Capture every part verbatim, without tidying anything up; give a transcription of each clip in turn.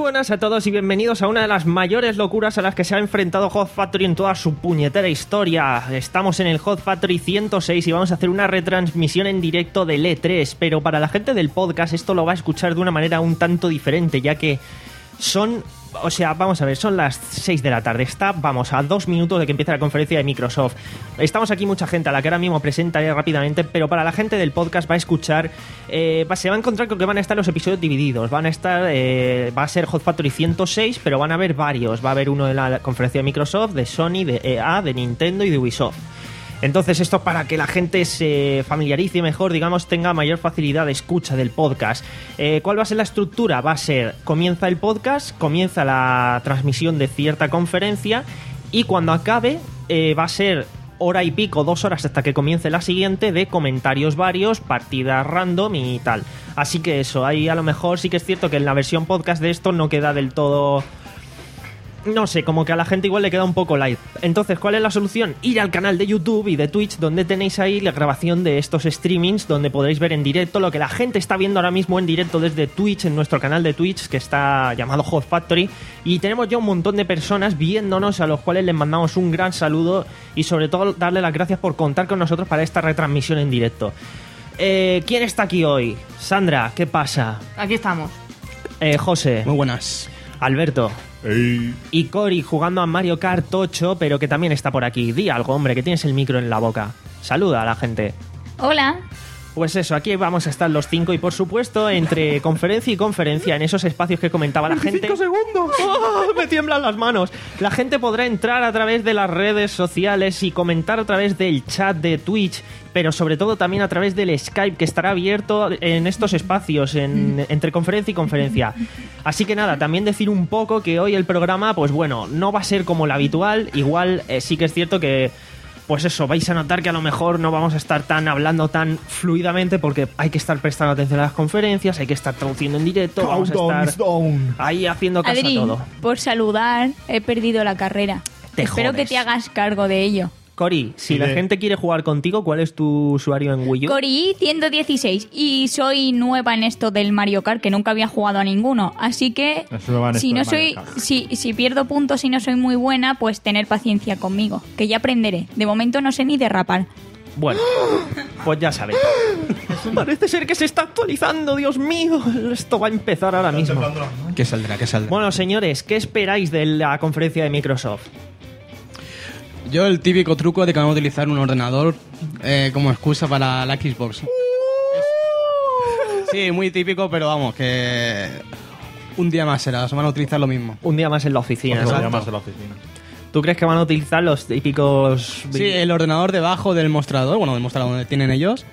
buenas a todos y bienvenidos a una de las mayores locuras a las que se ha enfrentado Hot Factory en toda su puñetera historia. Estamos en el Hot Factory ciento seis y vamos a hacer una retransmisión en directo del E tres, pero para la gente del podcast esto lo va a escuchar de una manera un tanto diferente, ya que son... O sea, vamos a ver, son las seis de la tarde. Está, vamos, a dos minutos de que empiece la conferencia de Microsoft. Estamos aquí mucha gente a la que ahora mismo presentaré rápidamente, pero para la gente del podcast va a escuchar, eh, va, se va a encontrar con que van a estar los episodios divididos. Van a estar, eh, va a ser Hot Factory ciento seis, pero van a haber varios. Va a haber uno de la conferencia de Microsoft, de Sony, de E A, de Nintendo y de Ubisoft. Entonces esto para que la gente se familiarice mejor, digamos, tenga mayor facilidad de escucha del podcast. Eh, ¿Cuál va a ser la estructura? Va a ser, comienza el podcast, comienza la transmisión de cierta conferencia y cuando acabe eh, va a ser hora y pico, dos horas hasta que comience la siguiente de comentarios varios, partidas random y tal. Así que eso, ahí a lo mejor sí que es cierto que en la versión podcast de esto no queda del todo... No sé, como que a la gente igual le queda un poco light. Entonces, ¿cuál es la solución? Ir al canal de YouTube y de Twitch, donde tenéis ahí la grabación de estos streamings, donde podréis ver en directo lo que la gente está viendo ahora mismo en directo desde Twitch, en nuestro canal de Twitch, que está llamado Hot Factory. Y tenemos ya un montón de personas viéndonos, a los cuales les mandamos un gran saludo y sobre todo darle las gracias por contar con nosotros para esta retransmisión en directo. Eh, ¿Quién está aquí hoy? Sandra, ¿qué pasa? Aquí estamos. Eh, José. Muy buenas. Alberto. Hey. Y Cory jugando a Mario Kart ocho, pero que también está por aquí. Di algo, hombre, que tienes el micro en la boca. Saluda a la gente. Hola. Pues eso, aquí vamos a estar los cinco y por supuesto entre conferencia y conferencia en esos espacios que comentaba la gente. ¡Cinco segundos! ¡Oh, me tiemblan las manos! La gente podrá entrar a través de las redes sociales y comentar a través del chat de Twitch, pero sobre todo también a través del Skype que estará abierto en estos espacios en, entre conferencia y conferencia. Así que nada, también decir un poco que hoy el programa, pues bueno, no va a ser como el habitual. Igual eh, sí que es cierto que pues eso, vais a notar que a lo mejor no vamos a estar tan hablando tan fluidamente porque hay que estar prestando atención a las conferencias, hay que estar traduciendo en directo, vamos a estar ahí haciendo caso Adri, a todo. Por saludar, he perdido la carrera. Te Espero jodes. que te hagas cargo de ello. Cory, si Sí, la de- gente quiere jugar contigo, ¿cuál es tu usuario en Wii U? Cori ciento dieciséis y soy nueva en esto del Mario Kart, que nunca había jugado a ninguno. Así que Es nueva en si esto no del Mario soy, Kart. si, si pierdo puntos y no soy muy buena, pues tener paciencia conmigo, que ya aprenderé. De momento no sé ni derrapar. Bueno, pues ya sabéis. Parece ser que se está actualizando, Dios mío. Esto va a empezar ahora mismo. ¿Qué saldrá? ¿Qué saldrá? Bueno, señores, ¿qué esperáis de la conferencia de Microsoft? Yo el típico truco de que vamos a utilizar un ordenador eh, como excusa para la Xbox. Sí, muy típico, pero vamos, que un día más será, se van a utilizar lo mismo. Un día más en la oficina, Otro ¿no? día más en la oficina. ¿Tú crees que van a utilizar los típicos... Sí, el ordenador debajo del mostrador, bueno, del mostrador donde tienen ellos,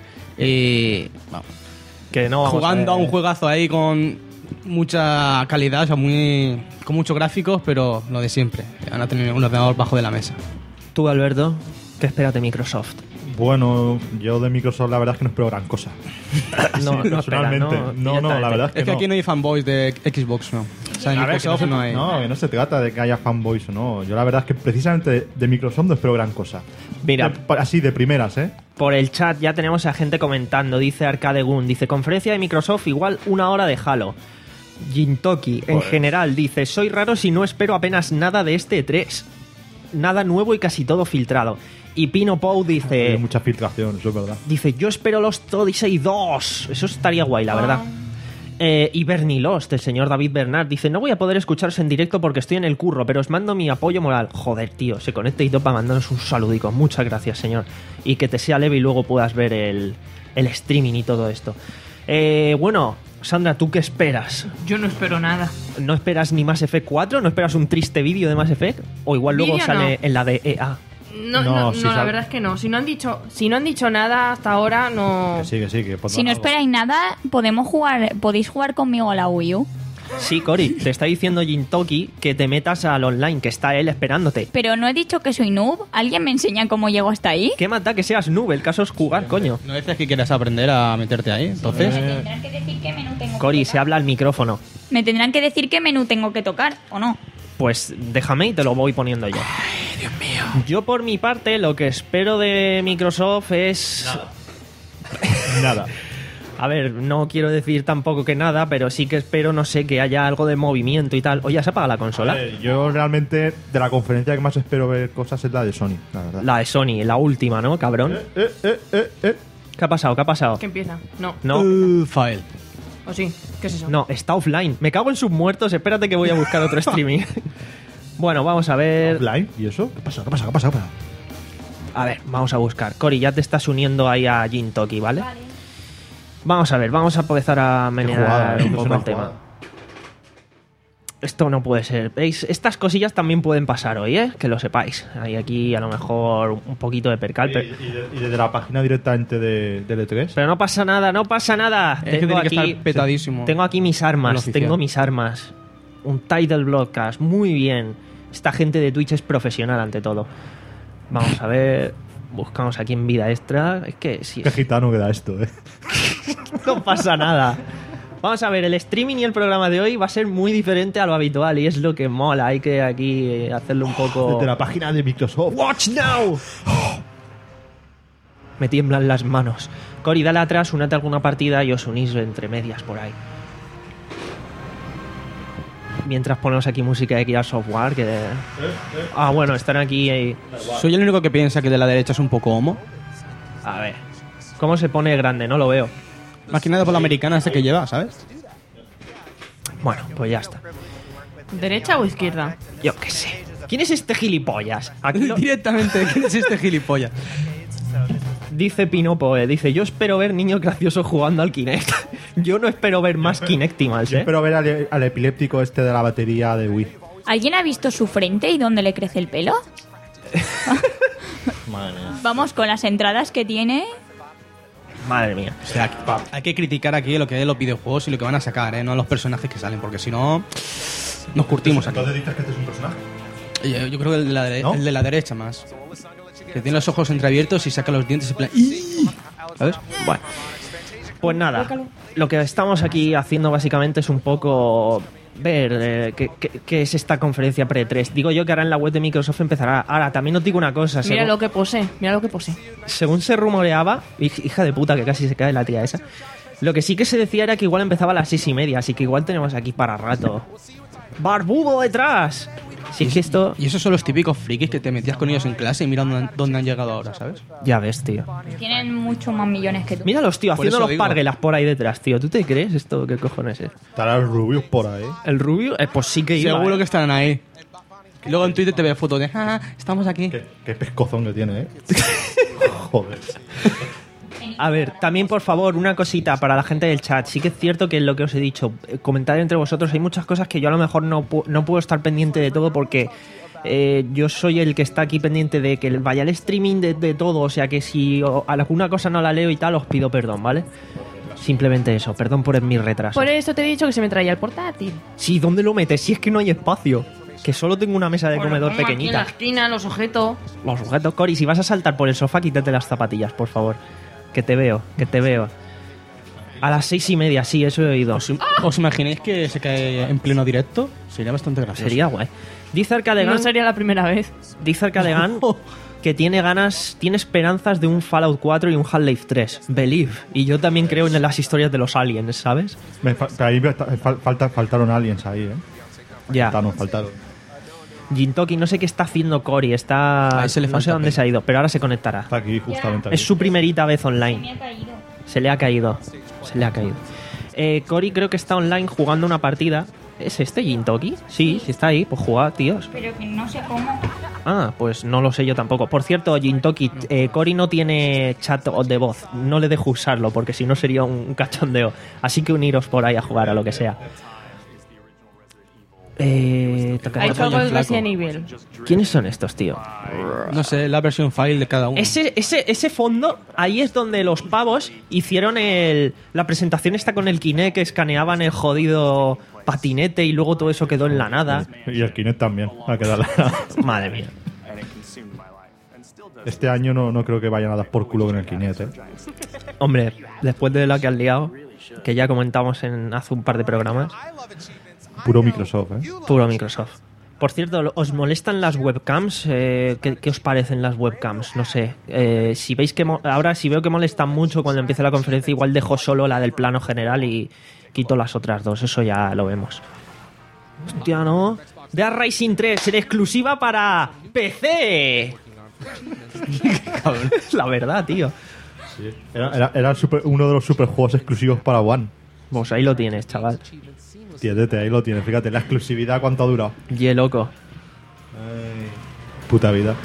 y vamos, que no vamos jugando a, ver. un juegazo ahí con mucha calidad, o sea, muy, con muchos gráficos, pero lo de siempre, van a tener un ordenador bajo de la mesa. Tú, Alberto, ¿qué esperas de Microsoft? Bueno, yo de Microsoft la verdad es que no espero gran cosa. No, no espera, Personalmente. ¿no? No, no, la verdad es que, Es que no. aquí no hay fanboys de Xbox, no. O sea, en A ver, que no, Microsoft se, no hay. no, que no se trata de que haya fanboys o no. Yo la verdad es que precisamente de, de Microsoft no espero gran cosa. Mira. De- pa- así, de primeras, ¿eh? Por el chat ya tenemos a gente comentando, dice Arcade Gun, dice, conferencia de Microsoft igual una hora de Halo. Jintoki, en Pues- general, dice, soy raro si no espero apenas nada de este E tres. Nada nuevo y casi todo filtrado. Y Pino Pou dice... Hay mucha filtración, eso es verdad. Dice, yo espero Lost Odyssey dos. Eso estaría guay, la verdad. Eh, y Bernie Lost, el señor David Bernard, dice, no voy a poder escucharos en directo porque estoy en el curro, pero os mando mi apoyo moral. Joder, tío, se conecta y todo para mandarnos un saludico. Muchas gracias, señor. Y que te sea leve y luego puedas ver el, el streaming y todo esto. Eh, bueno, Sandra, ¿tú qué esperas? Yo no espero nada. ¿No esperas ni Mass Effect cuatro? ¿No esperas un triste vídeo de Mass Effect? O igual luego Vídeo sale no. en la de E A. No, No, no, no, sí la sal- verdad es que no. Si no han dicho, si no han dicho nada hasta ahora, no. Que sí, que sí, que pondrán Si no algo. esperáis nada, podemos jugar, podéis jugar conmigo a la Wii U. Sí, Cory, te está diciendo Jintoki que te metas al online, que está él esperándote. Pero no he dicho que soy noob. ¿Alguien me enseña cómo llego hasta ahí? ¿Qué mata que seas noob? El caso es jugar, coño. ¿No decías que quieres aprender a meterte ahí? Entonces, Tendrán que decir qué menú tengo Cory, que se tocar. habla al micrófono. Me tendrán que decir qué menú tengo que tocar, ¿o no? Pues déjame y te lo voy poniendo yo. Ay, Dios mío. Yo por mi parte lo que espero de Microsoft es... Nada. A ver, no quiero decir tampoco que nada, pero sí que espero, no sé, que haya algo de movimiento y tal. Oye, ¿se apaga la consola? Eh, yo realmente, de la conferencia que más espero ver cosas es la de Sony, la verdad. La de Sony, la última, ¿no, cabrón? Eh, eh, eh, eh. ¿Qué ha pasado? ¿Qué ha pasado? ¿Qué empieza? No. No, Uh, file. ¿O sí? ¿Qué es eso? no, está offline. Me cago en sus muertos, espérate que voy a buscar otro streaming. Bueno, vamos a ver. ¿Offline? ¿Y eso? ¿Qué pasa? ¿Qué pasa? ¿Qué pasa? ¿Qué pasa? A ver, vamos a buscar. Cori, ya te estás uniendo ahí a Jintoki, ¿vale? Vale. Vamos a ver, vamos a empezar a menear jugada, ¿eh? un Es poco una el tema. jugada. Esto no puede ser. ¿Veis? Estas cosillas también pueden pasar hoy, ¿eh? Que lo sepáis. Hay aquí a lo mejor un poquito de percal, Y, pero, y de- y desde la página directamente de, del E tres. pero no pasa nada, no pasa nada. Es que Tengo tiene que aquí, estar petadísimo. tengo aquí mis El armas, oficial. tengo mis armas. Un title broadcast, muy bien. Esta gente de Twitch es profesional ante todo. Vamos a ver, buscamos aquí en vida extra. Es que si Qué gitano queda esto, ¿eh? no pasa nada. Vamos a ver, el streaming y el programa de hoy va a ser muy diferente a lo habitual y es lo que mola. Hay que aquí eh, hacerlo un poco... Desde la página de Microsoft. ¡Watch now! Me tiemblan las manos. Cori, dale atrás, únete a alguna partida y os unís entre medias por ahí. Mientras ponemos aquí música de Gears of War, que... Ah, bueno, están aquí... eh, Soy el único que piensa que de la derecha es un poco homo. A ver... ¿Cómo se pone grande? No lo veo. Más que nada por la americana esa que lleva, ¿sabes? Bueno, pues ya está. ¿Derecha o izquierda? Yo qué sé. ¿Quién es este gilipollas? Aquí lo- Directamente, ¿quién es este gilipollas? Dice Pinopo, eh, dice, yo espero ver niños graciosos jugando al Kinect. Yo no espero ver más Kinectimals, Yo ¿eh? espero ver al, al epiléptico este de la batería de Wii. ¿Alguien ha visto su frente y dónde le crece el pelo? Madre mía. Vamos, con las entradas que tiene... Madre mía. O sea, hay que criticar aquí lo que es los videojuegos y lo que van a sacar, ¿eh? No los personajes que salen, porque si no, nos curtimos aquí. Entonces dices que este es un personaje. Yo, yo creo que el de, la dere- ¿No? el de la derecha más. Que tiene los ojos entreabiertos y saca los dientes y plan... ¡Ih! ¿Sabes? Bueno, pues nada. Lo que estamos aquí haciendo básicamente es un poco ver eh, qué, qué- qué es esta conferencia pre tres. Digo yo que ahora en la web de Microsoft empezará. Ahora, también os digo una cosa. Mira según- lo que posee, mira lo que posee. según se rumoreaba, hij- hija de puta que casi se cae la tía esa, lo que sí que se decía era que igual empezaba a las seis y media, así que igual tenemos aquí para rato. ¡Barbudo detrás! Si es que esto... Y esos son los típicos frikis que te metías con ellos en clase y mira dónde, dónde han llegado ahora, ¿sabes? Ya ves, tío. Tienen muchos más millones que tú. Míralos, tío, Por haciendo eso los digo. parguelas por ahí detrás, tío. ¿Tú te crees esto? ¿Qué cojones es? Estará el Rubius por ahí. ¿El rubio? Eh, pues sí que iba, Seguro eh. que estarán ahí. Y luego en Twitter te ves fotos de... "Ah, estamos aquí". Qué, qué pescozón que tiene, ¿eh? Joder. A ver, también por favor, una cosita para la gente del chat. Sí que es cierto que lo que os he dicho, eh, comentad entre vosotros, hay muchas cosas que yo a lo mejor no, pu- no puedo estar pendiente de todo porque eh, yo soy el que está aquí pendiente de que vaya el streaming de, de todo. O sea que si o- alguna cosa no la leo y tal, os pido perdón, ¿vale? Simplemente eso, perdón por mi retraso. Por eso te he dicho que se me traía el portátil. Sí, ¿dónde lo metes? Si es que no hay espacio. Que solo tengo una mesa de Bueno, comedor pongo aquí en la pequeñita. esquina, los objetos. Los sujetos, Cori, si vas a saltar por el sofá, quítate las zapatillas, por favor. Que te veo, que te veo. A las seis y media, sí, eso he oído. ¿Os, os imagináis que se cae en pleno directo? Sería bastante gracioso. Sería guay. Dice Arcadegan, No sería la primera vez. dice Arcadegan que tiene ganas, tiene esperanzas de un Fallout cuatro y un Half-Life tres. Believe. Y yo también creo en las historias de los aliens, ¿sabes? Me fa- pero ahí me fa- fal- falta, faltaron aliens ahí, ¿eh? Ya. Faltaron, faltaron. Jintoki, no sé qué está haciendo Cori, está... A ese le no falta sé dónde pelo. se ha ido, pero ahora se conectará. Está aquí, justamente aquí. Es su primerita vez Me online. ha caído. Se le ha caído. Se le ha caído. Eh, Cori creo que está online jugando una partida. ¿Es este Jintoki? Sí, sí está ahí. Pues juega, tíos. Pero que no sé cómo... Ah, pues no lo sé yo tampoco. Por cierto, Jintoki, eh, Cori no tiene chat de voz. No le dejo usarlo porque si no sería un cachondeo. Así que uniros por ahí a jugar a lo que sea. Eh, toca- Hay coño, juegos flaco. Resident Evil. ¿Quiénes son estos, tío? No sé, la versión file de cada uno. Ese, ese, ese fondo, ahí es donde los pavos hicieron el, la presentación esta con el Kinect, que escaneaban el jodido patinete y luego todo eso quedó en la nada. Y el Kinect también. Va a quedar la- Madre mía. Este año no, no creo que vayan a dar por culo con el Kinect, ¿eh? Hombre, después de lo que has liado, que ya comentamos en hace un par de programas, Puro Microsoft, ¿eh? puro Microsoft. Por cierto, ¿os molestan las webcams? Eh, ¿qué, qué os parecen las webcams? No sé. Eh, si veis que mo- ahora si veo que molestan mucho cuando empiece la conferencia, igual dejo solo la del plano general y quito las otras dos. Eso ya lo vemos. Hostia, ¿no? Dead Rising tres, en exclusiva para P C. La verdad, tío. Sí. Era, era, era el super- uno de los superjuegos exclusivos para One. Pues ahí lo tienes, chaval. Tiéndete, ahí lo tienes. Fíjate, la exclusividad cuánto ha durado. Ye loco. Ay, puta vida.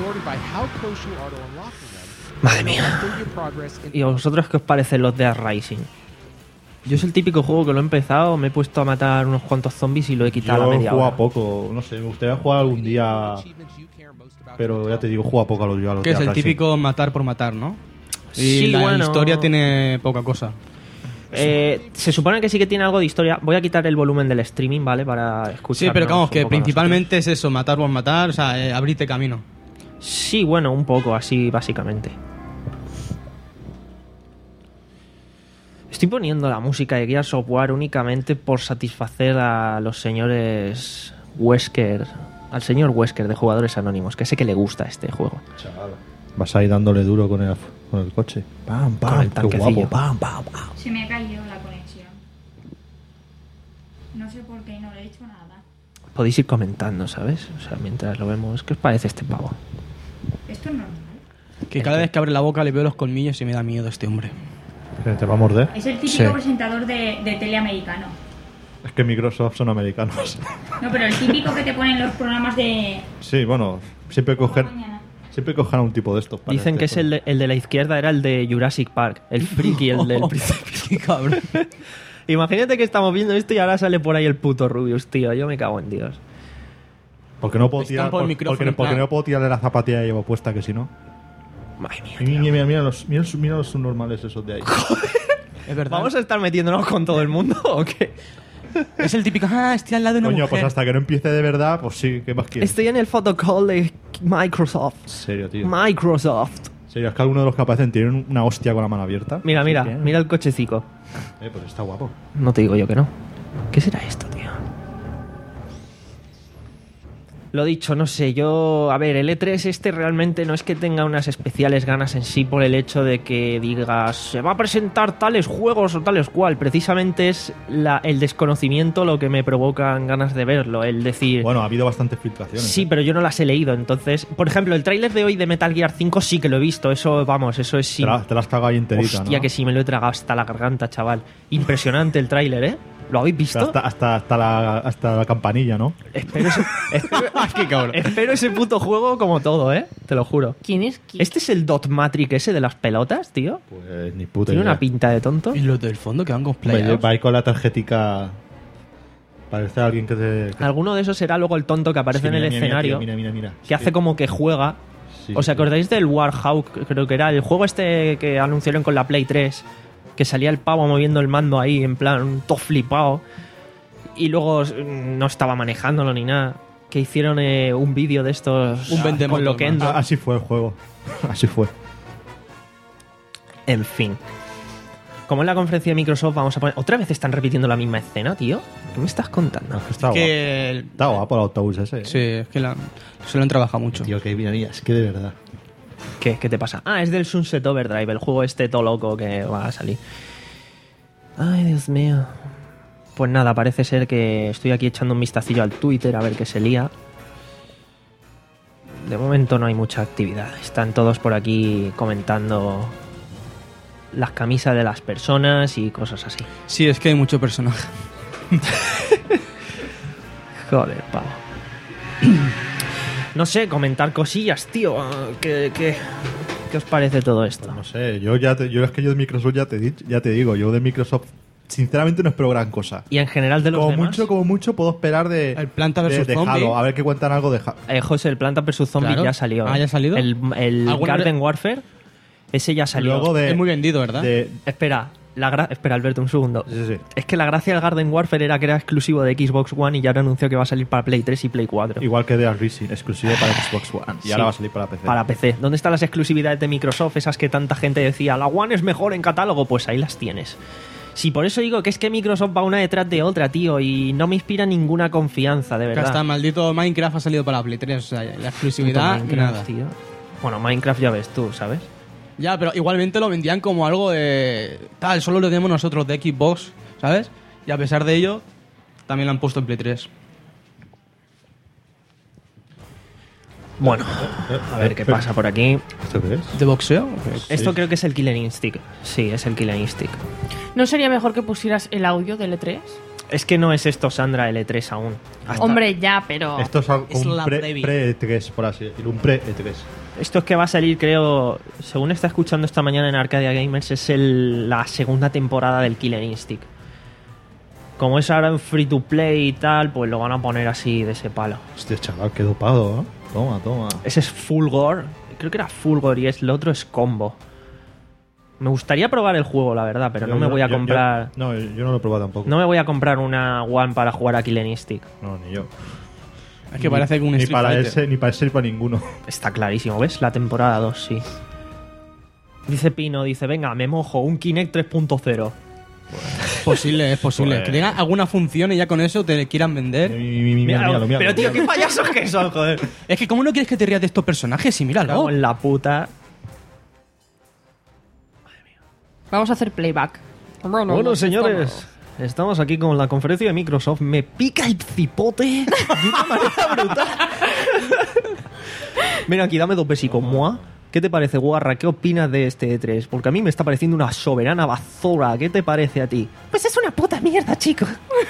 Madre mía. ¿Y a vosotros qué os parecen los Dead Rising? Yo es el típico juego que lo he empezado, me he puesto a matar unos cuantos zombies y lo he quitado a Yo la media juego hora. a poco, no sé, me gustaría jugar algún día, pero ya te digo, juego a poco a los, yo a los Que es Dead el Rising. típico matar por matar, ¿no? Y Sí, la bueno. historia tiene poca cosa. Eh, se supone que sí que tiene algo de historia. Voy a quitar el volumen del streaming, ¿vale? Para escuchar. Sí, pero vamos, que principalmente es eso, matar por matar, o sea, eh, abrirte camino. Sí, bueno, un poco, así básicamente. Estoy poniendo la música de Gears of War únicamente por satisfacer a los señores Wesker, al señor Wesker de Jugadores Anónimos, que sé que le gusta este juego. Chaval. Vas ahí dándole duro con el, con el coche. Pam, Con pam, el qué tanquecillo. guapo. Pam, pam, pam. Se me ha caído la conexión. No sé por qué, no le he hecho nada. Podéis ir comentando, ¿sabes? O sea, mientras lo vemos. ¿Qué os parece este pavo? Esto es normal. Que cada vez que abre la boca le veo los colmillos y me da miedo este hombre. ¿Que ¿Te va a morder? Es el típico Sí. presentador de, de tele americano. Es que Microsoft son americanos. No, pero el típico que te ponen los programas de... Sí, bueno, siempre cogen, mañana. siempre cogen a un tipo de estos. para Dicen este que es el de, el de la izquierda, era el de Jurassic Park. El friki, el del principio. Qué cabrón. Imagínate que estamos viendo esto y ahora sale por ahí el puto Rubius, tío. Yo me cago en Dios. Porque no puedo Están tirar, por el por- micrófono, porque, en porque plan. no puedo tirarle la zapatilla que llevo puesta, que si no. Madre mía, Mira, tío. mira, mira, los, mira, los- mira los subnormales esos de ahí. Es verdad. ¿Vamos a estar metiéndonos con todo el mundo o qué? Es el típico, ah, estoy al lado de una Coño, mujer. pues hasta que no empiece de verdad, pues sí, ¿qué más quieres? Estoy en el photocall de Microsoft. En serio, tío. Microsoft. En serio, es que alguno de los que aparecen tienen una hostia con la mano abierta. Mira, mira, ¿Qué? mira el cochecico. Eh, pues está guapo. No te digo yo que no. ¿Qué será esto, tío? Lo dicho, no sé, yo... A ver, el E tres este realmente no es que tenga unas especiales ganas en sí por el hecho de que digas se va a presentar tales juegos o tales cual. Precisamente es la, el desconocimiento lo que me provocan ganas de verlo. El decir... Bueno, ha habido bastantes filtraciones. Sí, ¿eh? pero yo no las he leído, entonces... Por ejemplo, el tráiler de hoy de Metal Gear cinco sí que lo he visto. Eso, vamos, eso es... Te Sí. la, te la has cagado ahí enterita, Hostia, ¿no? que sí me lo he tragado hasta la garganta, chaval. Impresionante el tráiler, ¿eh? ¿Lo habéis visto? Hasta, hasta, hasta, la, hasta la campanilla, ¿no? Espero ese, espero, Qué cabrón. espero ese puto juego como todo, ¿eh? Te lo juro. ¿Quién es? quién? ¿Este es el Dot Matrix ese de las pelotas, tío? Pues ni puta Tiene idea. una pinta de tonto. Y los del fondo que van Va, cosplayados. va ahí con la tarjetica. Parece alguien que te. que- Alguno de esos será luego el tonto que aparece Sí, en el mira, mira, escenario, Mira, mira, mira. mira. que hace como que juega. Sí, ¿Os sí. acordáis del Warhawk? Creo que era el juego este que anunciaron con la Play tres, que salía el pavo moviendo el mando ahí, en plan, todo flipado. Y luego mm, no estaba manejándolo ni nada. Que hicieron eh, un vídeo de estos Un vendemotos, con Loquendo. Ah, así fue el juego. Así fue. En fin. Como en la conferencia de Microsoft vamos a poner... ¿Otra vez están repitiendo la misma escena, tío? ¿Qué me estás contando? Es que está guapo. que el- Está guapo el autobús ese. ¿eh? Sí, es que la- se lo han trabajado mucho. Tío, que mira, mira, es que de verdad. ¿Qué? ¿Qué te pasa? Ah, es del Sunset Overdrive, el juego este todo loco que va a salir. Ay, Dios mío. Pues nada, parece ser que estoy aquí echando un vistacillo al Twitter a ver qué se lía. De momento no hay mucha actividad. Están todos por aquí comentando las camisas de las personas y cosas así. Sí, es que hay mucho personaje. Joder, pavo. No sé, comentar cosillas, tío. ¿Qué, qué, qué os parece todo esto? No sé, yo ya te, yo es que yo de Microsoft ya te, di- ya te digo, yo de Microsoft sinceramente no espero gran cosa. Y en general de los Como demás... mucho, como mucho puedo esperar de El Planta de- versus de Zombie. Halo, a ver que cuentan algo de Halo. Eh, José, el Planta versus Zombie Claro. ya salió. Ah, ¿ya ha salido? El, el ¿Alguna Garden vez- Warfare, ese ya salió. Luego de, Es muy vendido, ¿verdad? de- Espera, la gra- espera, Alberto, un segundo. sí, sí. Es que la gracia del Garden Warfare era que era exclusivo de Xbox One y ya ahora anunció que va a salir para Play tres y Play cuatro. Igual que de Racing, exclusivo para Xbox One. Y Sí. ahora va a salir para P C. Para P C. ¿Dónde están las exclusividades de Microsoft? Esas que tanta gente decía, la One es mejor en catálogo. Pues ahí las tienes. Sí, por eso digo que es que Microsoft va una detrás de otra, tío, y no me inspira ninguna confianza, de Que verdad. hasta maldito Minecraft ha salido para la Play tres, o sea, la exclusividad, Puto Minecraft, nada. tío. Bueno, Minecraft ya ves tú, ¿sabes? Ya, pero igualmente lo vendían como algo de... Tal, solo lo tenemos nosotros de Xbox, ¿sabes? Y a pesar de ello, también lo han puesto en Play tres. Bueno, a ver qué pasa por aquí. ¿Esto qué es? ¿De boxeo? Esto creo que es el Killer Instinct. Sí, es el Killer Instinct. ¿No sería mejor que pusieras el audio del E tres? Es que no es esto, Sandra, el E tres aún. Hasta- Hombre, ya, pero... Esto es algo- Es un la pre- previa. pre-E tres, por así decirlo. Un pre-E tres. Esto es que va a salir, creo, según está escuchando esta mañana en Arcadia Gamers, es el- la segunda temporada del Killer Instinct. Como es ahora en free to play y tal, pues lo van a poner así de ese palo. Hostia, chaval, qué dopado, ¿eh? Toma, toma. Ese es Fulgor, creo que era Fulgor y es, el otro es Combo. Me gustaría probar el juego, la verdad, pero Yo- no me yo- voy a yo- comprar... yo- no, yo no lo he probado tampoco. No me voy a comprar una One para jugar a Killer Instinct. No, ni yo. Es que parece que un Ni Street para Fighter. ese, ni para ese, ni para ninguno. Está clarísimo, ¿ves? La temporada dos, sí. Dice Pino, dice, venga, me mojo, un Kinect tres punto cero. Es posible, es posible. Pues- Que tenga alguna función y ya con eso te quieran vender. Mi- mi- mi- Míralo, míralo, míralo. Pero tío, qué payasos que son, joder. Es que ¿cómo no quieres que te rías de estos personajes? Y míralo. Cago en la puta. Vamos a hacer playback. Bueno, Bueno, nos señores, estamos- estamos aquí con la conferencia de Microsoft. Me pica el cipote de una manera brutal. Ven aquí, dame dos besicos, mua. ¿Qué te parece, guarra? ¿Qué opinas de este E tres? Porque a mí me está pareciendo una soberana bazura. ¿Qué te parece a ti? Pues es una puta mierda, chico.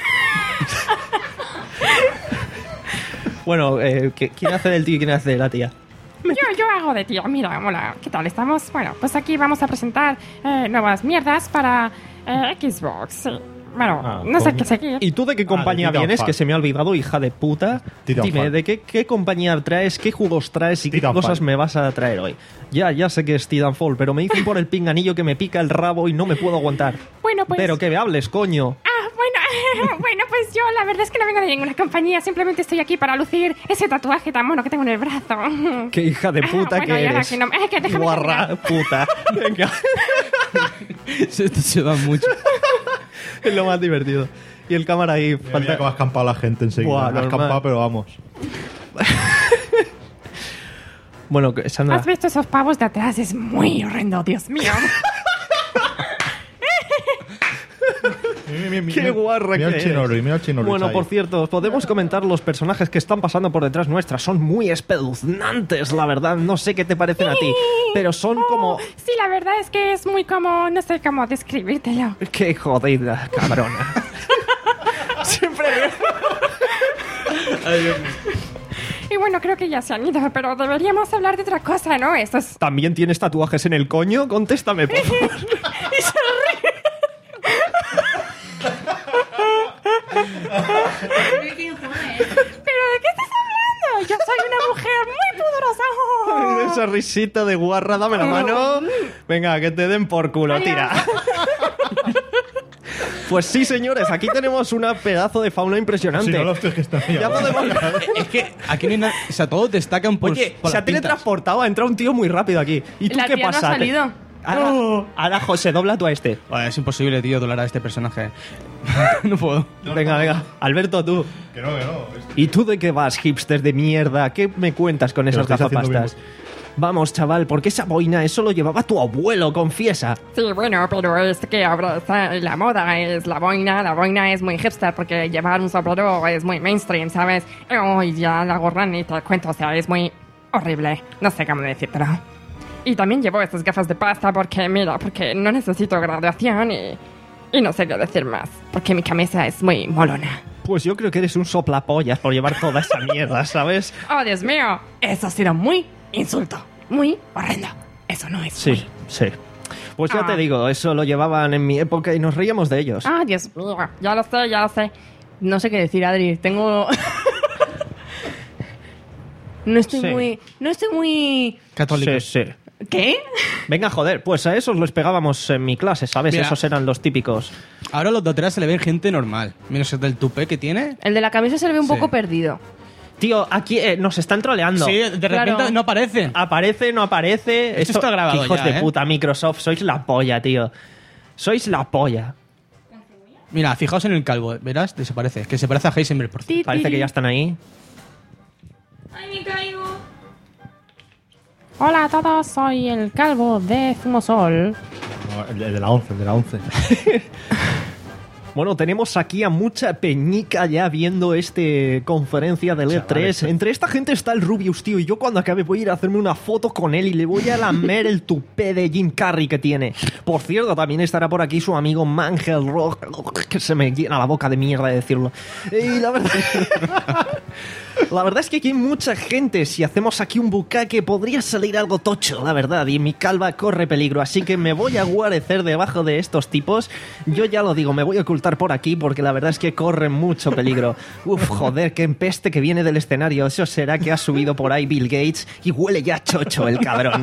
Bueno, eh, ¿qué- ¿quién hace del tío y quién hace de la tía? Yo, yo hago de tío. Mira, hola, ¿qué tal? Estamos. Bueno, pues aquí vamos a presentar eh, nuevas mierdas para eh, Xbox. Sí. Bueno, Ah, no sé ¿cómo? qué seguir. ¿Y tú de qué compañía Ah, de vienes? Titanfall. Que se me ha olvidado, hija de puta. Titanfall. Dime, ¿de qué, qué compañía traes? ¿Qué juegos traes? ¿Y qué Titanfall. cosas me vas a traer hoy? Ya, ya sé que es Titanfall, pero me dicen por el pinganillo que me pica el rabo y no me puedo aguantar. Bueno, pues. Pero que me hables, coño. Ah, bueno, bueno, pues yo la verdad es que no vengo de ninguna compañía. Simplemente estoy aquí para lucir ese tatuaje tan mono que tengo en el brazo. Qué hija de puta Ah, bueno, que y ahora eres. que no- eh, que déjame Guarra, terminar. puta. Venga. Se, se dan mucho. Es lo más divertido. Y el cámara ahí. Mira, falta- mira cómo ha escampado la gente enseguida. Buah, ha normal. escampado, pero vamos. Bueno, que- Sandra. ¿Has visto esos pavos de atrás? Es muy horrendo, Dios mío. Mira, mira, mira, Qué guarra mira que el Chinoro, eres. mira el Chinoro. Bueno, ahí. por cierto, os podemos comentar los personajes que están pasando por detrás nuestras. Son muy espeluznantes, la verdad. No sé qué te parecen a ti, pero son como... Oh, sí, la verdad es que es muy como. No sé cómo describírtelo. Qué jodida, cabrona. Siempre... Y bueno, creo que ya se han ido, pero deberíamos hablar de otra cosa, ¿no? Esto es. ¿También tienes tatuajes en el coño? Contéstame, por favor. ¿Pero de qué estás hablando? Yo soy una mujer muy pudorosa. Esa risita de guarra, dame la mano. Venga, que te den por culo, tira. Pues sí, señores, aquí tenemos un pedazo de fauna impresionante. Si no, los tíos que están ahí Ya abajo. podemos... Es que aquí no hay nada. O sea, todos destacan por. Oye, por se ha las pintas. teletransportado, ha entrado un tío muy rápido aquí. ¿Y tú La qué tía no pasa? ha salido. Ahora, ahora, José, dobla tú a este. Joder, es imposible, tío, doblar a este personaje. No puedo. Venga, venga. Alberto, tú. Que no, que no. ¿Y tú de qué vas, hipster de mierda? ¿Qué me cuentas con lo esas estáis haciendo gafapastas? Vamos, chaval, ¿por qué esa boina? Eso lo llevaba tu abuelo, confiesa. Sí, bueno, pero es que ahora está la moda, es la boina. La boina es muy hipster porque llevar un sombrero es muy mainstream, ¿sabes? Y ya la gorra ni te cuento, o sea, es muy horrible. No sé cómo decírtelo. Y también llevo estas gafas de pasta porque, mira, porque no necesito graduación y, y no sé qué decir más. Porque mi camisa es muy molona. Pues yo creo que eres un soplapollas por llevar toda esa mierda, ¿sabes? ¡Oh, Dios mío! Eso ha sido muy insulto. Muy horrendo. Eso no es Sí, muy- sí. Pues ya Ah. te digo, eso lo llevaban en mi época y nos reíamos de ellos. ¡Ah, Dios mío! Ya lo sé, ya lo sé. No sé qué decir, Adri. Tengo... no estoy Sí. muy... No estoy muy... Católico. Sí, sí. ¿Qué? Venga, joder, pues a esos los pegábamos en mi clase, ¿sabes? Mira. Esos eran los típicos. Ahora los de atrás se le ven gente normal. Menos el del tupé que tiene. El de la camisa se le ve un Sí. poco perdido. Tío, aquí eh, nos están troleando. Sí, de repente Claro. no aparecen. Aparece, no aparece. Esto está grabado Hijos ya, de ¿eh? puta, Microsoft, sois la polla, tío. Sois la polla. Mira, fijaos en el calvo, verás, desaparece. Que se parece a Heisenberg, por cierto. Parece que ya están ahí. ¡Ay, me caigo! Hola a todos, soy el calvo de Zumosol. No, el, el de la once, el de la once. Bueno, tenemos aquí a mucha peñica ya viendo este conferencia del E tres. Entre esta gente está el Rubius, tío, y yo cuando acabe voy a ir a hacerme una foto con él y le voy a lamer el tupé de Jim Carrey que tiene. Por cierto, también estará por aquí su amigo Mangel Rock, que se me llena la boca de mierda de decirlo. Y la verdad... La verdad es que aquí hay mucha gente. Si hacemos aquí un bucaque podría salir algo tocho, la verdad. Y mi calva corre peligro. Así que me voy a guarecer debajo de estos tipos. Yo ya lo digo, me voy a ocultar por aquí porque la verdad es que corren mucho peligro. Uf, joder, qué peste que viene del escenario. Eso será que ha subido por ahí Bill Gates y huele ya chocho el cabrón.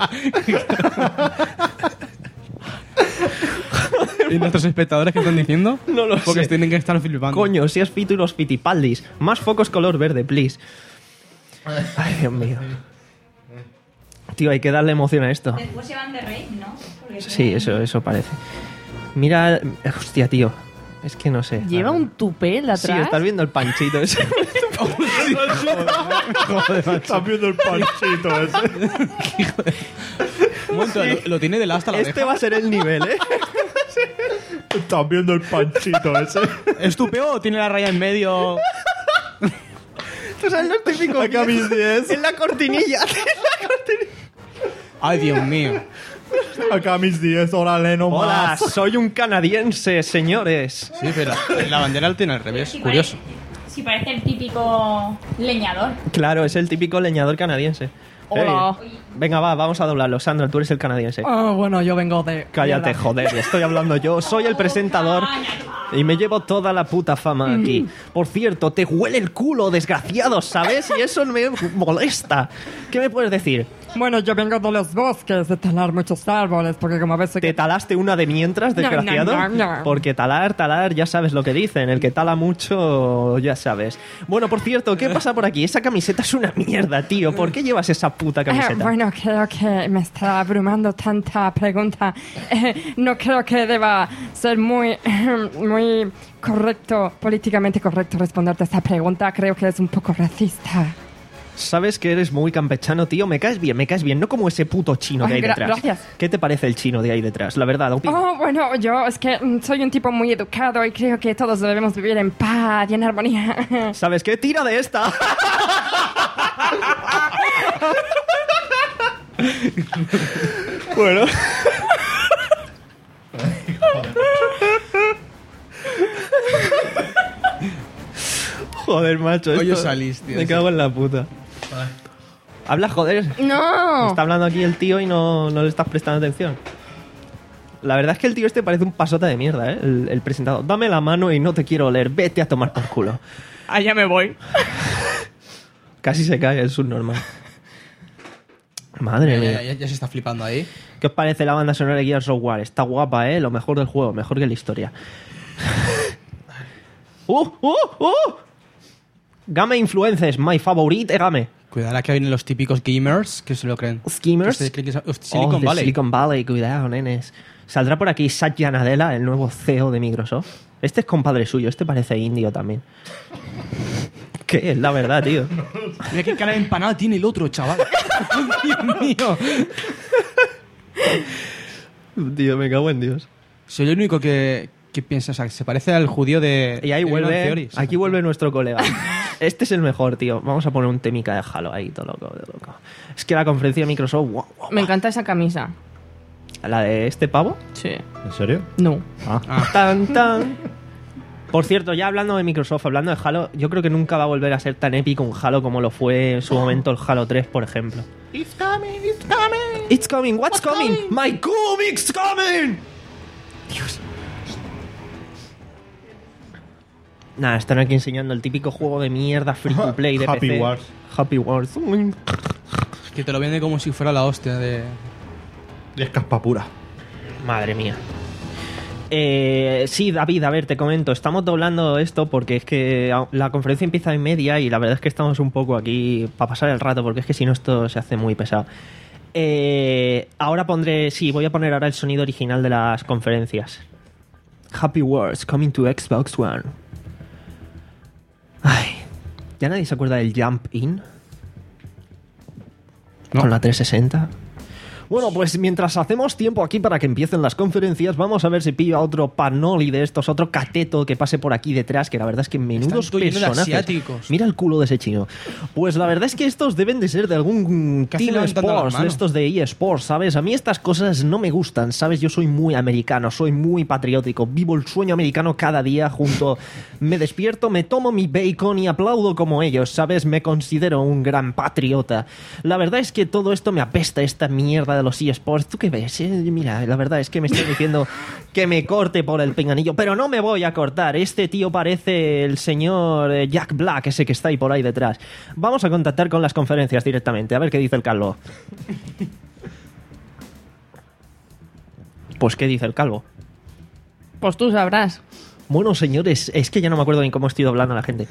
¿Y nuestros espectadores qué están diciendo? No lo Porque sé. tienen que estar flipando. Coño, si es Fito y los Fitipaldis. Más focos color verde, please. Ay, Dios mío. Tío, hay que darle emoción a esto. Después se van de rey, ¿no? Porque Sí, eso, eso parece. Mira... Hostia, tío. Es que no sé. ¿Lleva un tupé de Sí, atrás? estás viendo el panchito ese. Estás viendo el panchito ese. Un momento, lo, lo tiene de la hasta la Este va a ser el nivel, ¿eh? Estás viendo el panchito ese. ¿Es tu peo o tiene la raya en medio? Tú sabes los típicos... Acá mis diez. En la cortinilla. Ay, Dios mío. Acá mis diez, órale, no Hola, más. soy un canadiense, señores. Sí, pero la bandera la tiene al revés. Sí, Curioso. parece- Sí, parece el típico leñador. Claro, es el típico leñador canadiense. Hola. Ey, venga, va, vamos a doblarlo. Sandra, tú eres el canadiense. Ah, bueno, yo vengo de... Cállate, mierda. joder, estoy hablando yo. Soy el presentador y me llevo toda la puta fama aquí. Por cierto, te huele el culo, desgraciado, ¿sabes? Y eso me molesta. ¿Qué me puedes decir? Bueno, yo vengo de los bosques, de talar muchos árboles, porque como ves... ¿Te talaste una de mientras, No, no, desgraciado? no, no. Porque talar, talar, ya sabes lo que dicen. El que tala mucho, ya sabes. Bueno, por cierto, ¿qué pasa por aquí? Esa camiseta es una mierda, tío. ¿Por qué llevas esa puta Eh, camiseta? bueno, creo que me está abrumando tanta pregunta. Eh, no creo que deba ser muy, muy correcto, políticamente correcto responderte a esta pregunta. Creo que es un poco racista. Sabes que eres muy campechano, tío. Me caes bien, me caes bien. No como ese puto chino que Ay, hay gra- detrás. gracias. ¿Qué te parece el chino de ahí detrás? La verdad, opina. Oh, bueno, yo es que mm, soy un tipo muy educado y creo que todos debemos vivir en paz y en armonía. ¿Sabes qué? Tira de esta. Bueno. Joder, macho. Oye, esto- salís, tío. Me cago en la puta. Habla, joder. No. Está hablando aquí el tío y no, no le estás prestando atención. La verdad es que el tío este parece un pasota de mierda, ¿eh? El, el presentador. Dame la mano y no te quiero oler. Vete a tomar por culo. Allá me voy. Casi se cae, es subnormal. Madre Ya, mía. ya, ya, ya se está flipando ahí. ¿Qué os parece la banda sonora de Gears of War? Está guapa, ¿eh? Lo mejor del juego, mejor que la historia. ¡Uh! ¡Uh! ¡Uh! Game Influences, my favorite game. Cuidado, que vienen los típicos gamers que se lo creen. Schemers. Que se creen que es- of Silicon Oh, de Valley. Silicon Valley, cuidado, nenes. Saldrá por aquí Satya Nadella, el nuevo C E O de Microsoft. Este es compadre suyo, este parece indio también. ¿Qué? Es la verdad, tío. Mira qué cara de empanada tiene el otro, chaval. Dios mío. Tío, me cago en Dios. Soy el único que, que piensa, o sea, que se parece al judío de... Y ahí de Big Bang vuelve, Theory. aquí vuelve nuestro colega. Este es el mejor, tío. Vamos a poner un temica de Halo ahí, todo loco, todo loco. Es que la conferencia de Microsoft, guau, guau, Me encanta esa camisa. la de este pavo. Sí. ¿En serio? No. Ah. Tan, tan. Por cierto, ya hablando de Microsoft, hablando de Halo, yo creo que nunca va a volver a ser tan épico un Halo como lo fue en su momento el Halo tres, por ejemplo. It's coming, it's coming. It's coming, what's, coming? My comic's coming. Dios. Nada, están aquí enseñando el típico juego de mierda free to play de Happy P C. Wars. Happy Wars. Que te lo vende como si fuera la hostia de... Y es caspa pura. Madre mía. Eh, sí, David, a ver, te comento. Estamos doblando esto porque es que la conferencia empieza en media y la verdad es que estamos un poco aquí para pasar el rato porque es que si no esto se hace muy pesado. Eh, ahora pondré, sí, voy a poner ahora el sonido original de las conferencias. Happy Wars coming to Xbox One. Ay, ¿ya nadie se acuerda del Jump In? No. Con la trescientos sesenta. Bueno, pues mientras hacemos tiempo aquí para que empiecen las conferencias, vamos a ver si pillo a otro panoli de estos, otro cateto que pase por aquí detrás, que la verdad es que menudos Están todo lleno de personajes. asiáticos. Mira el culo de ese chino. Pues la verdad es que estos deben de ser de algún Casi Team levantando las Sports, de manos. estos de eSports, ¿sabes? A mí estas cosas no me gustan, ¿sabes? Yo soy muy americano, soy muy patriótico, vivo el sueño americano cada día junto... Me despierto, me tomo mi bacon y aplaudo como ellos, ¿sabes? Me considero un gran patriota. La verdad es que todo esto me apesta, esta mierda de los eSports. ¿Tú qué ves? Eh, mira, la verdad es que me están diciendo que me corte por el pinganillo, pero no me voy a cortar. Este tío parece el señor eh, Jack Black, ese que está ahí por ahí detrás. Vamos a contactar con las conferencias directamente, a ver qué dice el calvo. Pues, ¿qué dice el calvo? Pues tú sabrás. Bueno, señores, es que ya no me acuerdo ni cómo estoy hablando a la gente.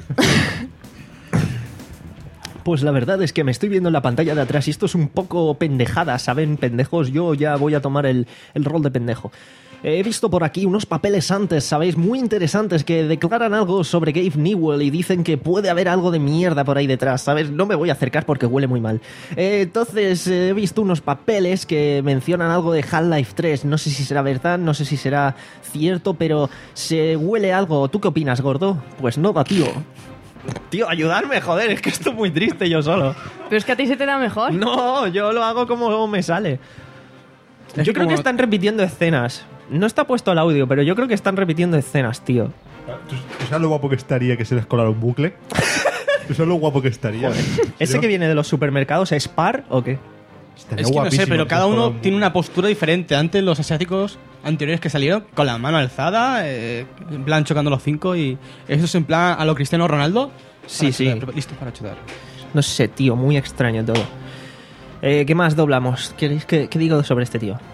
Pues la verdad es que me estoy viendo en la pantalla de atrás y esto es un poco pendejada, ¿saben? Pendejos, yo ya voy a tomar el, el rol de pendejo. He visto por aquí unos papeles antes, ¿sabéis? Muy interesantes que declaran algo sobre Gabe Newell y dicen que puede haber algo de mierda por ahí detrás, ¿sabes? No me voy a acercar porque huele muy mal. Eh, entonces, eh, he visto unos papeles que mencionan algo de Half-Life tres. No sé si será verdad, no sé si será cierto, pero se huele algo. ¿Tú qué opinas, gordo? Pues no, tío. Tío, ayudarme, joder, es que esto es muy triste yo solo. Pero es que a ti se te da mejor. No, yo lo hago como me sale. Es Yo creo como- que están repitiendo escenas. No está puesto el audio, pero yo creo que están repitiendo escenas, tío. ¿Tú, tú sabes lo guapo que estaría que se les colara un bucle? ¿Tú sabes lo guapo que estaría? ¿Ese que viene de los supermercados es Spar o qué? Estaría Es que no sé, guapísimo pero que cada se les uno colara un tiene bucle. una postura diferente. Antes los asiáticos anteriores que salieron con la mano alzada, eh, en plan chocando los cinco, y eso es en plan a lo Cristiano Ronaldo. Sí, Para sí. chutar, listo para chutar. No sé, tío, muy extraño todo. Eh, ¿Qué más doblamos? ¿Queréis que, qué digo sobre este tío?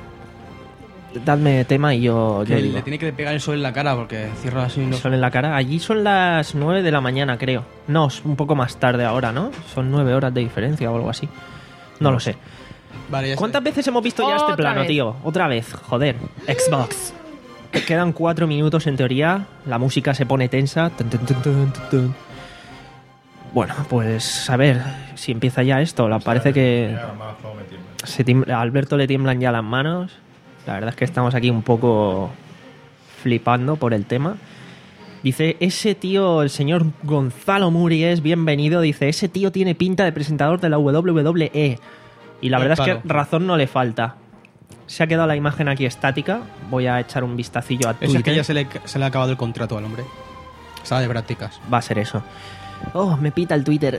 Dadme tema y yo, yo Que digo. le tiene que pegar el sol en la cara porque cierra así. No. Sol en la cara. Allí son las nueve de la mañana, creo. No, es un poco más tarde ahora, ¿no? Son nueve horas de diferencia o algo así. No lo sé. Vale, ya sé. ¿Cuántas veces hemos visto ya este Otra plano, vez. tío? Otra vez, joder. Xbox. Quedan cuatro minutos en teoría. La música se pone tensa. Tun, tun, tun, tun, tun, tun. Bueno, pues a ver si empieza ya esto. La, parece que se tiembla- a Alberto le tiemblan ya las manos. La verdad es que estamos aquí un poco flipando por el tema. Dice, ese tío, el señor Gonzalo Muries, bienvenido. Dice, ese tío tiene pinta de presentador de la W W E. Y la El verdad es palo. que razón no le falta. Se ha quedado la imagen aquí estática. Voy a echar un vistacillo a Eso Twitter. es que ya se le, se le ha acabado el contrato al hombre. Sala de prácticas. Va a ser eso. Oh, me pita el Twitter.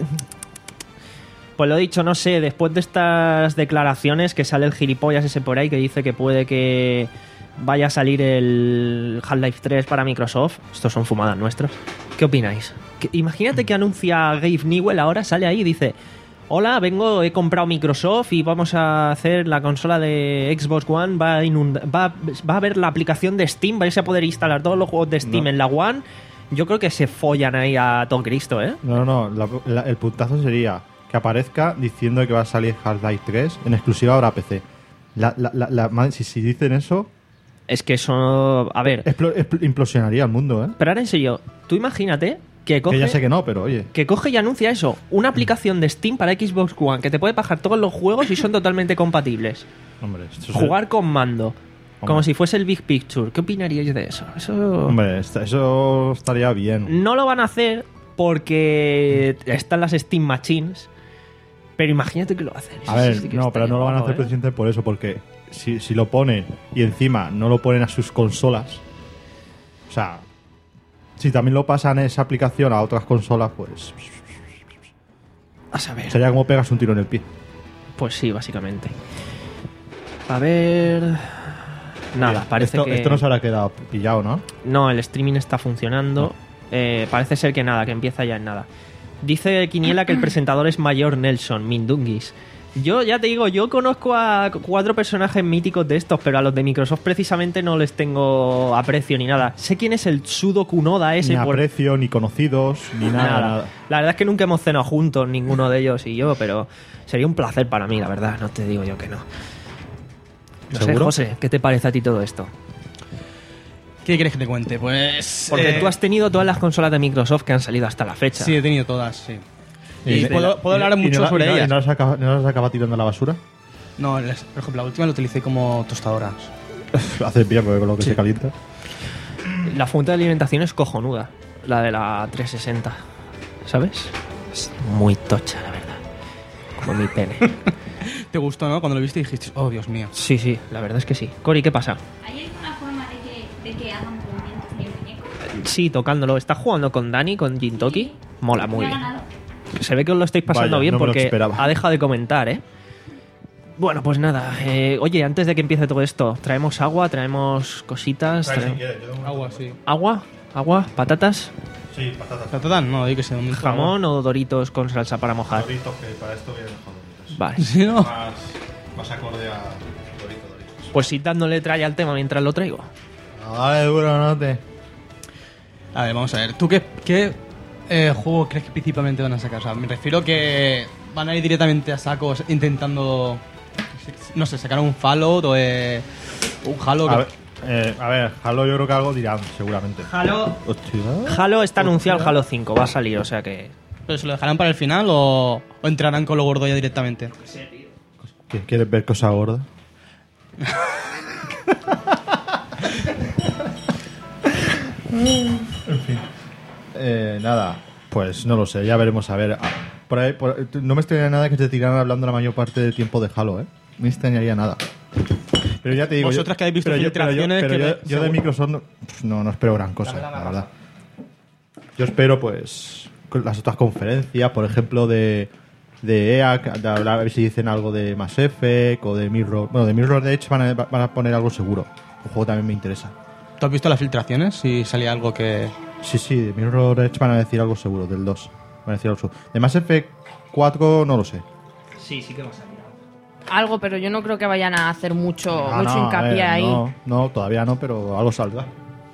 Pues lo dicho, no sé, después de estas declaraciones que sale el gilipollas ese por ahí que dice que puede que vaya a salir el Half-Life tres para Microsoft. Estos son fumadas nuestras. ¿Qué opináis? Que- imagínate que anuncia Gabe Newell ahora, sale ahí y dice: hola, vengo, he comprado Microsoft y vamos a hacer la consola de Xbox One, va a, inunda- va, va a haber la aplicación de Steam, vais a poder instalar todos los juegos de Steam No. en la One. Yo creo que se follan ahí a Don Cristo, ¿eh? No, no, no. la- la- el puntazo sería que aparezca diciendo que va a salir Half-Life tres en exclusiva para P C. La, la, la, la- man, si, si dicen eso, Es que eso... A ver, explo- expl- implosionaría el mundo, ¿eh? pero ahora en serio, tú imagínate que coge... Que ya sé que no, pero oye. que coge y anuncia eso, una aplicación de Steam para Xbox One que te puede bajar todos los juegos y son totalmente compatibles. Hombre, esto es- Jugar con mando, como Hombre. si fuese el Big Picture. ¿Qué opinaríais de eso? Eso Hombre, esta- eso estaría bien. no lo van a hacer porque están las Steam Machines, pero imagínate que lo hacen. A Eso ver, sí que no, pero estaría no lo van a guapo, hacer ¿eh? precisamente por eso, porque si, si lo ponen y encima no lo ponen a sus consolas, o sea, si también lo pasan esa aplicación a otras consolas, pues A saber. sería como pegas un tiro en el pie. Pues sí, básicamente. A ver... Nada, Mira, parece esto, que... esto no se habrá quedado pillado, ¿no? No, el streaming está funcionando. Eh, parece ser que nada, que empieza ya en nada. Dice Quiniela que el presentador es Mayor Nelson, Mindunguis. Yo ya te digo, yo conozco a cuatro personajes míticos de estos, pero a los de Microsoft precisamente no les tengo aprecio ni nada. Sé quién es el Tsudo Kunoda ese. Ni por- aprecio, ni conocidos, ni nada, Nada. nada. La verdad es que nunca hemos cenado juntos, ninguno de ellos y yo, pero sería un placer para mí, la verdad. No te digo yo que no. No sé, ¿Seguro? José, ¿qué te parece a ti todo esto? ¿Qué quieres que te cuente? Pues... Porque eh, tú has tenido todas las consolas de Microsoft que han salido hasta la fecha. Sí, he tenido todas, sí. Y, Y- puedo, puedo hablar y- y mucho no la- sobre y no- ellas. ¿Y no las acaba, no las acaba tirando a la basura? No, les- por ejemplo, la última la utilicé como tostadoras. Hace bien, porque con lo que Sí. se calienta. La fuente de alimentación es cojonuda, la de la trescientos sesenta, ¿sabes? Es muy tocha, la verdad. Como mi pene. ¿Te gustó, no? Cuando lo viste dijiste, oh, Dios mío. Sí, sí, la verdad es que sí. Cori, ¿qué pasa? ¿Hay alguna forma de que, de que hagan movimientos en el muñeco? Sí, tocándolo. ¿Estás jugando con Dani, con Jintoki? Mola muy ¿Me ha bien. ganado? Se ve que os lo estáis pasando Vaya, bien no me lo porque esperaba. ha dejado de comentar, ¿eh? Bueno, pues nada. eh, oye, antes de que empiece todo esto, traemos agua, traemos cositas. traemos- Agua, sí. ¿Agua? ¿Agua? ¿Patatas? Sí, patatas. ¿Patatas? No, di que se ¿Jamón o doritos con salsa para mojar? Doritos, que para esto vienen jodidos. Vale. Sí, ¿no? Más, más acorde a Doritos, Doritos. Pues si dándole tralla al tema mientras lo traigo. Dale duro, no te... A ver, vamos a ver. ¿Tú qué, qué eh, juego crees que principalmente van a sacar? O sea, me refiero que van a ir directamente a sacos intentando, no sé, sacar un Fallout o eh, un Halo. A que- ver, eh, a ver, Halo yo creo que algo dirán, seguramente. Halo. Hostia. Halo está anunciado el Halo cinco, va a salir, o sea que. ¿Pero se lo dejarán para el final o, o entrarán con lo gordo ya directamente? ¿Qué- ¿Quieres ver cosa gorda? En fin. Eh, nada, pues no lo sé, ya veremos a ver. Ah, por ahí, por- no me extrañaría nada que se tiraran hablando la mayor parte del tiempo de Halo, ¿eh? No me extrañaría nada. Pero ya te digo. Vosotras yo- que habéis visto pero yo- pero yo- filtraciones pero que yo, me- yo de seguro- Microsoft no, pf, no, no espero gran cosa, la verdad. Yo espero, pues, con las otras conferencias, por ejemplo, de, de E A, de hablar, a ver si dicen algo de Mass Effect o de Mirror. Bueno, de Mirror Edge van a, van a poner algo seguro. Un juego también me interesa. ¿Tú has visto las filtraciones? Si salía algo que... Sí, sí, de Mirror Edge van a decir algo seguro, del dos. Van a decir algo seguro. De Mass Effect cuatro no lo sé. Sí, sí que va a salir. Algo, pero yo no creo que vayan a hacer mucho, No, mucho no, a hincapié ver, ahí. No, no, todavía no, pero algo saldrá.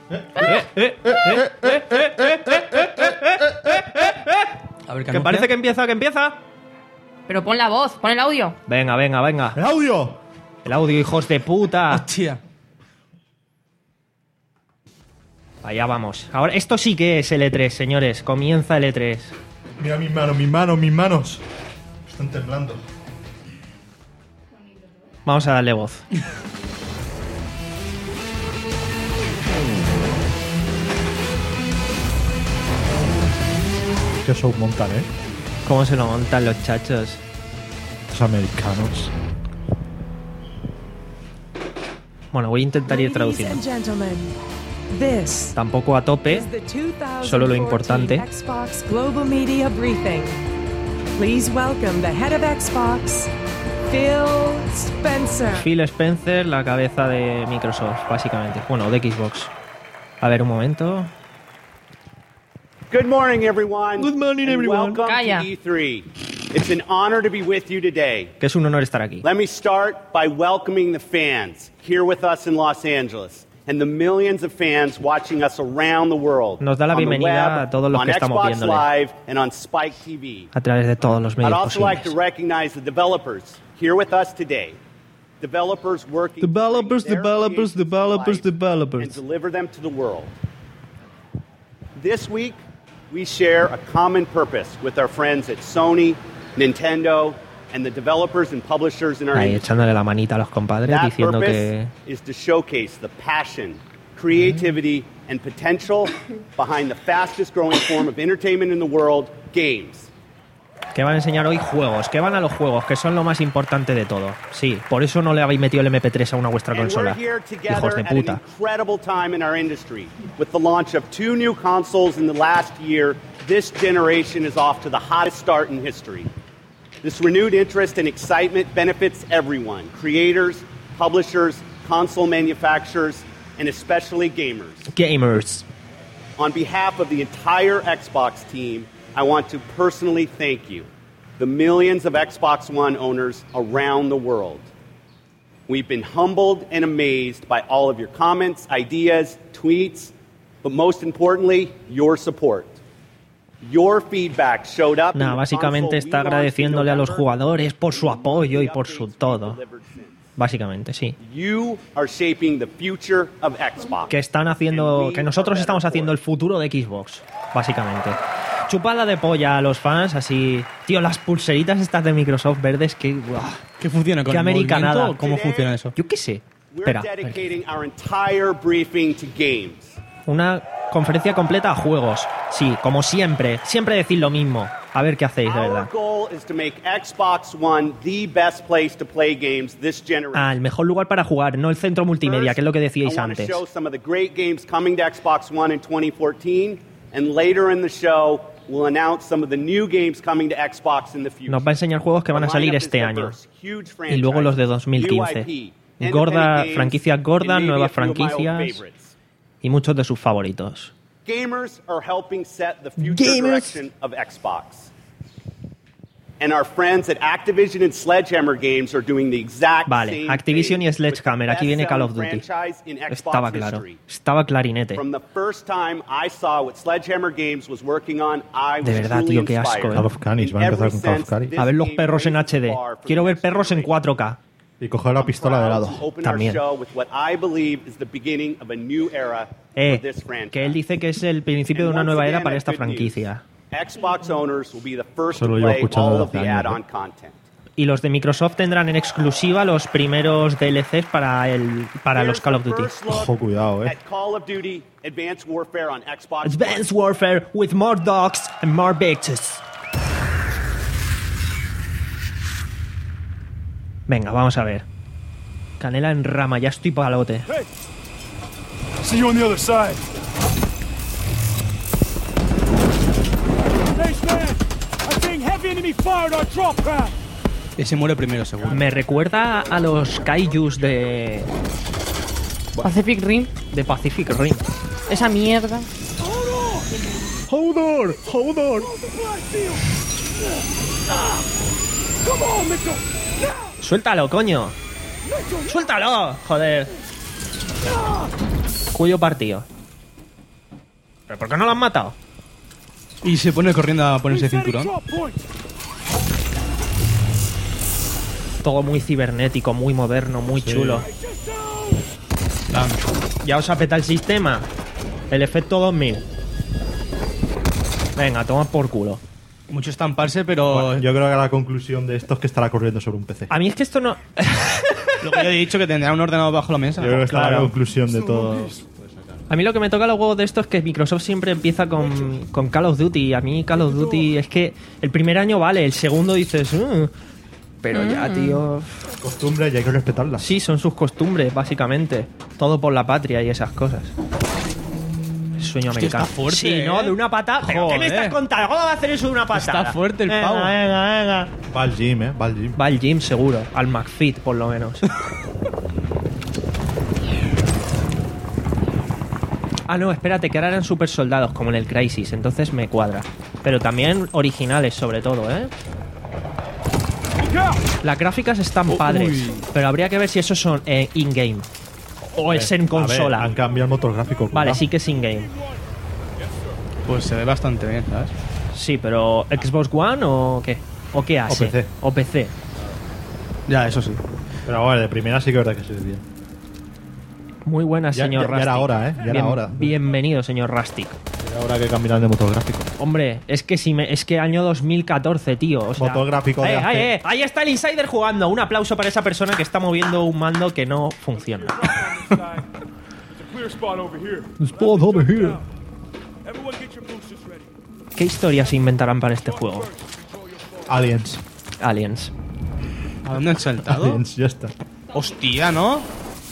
A ver, Que parece que empieza, que empieza. Pero pon la voz, pon el audio. Venga, venga, venga. ¡El audio! El audio, hijos de puta. Hostia. Allá vamos. Ahora, esto sí que es el E tres, señores. Comienza el E tres. Mira mis manos, mis manos, mis manos. Están temblando. Vamos a darle voz. Qué show montan, ¿eh? ¿Cómo se lo montan los chachos? Los americanos. Bueno, voy a intentar ir traduciendo. Ladies and gentlemen, this Tampoco a tope. is the two thousand Solo lo fourteen importante. Xbox Global Media Briefing. Please welcome the head of Xbox, Phil Spencer. Phil Spencer, la cabeza de Microsoft, básicamente. Bueno, de Xbox. A ver, un momento. Good morning, everyone. Good morning, and everyone. Welcome Calla. to E three. It's an honor to be with you today. Que es un honor estar aquí. Let me start by welcoming the fans here with us in Los Angeles and the millions of fans watching us around the world. Nos da la on the bienvenida web, a todos los on que estamos Xbox viéndole. Live and on Spike T V. A través de todos los I'd medios also like to posibles. recognize the developers here with us today. Developers working to bring Developers, their developers, creations to developers, life developers. and deliver them to the world. This week, we share a common purpose with our friends at Sony, Nintendo, and the developers and publishers in our Ahí industry. echándole la manita a los compadres That diciendo purpose que is to showcase the passion, creativity, and potential behind the fastest growing form of entertainment in the world, games. que van a enseñar hoy juegos, que van a los juegos, que son lo más importante de todo. Sí, por eso no le habéis metido el eme pe tres a una vuestra And we're consola. here Hijos together de at an puta. incredible time in our industry. With the launch of two new consoles in the last year, this generation is off to the hottest start in history. This renewed interest and excitement benefits everyone: creators, publishers, console manufacturers, and especially gamers. Gamers. On behalf of the entire Xbox team, I want to personally thank you, the millions of Xbox One owners around the world. We've been humbled and amazed by all of your comments, ideas, tweets, but most importantly, your support. Your feedback showed up in Nah, the básicamente console está we launched in agradeciéndole a los November, jugadores por su and apoyo y the por su updates we've todo. delivered since. básicamente, sí. You are shaping the future of Xbox. Que están haciendo, que nosotros estamos haciendo el futuro de Xbox, básicamente. Chupada de polla a los fans, así... Tío, las pulseritas estas de Microsoft verdes, que... Uah, ¿Qué funciona con qué el americanada. movimiento? ¿Cómo funciona eso? Yo qué sé. We're Espera. dedicating our entire briefing to games. Una conferencia completa a juegos. Sí, como siempre. Siempre decís lo mismo. A ver qué hacéis, de Our verdad. goal is to make Xbox One the best place to play games this generation. Ah, el mejor lugar para jugar, no el centro multimedia, que es lo que decíais I want to antes. show some of the great games coming to Xbox One in twenty fourteen, and later in the show, we'll announce some of the new games coming to Xbox in the future. Nos va a enseñar juegos que van a The salir lineup is este año. diverse, huge Y luego los de dos mil franchises, quince. U I P, Gorda, independent games, franquicias gordas, and maybe nuevas a few of my old franquicias favorites. y muchos de sus favoritos. Gamers are helping set the future Gamers. direction of Xbox. And our friends at Activision and Sledgehammer Games are doing the exact Vale, same Activision thing y Sledgehammer, with the aquí viene Call of best-selling Duty. franchise in Xbox Estaba claro, history. estaba clarinete. From the first time I saw what Sledgehammer Games was working on, I was De verdad, truly tío, qué asco, inspired. eh. Call of Canis, van a In empezar every con Call of sense, Canis. this A ver los game perros en raised the H D. bar for Quiero the ver next perros en generation. cuatro K. Y coger la pistola de Proud lado. to open También. our show with what I believe is the beginning of a new era Eh, for this franchise. que él dice que es el principio de And una once nueva era again, para I esta have good news. franquicia. Xbox owners will be the first Eso to lo llevo play escuchando all of desde the hace add-on años. content. Y los de Microsoft tendrán en exclusiva los primeros D L Cs para el para los Here's Call of the Duty. first look Ojo, cuidado, eh. at Call of Duty Advanced Warfare on Xbox Advanced Warfare with more dogs and more bitches. Venga, vamos a ver. Canela en rama, ya estoy palote. See you on the other side. Base man, I'm seeing heavy enemy fire at our drop pad. Ese muere primero, seguro. Me recuerda a los kaijus de, Pacific Rim. de Pacific Rim. Esa mierda. Hold on, hold on. Come on, Mitchell. Suéltalo, coño. Suéltalo, joder. Cuello partido. ¿Pero por qué no lo han matado? Y se pone corriendo a ponerse el cinturón. Drop point. Todo muy cibernético, muy moderno, muy chulo. Ah, Ya os apeta el sistema. El efecto dos mil. Venga, toma por culo. mucho estamparse, pero Bueno, yo creo que la conclusión de esto es que estará corriendo sobre un P C. A mí es que esto no... lo que yo he dicho, que tendrá un ordenador bajo la mesa. Yo creo que esta es Claro. la conclusión de todo. A mí lo que me toca los huevos de esto es que Microsoft siempre empieza con, con Call of Duty. A mí Call of Duty es que el primer año vale, el segundo dices... "Uh", pero ya, tío... Costumbre y hay que respetarla. Sí, son sus costumbres, básicamente. Todo por la patria y esas cosas. Sueño Hostia, americano. está fuerte, Sí, ¿no? ¿eh? De una patada. ¿Pero qué me Joder. estás contando? ¿Cómo va a hacer eso de una patada? Está fuerte el venga, pavo. Venga, venga. Va al gym, eh. Va al gym. Va al gym seguro. Al McFit, por lo menos. Ah, no, espérate, que ahora eran super soldados, como en el Crysis. Entonces me cuadra. Pero también originales, sobre todo, ¿eh? Las gráficas están padres, pero habría que ver si esos son eh, in-game o es en A ver, consola. han cambiado el motor gráfico. Vale, cuidado. sí que es in-game. Pues se ve bastante bien, ¿sabes? Sí, pero ¿Xbox One o qué? ¿O qué hace? P C. O P C. Ya, eso sí. Pero bueno, de primera sí que es verdad que se ve bien. Muy buena, Ya- señor ya- ya Rustic. era hora, ¿eh? Ya era hora. Bienvenido, señor Rustic. Y ahora que cambian de motor gráfico. Hombre, es que si me, es que año dos mil catorce, tío. O sea, Motor gráfico de Eh, hace- eh, eh, ahí está el insider jugando. Un aplauso para esa persona que está moviendo un mando que no funciona. It's a clear spot over here. Spot over here. Everyone get your boosters ready. ¿Qué historias se inventarán para este juego? Aliens. Aliens. ¿A dónde han saltado? Aliens, ya está. Hostia, ¿no?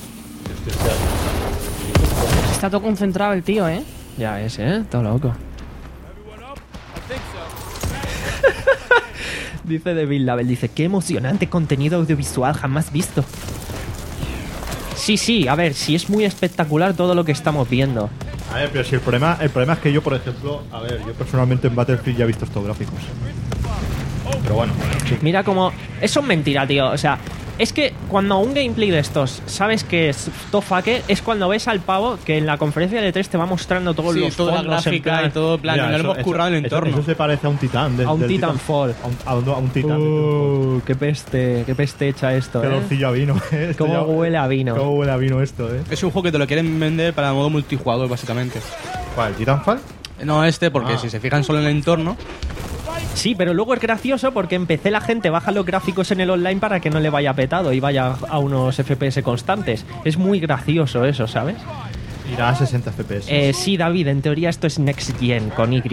Está todo concentrado el tío, ¿eh? Ya es, ¿eh? Todo loco. Dice de Bill Label, dice, qué emocionante contenido audiovisual jamás visto. Sí, sí, a ver, sí es muy espectacular todo lo que estamos viendo. A ver, pero si el problema, el problema es que yo, por ejemplo, a ver, yo personalmente en Battlefield ya he visto estos gráficos. Pero bueno, sí. Mira cómo... Eso es mentira, tío. O sea, Es que cuando un gameplay de estos sabes que es tofaque, es cuando ves al pavo que en la conferencia de E tres te va mostrando todos Sí, los toda la fondos en gráfica plan- y todo, en plan, Mira, no le eso- hemos currado el eso- entorno. Eso, se parece a un titán. de- A un del Titanfall. A un, a un- a un titán. Uh, qué peste, qué peste hecha esto, Qué ¿eh? dolcillo a vino. eh. Esto Cómo ya- huele a vino. Cómo huele a vino esto, eh. Es un juego que te lo quieren vender para modo multijugador, básicamente. ¿Cuál? ¿Titanfall? No este, porque Ah. si se fijan solo en el entorno, Sí, pero luego es gracioso porque en P C la gente baja los gráficos en el online para que no le vaya petado y vaya a unos F P S constantes. Es muy gracioso eso, ¿sabes? Irá a sesenta F P S. Eh, sí, David, en teoría esto es Next Gen con Y.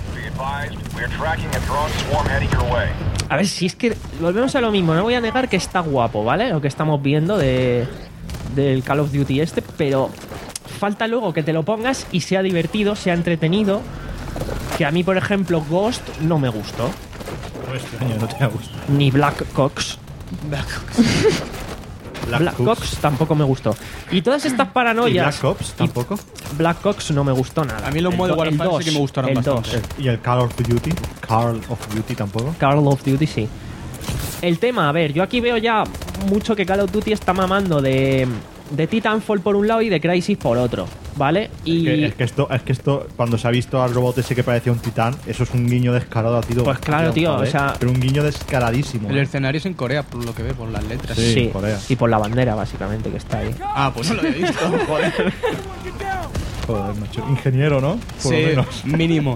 A ver, si es que volvemos a lo mismo, no voy a negar que está guapo, ¿vale? Lo que estamos viendo de del Call of Duty este, pero falta luego que te lo pongas y sea divertido, sea entretenido. Que a mí, por ejemplo, Ghost no me gustó. No es extraño, no te gusta. Ni Black Cox. Black, Black Cooks. Cox tampoco me gustó. Y todas estas ¿Y paranoias. Black Ops tampoco? Black Cox no me gustó nada. A mí los El Modern do- el Warfare sí dos, que me gustaron el bastante. dos. ¿Y el Call of Duty? Call of Duty tampoco. Call of Duty sí. El tema, a ver, yo aquí veo ya mucho que Call of Duty está mamando de, de Titanfall por un lado y de Crysis por otro, ¿vale? Y Es que, es que esto, es que esto, cuando se ha visto al robot ese que parecía un titán, eso es un guiño descarado a tiro. Pues claro, tío, ¿vale? o sea- Pero un guiño descaradísimo. el ¿eh? escenario es en Corea, por lo que ve, por las letras. Sí, sí, Corea. y por la bandera básicamente que está ahí. Ah, pues no lo había visto. Joder. Joder, macho. Ingeniero, ¿no? Por lo Sí, menos. mínimo.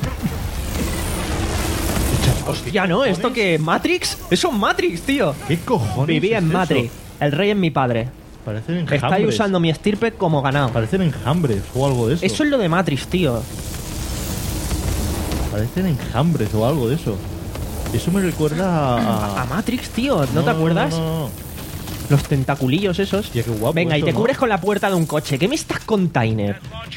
Hostia, ¿no? ¿Esto que Matrix? Es un Matrix, tío. ¿Qué cojones? Viví es en eso? Matrix. El rey es mi padre. Parecen enjambres. Estáis usando mi estirpe como ganado. Parecen enjambres o algo de eso. Eso es lo de Matrix, tío. Parecen enjambres o algo de eso. Eso me recuerda a. A Matrix, tío, ¿no, te acuerdas? No, no, no. Los tentaculillos esos. Hostia, qué guapo Venga, y eso, te ¿no? cubres con la puerta de un coche. ¿Qué me estás container?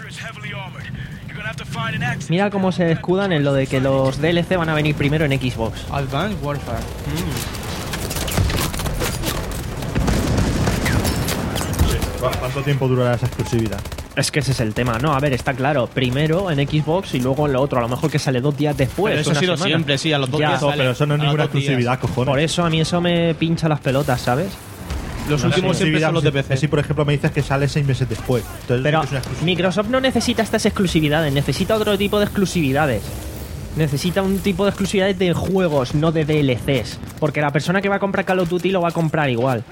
Mira cómo se escudan en lo de que los D L C van a venir primero en Xbox. Advanced Warfare. ¿Cuánto tiempo durará esa exclusividad? Es que ese es el tema. No, a ver, está claro. Primero en Xbox y luego en lo otro. A lo mejor que sale dos días después. Pero eso ha una sido semana. siempre, sí, a los dos Ya, días No, sale. pero eso no es A los ninguna dos días. exclusividad, cojones. Por eso a mí eso me pincha las pelotas, ¿sabes? Los Una últimos siempre exclusividad son los de si- P C. Si, por ejemplo, me dices que sale seis meses después. Entonces, Pero es una exclusividad. Microsoft no necesita estas exclusividades, necesita otro tipo de exclusividades. Necesita un tipo de exclusividades de juegos, no de D L Cs. Porque la persona que va a comprar Call of Duty lo va a comprar igual.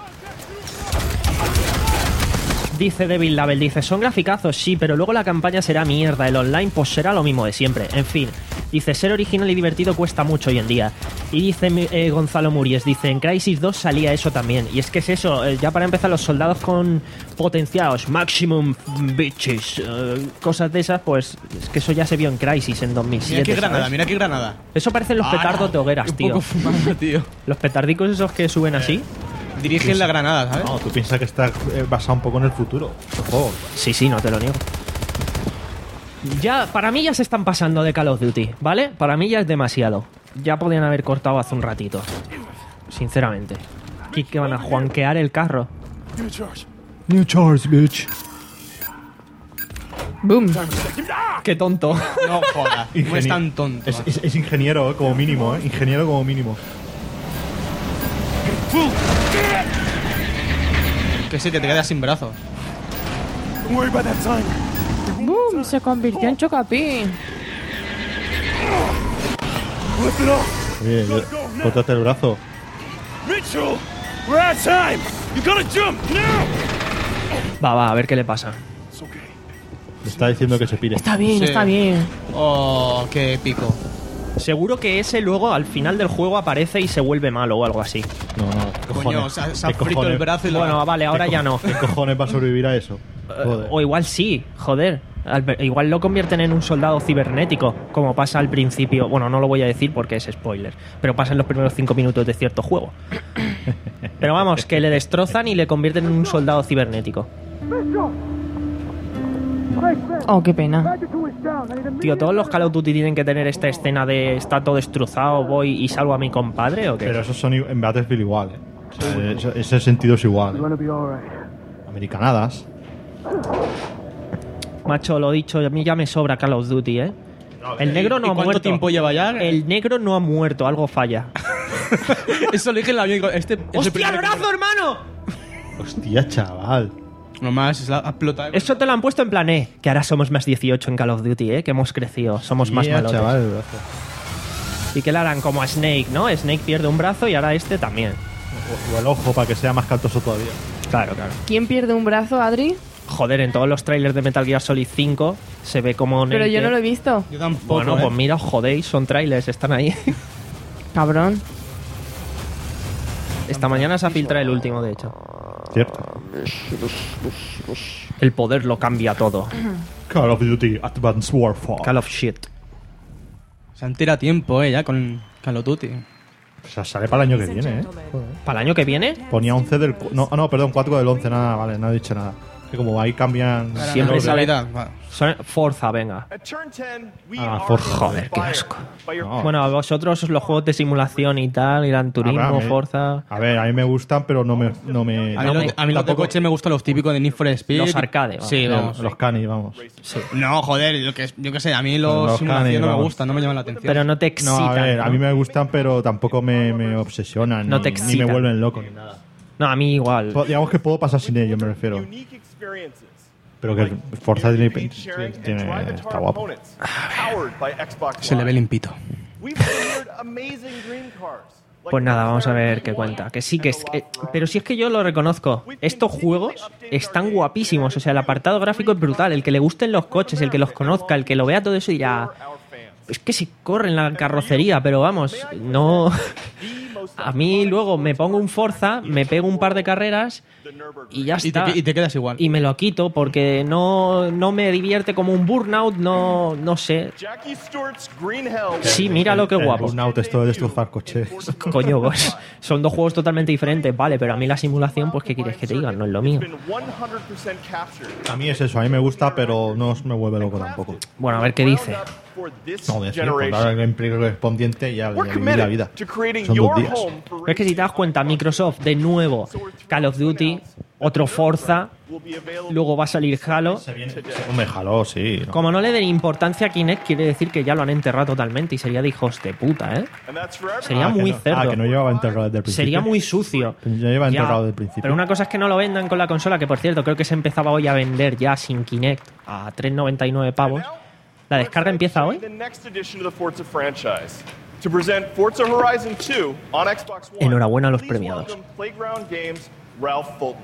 Dice Devil Label, dice, son graficazos, sí, pero luego la campaña será mierda, el online pues será lo mismo de siempre. En fin, dice, ser original y divertido cuesta mucho hoy en día. Y dice eh, Gonzalo Muries, dice, en Crysis dos salía eso también. Y es que es eso, eh, ya para empezar los soldados con potenciados, maximum bitches, eh, cosas de esas, pues es que eso ya se vio en Crysis en dos mil siete. Mira qué granada, ¿sabes? mira qué granada. Eso parecen los Ah, petardos de hogueras, un tío. poco fumado, tío. Los petardicos esos que suben así. Dirigen la granada, ¿sabes? No, tú piensas que está eh, basado un poco en el futuro. Ojo. Sí, sí, no te lo niego. Ya, para mí ya se están pasando de Call of Duty, ¿vale? Para mí ya es demasiado. Ya podían haber cortado hace un ratito. Sinceramente. Aquí que van a juanquear el carro. New Charge, bitch. Boom. Qué tonto. No jodas, no es Ingenie- tan tonto. Es, es- es ingeniero, eh, como mínimo, ¿eh? Ingeniero como mínimo. Que sí, que te quedas sin brazos. Don't worry about that time. Boom. Se convirtió en Chocapi. Lift it off. Oye, yo- córtate el brazo. Mitchell, we're out of time. You gotta jump now. Va, va, a ver qué le pasa. It's okay. Le está diciendo que se pire. Está bien, Sí. está bien. Oh, qué épico. Seguro que ese luego al final del juego aparece y se vuelve malo o algo así. No, no, ¿qué cojones? Coño, se ha, se ha ¿Qué frito cojones? el brazo y lo Bueno, vale, ahora ya no. ¿Qué cojones va a sobrevivir a eso? Joder. O igual sí, joder. Al- Igual lo convierten en un soldado cibernético, como pasa al principio. Bueno, no lo voy a decir porque es spoiler, pero pasa en los primeros cinco minutos de cierto juego. Pero vamos, que le destrozan y le convierten en un soldado cibernético. Oh, qué pena. Tío, ¿todos los Call of Duty tienen que tener esta escena de está todo destrozado, voy y salvo a mi compadre o qué? Pero esos son i- en Battlefield igual, ¿eh? O sea, ese, ese sentido es igual. ¿eh? Americanadas. Macho, lo dicho, a mí ya me sobra Call of Duty, ¿eh? El negro no ¿Y ha cuánto muerto. tiempo lleva ya? El negro no ha muerto, algo falla. Eso lo dije en la avión. Este es el ¡Hostia, primero el que- brazo, hermano! Hostia, chaval. Nomás es la explota. Eso te lo han puesto en plan, eh, que ahora somos más dieciocho en Call of Duty, eh, que hemos crecido, somos más Hostia, malotes. chaval, el brazo. Y que le harán como a Snake, ¿no? Snake pierde un brazo y ahora este también. O el ojo para que sea más cantoso todavía. Claro, claro. ¿Quién pierde un brazo, Adri? Joder, en todos los trailers de Metal Gear Solid cinco se ve como Pero Snake- yo no lo he visto. Yo tampoco. Bueno, ¿eh? pues mira, os jodéis, son trailers, están ahí. Cabrón. Esta mañana se ha filtrado el último, de hecho. Cierto. El poder lo cambia todo. Call of Duty Advanced Warfare. Call of shit. Se han tirado tiempo, eh, ya con Call of Duty. O sea, sale para el año que viene, ¿eh? ¿Para el año que viene? Ponía once del... cu- No, no, perdón, cuatro del once, nada, vale, no he dicho nada. Que como ahí cambian... Siempre el orden. sale- Realidad, va. Son- Forza, venga. At turn ten, we Ah, are Forza. Joder, qué inspired asco. by your No. Bueno, a vosotros los juegos de simulación y tal, Gran Turismo, A ver, a mí- Forza... A ver, a mí me gustan, pero no me... No me A mí, los, a mí los de tampoco- coche me gustan los típicos de Need for Speed. Los arcade, vamos. Sí, Los, vamos. los canis, vamos. No, joder, lo que es- yo qué sé, a mí los, Los simulaciones canis, no me vamos. gustan, no me llaman la atención. Pero no te No, excitan. a ver, ¿no? a mí me gustan, pero tampoco me, me obsesionan. No ni, te ni me excitan. vuelven loco ni nada. No, a mí igual. Po- Digamos que puedo pasar sin ello, me refiero. unique experiences. Pero que Forza tiene, Meet, sharing, and tiene- drive está guitar guapo. opponents, powered by Xbox Se le ve Live. limpito. We've premiered amazing dream cars, like Pues nada, vamos a ver McLaren qué cuenta. Que sí, and que the es... eh, Lost Road. pero si es que yo lo reconozco. Estos juegos están guapísimos. O sea, el apartado gráfico es brutal. El que le gusten los coches, el que los conozca, el que lo vea todo eso dirá... For our fans. Es que si corren la carrocería, pero vamos, no... A mí luego me pongo un Forza, me pego un par de carreras y ya Y está. te, y te quedas igual. Y me lo quito porque no, no me divierte como un Burnout, no, no sé. Jackie Stewart's Green Hell. Sí, mira lo que El guapo. Burnout, esto de destrozar coches. Coño, pues, son dos juegos totalmente diferentes, vale, pero a mí la simulación, pues, ¿qué quieres que te digan? No es lo mío. It's been one hundred percent captured. A mí es eso, a mí me gusta, pero no me vuelve loco tampoco. Bueno, a ver qué dice. For this No, decir, generation. contar el gameplay correspondiente y ya, We're ya vivir la vida. committed to creating Son dos your días. home for Pero es que si te das cuenta, Microsoft, de nuevo, Call of Duty, otro Forza, will be available. luego va a salir Halo. Hombre, Halo, sí. ¿no? Como no le den importancia a Kinect, quiere decir que ya lo han enterrado totalmente y sería de hijos de puta, ¿eh? And that's for everyone. Sería Ah, que muy no- cerdo. Ah, que no llevaba enterrado desde el principio. Sería muy sucio. Pero ya lleva enterrado Ya, desde el principio. Pero una cosa es que no lo vendan con la consola, que por cierto, creo que se empezaba hoy a vender ya sin Kinect a tres noventa y nueve pavos. La descarga empieza hoy. The next edition of the Forza franchise. To present Forza Horizon two on Xbox One. Enhorabuena a los Please premiados. welcome Playground Games, Ralph Fulton.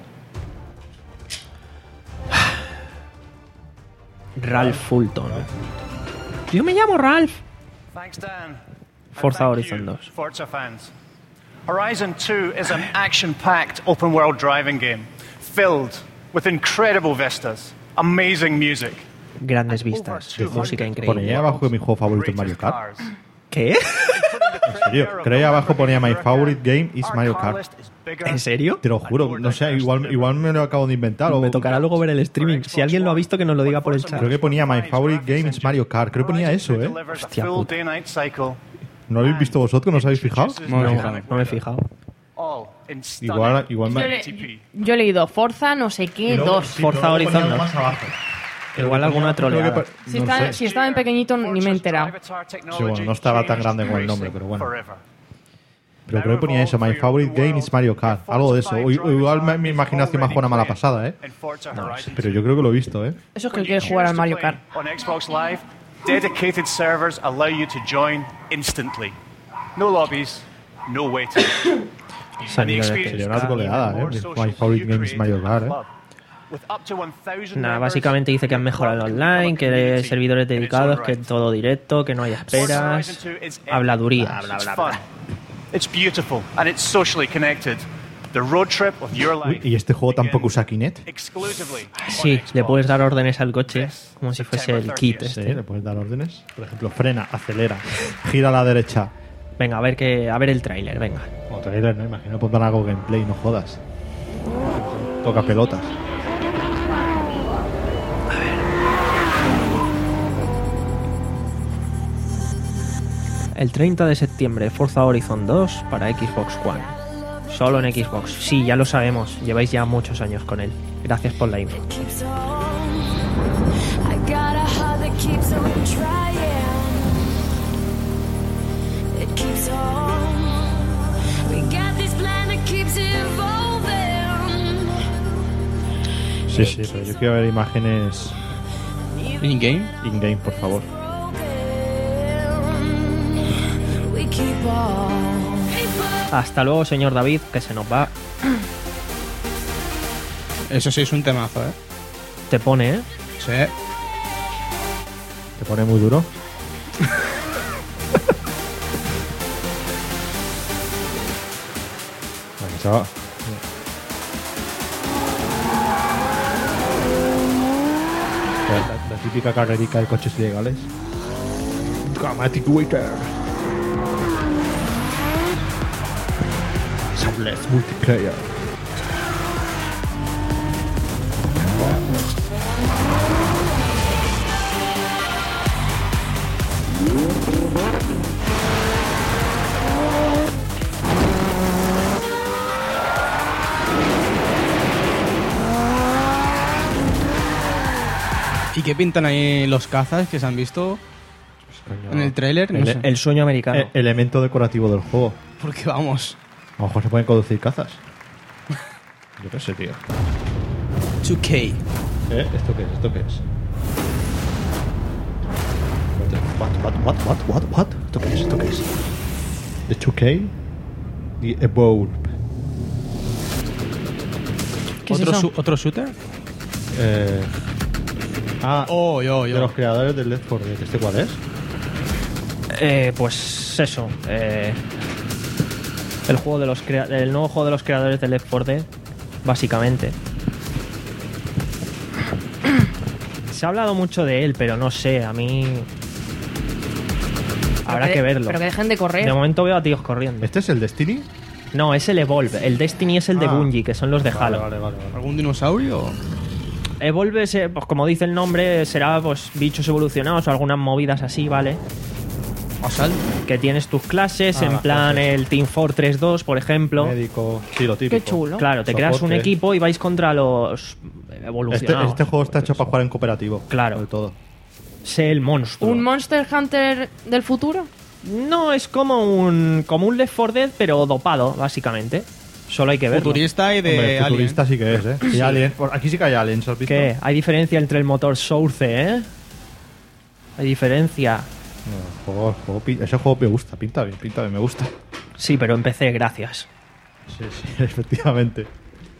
Ralph Fulton. Yo me llamo Ralph. Thanks, Dan. Forza And thank Horizon you, dos. Forza fans. Horizon two is an action-packed open-world driving game filled with incredible vistas, amazing music, Grandes vistas, de música Ponía increíble. abajo que mi juego favorito es Mario racing Kart. cars. ¿Qué? En serio, creo que abajo ponía My favorite game is Our Mario car Kart. list is bigger. ¿En serio? Te lo juro, no sé, igual, igual me lo acabo de inventar. O Me tocará luego ver el streaming. Si alguien lo ha visto, que nos lo diga por el chat. Creo que ponía My favorite game is Mario Kart. Creo que ponía eso, ¿eh? Delivers a Hostia full puta. day-night cycle, ¿No lo habéis visto vosotros? ¿No os habéis fijado? No me he No, fijado. no me he fijado. all in stunning Igual, igual me... Yo le- Yo he leído Forza, no sé qué, dos. Forza Horizon dos. Igual alguna troleada. Creo que- Si, no está- sé. si estaba en pequeñito ni me he enterado. Sí, bueno, no estaba tan grande como el nombre, pero bueno. Pero creo que ponía eso, My favorite game is Mario Kart. Algo de eso. O, o igual me- mi imaginación me juega una mala pasada, ¿eh? Pero yo creo que lo he visto, ¿eh? Eso es que quiere jugar al Mario Kart. On Xbox Live, dedicated servers allow you to join instantly. No lobbies, no waiting. Sonido de Sería una goleada, ¿eh? My favorite game is Mario Kart, ¿eh? Nada, básicamente dice que han mejorado el online, que hay servidores dedicados, que todo directo, que no hay esperas. Habladuría, bla, bla, bla. It's beautiful and it's socially connected. The road trip of your Uy, life ¿y este juego tampoco usa Kinect? exclusively. Sí, le puedes dar órdenes al coche como si fuese el kit Sí, este. le puedes dar órdenes. Por ejemplo, frena, acelera, gira a la derecha. Venga, a ver que a ver el tráiler, venga. O trailer, ¿no? Imagino que pondrán algo gameplay, no jodas. Toca pelotas. El treinta de septiembre, Forza Horizon dos para Xbox One. Solo en Xbox. Sí, ya lo sabemos. Lleváis ya muchos años con él. Gracias por la info. keeps on. I got a heart that keeps on trying. It keeps on. keeps evolving. Sí, sí, pero yo quiero ver imágenes ¿In-game? in-game, por favor. We keep on. Hasta luego, señor David, que se nos va. Eso sí es un temazo, ¿eh? Te pone, ¿eh? Sí. Te pone muy duro. Bueno, chaval. La, la típica carrerica de coches ilegales. Dramatic Waiter. Subless Multiplayer. ¿Y qué pintan ahí los cazas que se han visto en el tráiler? No El, sé. el sueño americano. E- elemento decorativo del juego. Porque vamos. A lo mejor se pueden conducir cazas. Yo qué sé, tío. dos K. ¿Eh? ¿Esto qué es? ¿Esto qué es? What, what, what, what, what, what? ¿Esto qué es? ¿Esto qué es? ¿The dos K? The Evolve. ¿Qué es ¿Otro, eso? su- ¿Otro shooter? Eh... Ah, Oh, yo, yo. de los creadores del Left four Dead. ¿Este cuál es? Eh, pues eso. Eh, el juego de los crea- el nuevo juego de los creadores de Left four Dead, básicamente. Se ha hablado mucho de él, pero no sé, a mí habrá Pero que verlo. Pero que dejen de correr. De momento veo a tíos corriendo. ¿Este es el Destiny? No, es el Evolve. El Destiny es el de Ah. Bungie, que son los de Halo. Vale, vale, vale. ¿Algún dinosaurio? Evolve, se- pues como dice el nombre, será pues bichos evolucionados o algunas movidas así, ¿vale? ¿Asal? Que tienes tus clases, Ah, en las plan clases. el Team Fortress dos, por ejemplo. Médico. Sí, lo típico. Qué chulo. Claro, te creas un Soporte. equipo y vais contra los Este, evolucionados. este juego está hecho para jugar en cooperativo. Claro. Sobre todo. Sé el monstruo. ¿Un Monster Hunter del futuro? No, es como un como un Left four Dead, pero dopado, básicamente. Solo hay que verlo. Futurista y de Hombre, Alien. futurista sí que es, ¿eh? Y Alien. Por- Aquí sí que hay aliens, ¿has visto? ¿Qué? Hay diferencia entre el motor Source, ¿eh? Hay diferencia. No, juego- juego pi- ese juego me gusta, pinta bien, pinta bien, me gusta. Sí, pero empecé, gracias. Sí, sí, efectivamente.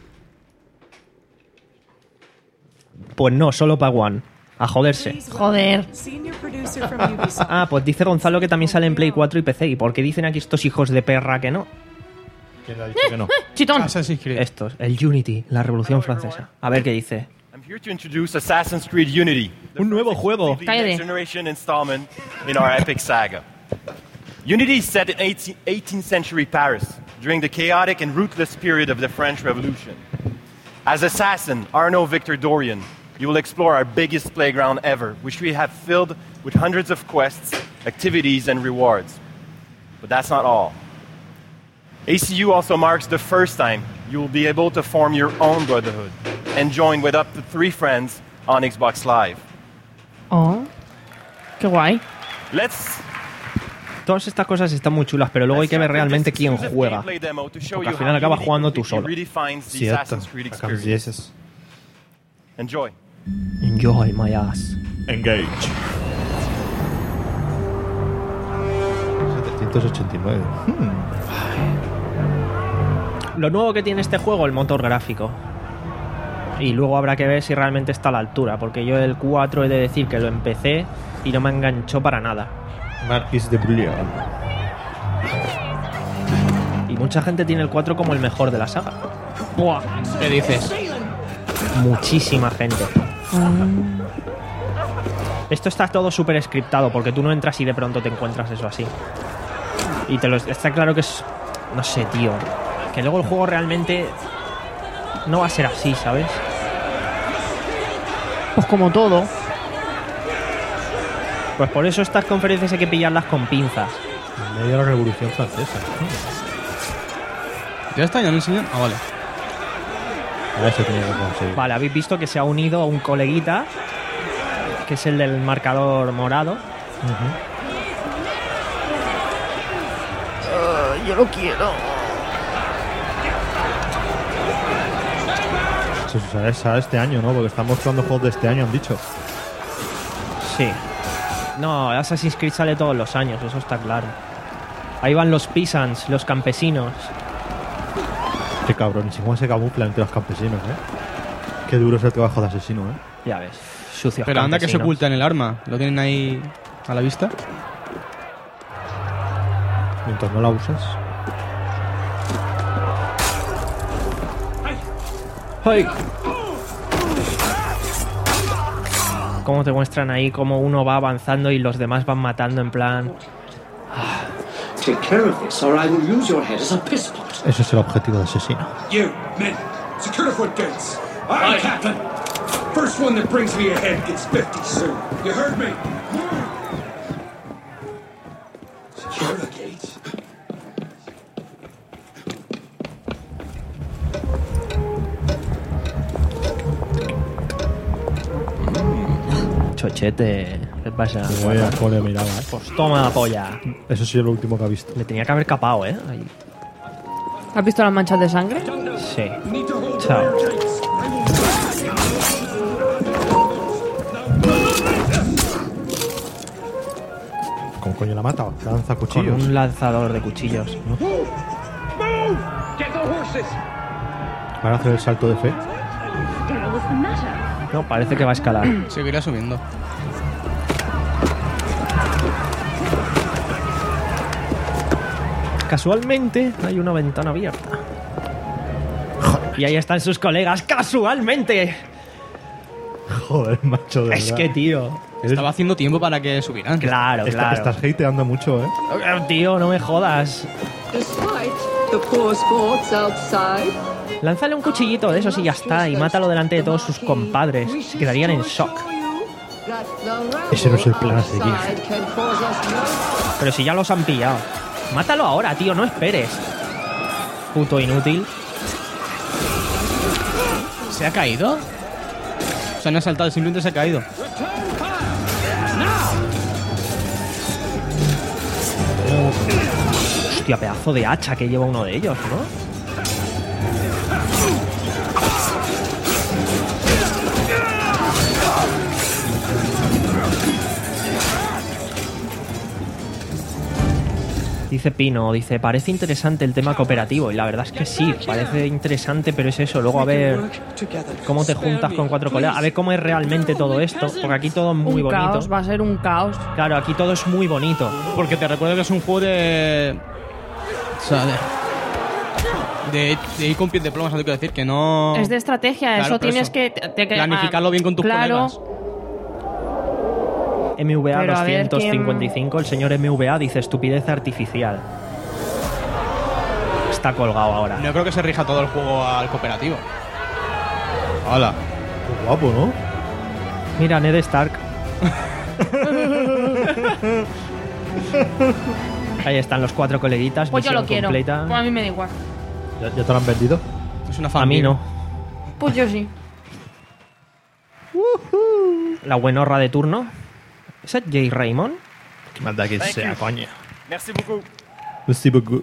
Pues no, solo para One. A joderse. Joder. Senior producer from Ubisoft. Ah, pues dice Gonzalo que también sale en Play cuatro y P C. ¿Y por qué dicen aquí estos hijos de perra que no? ¿Quién ha dicho que no? Chitón. Assassin's Creed. Estos, el Unity, la Revolución Francesa. A ver qué dice. I'm here to introduce Assassin's Creed Unity, the Un nuevo first juego. completely Cállate. next generation installment in our epic saga. Unity is set in eighteenth century Paris during the chaotic and ruthless period of the French Revolution. As assassin Arnaud Victor Dorian, you will explore our biggest playground ever, which we have filled with hundreds of quests, activities, and rewards. But that's not all. A C U also marks the first time you will be able to form your own brotherhood and join with up to three friends on Xbox Live. Oh. Qué guay. Let's Todas estas cosas están muy chulas, pero luego hay que ver realmente quién juega. Porque al final acabas jugando tú solo. Cierto. Acabas de esas. Enjoy. Enjoy my ass. Engage. setecientos ochenta y nueve. Hmm. Lo nuevo que tiene este juego, el motor gráfico. Y luego habrá que ver si realmente está a la altura, porque yo el cuatro he de decir que lo empecé y no me enganchó para nada. Marquis de Bouillon. Y mucha gente tiene el cuatro como el mejor de la saga. Buah, ¿qué dices? Muchísima gente. Esto está todo súper scriptado, porque tú no entras y de pronto te encuentras eso así. Y te lo, está claro que es... No sé, tío. Que luego el juego realmente no va a ser así, ¿sabes? Pues como todo. Pues por eso estas conferencias hay que pillarlas con pinzas. En medio de la Revolución Francesa. ¿Ya está? ¿Ya no enseñan? Ah, vale. A eso tenía que conseguir. Vale, habéis visto que se ha unido a un coleguita, que es el del marcador morado. Yo lo quiero. Eso sale, sale este año, ¿no? Porque están mostrando juegos de este año, han dicho. Sí. No, Assassin's Creed sale todos los años, eso está claro. Ahí van los peasants, los campesinos. Qué cabrón, y cómo se camuflan entre los campesinos, ¿eh? Qué duro es el trabajo de asesino, ¿eh? Ya ves, sucios Pero anda que se campesinos. oculta en el arma. ¿Lo tienen ahí a la vista? Mientras no la usas. ¡Ay! Cómo te muestran ahí cómo uno va avanzando y los demás van matando en plan... Take care of this, or I will use your head as a piss pot. Ese es el objetivo de asesino. You, men, secure the foot gates. Aye, Captain. First one that brings me a head gets fifty soon. You heard me? Secure the gates. Chochete, ¿qué pasa? Vaya, cómo le miraba, ¿eh? Pues toma la polla. Eso sí es lo último que ha visto. Le tenía que haber capado, ¿eh? Ahí. ¿Has visto las manchas de sangre? Sí. Chao. ¿Cómo coño la mata? Lanza Con cuchillos. un lanzador de cuchillos, ¿no? Van a hacer el salto de fe. No, parece que va a escalar. Seguirá subiendo. Casualmente hay una ventana abierta. Y ahí están sus colegas, casualmente. Joder, macho, de Es verdad. que, tío. Estaba haciendo tiempo para que subieran. Claro, Está- claro. Estás hateando mucho, ¿eh? Tío, no me jodas. Despite the poor sports outside, Lánzale un cuchillito de esos y ya está. Y mátalo delante de todos sus compadres. Se quedarían en shock. that the Ese no es el plan a seguir. outside can cause us no Pero si ya los han pillado. Mátalo ahora, tío, no esperes. Puto inútil. ¿Se ha caído? O sea, no ha saltado, simplemente se ha caído. Hostia, pedazo de hacha que lleva uno de ellos, ¿no? Dice Pino, dice, parece interesante el tema cooperativo. Y la verdad es que sí, parece interesante, pero es eso. Luego a ver cómo te juntas con cuatro colegas. A ver cómo es realmente todo esto. Porque aquí todo es muy un bonito. caos, va a ser un caos. Claro, aquí todo es muy bonito. Porque te recuerdo que es un juego de... O sea, de... De, de ir con pies de plomo, eso quiero decir, que no... Es de estrategia, Claro, eso por tienes eso. que... te- te- Planificarlo bien con tus claro, colegas. M V A Pero a ver, doscientos cincuenta y cinco, el señor M V A dice estupidez artificial. Está colgado ahora. No creo que se rija todo el juego al cooperativo. Hola. Qué guapo, ¿no? Mira, Ned Stark. Ahí están los cuatro coleguitas. pues yo misión lo quiero. completa. Pues a mí me da igual. ¿Ya, ya te lo han vendido? Es una A mí no. Pues yo sí. La buenorra de turno. ¿Esa es Jay Raymond? Que manda que Thank sea, you. coño. Merci beaucoup. Merci beaucoup.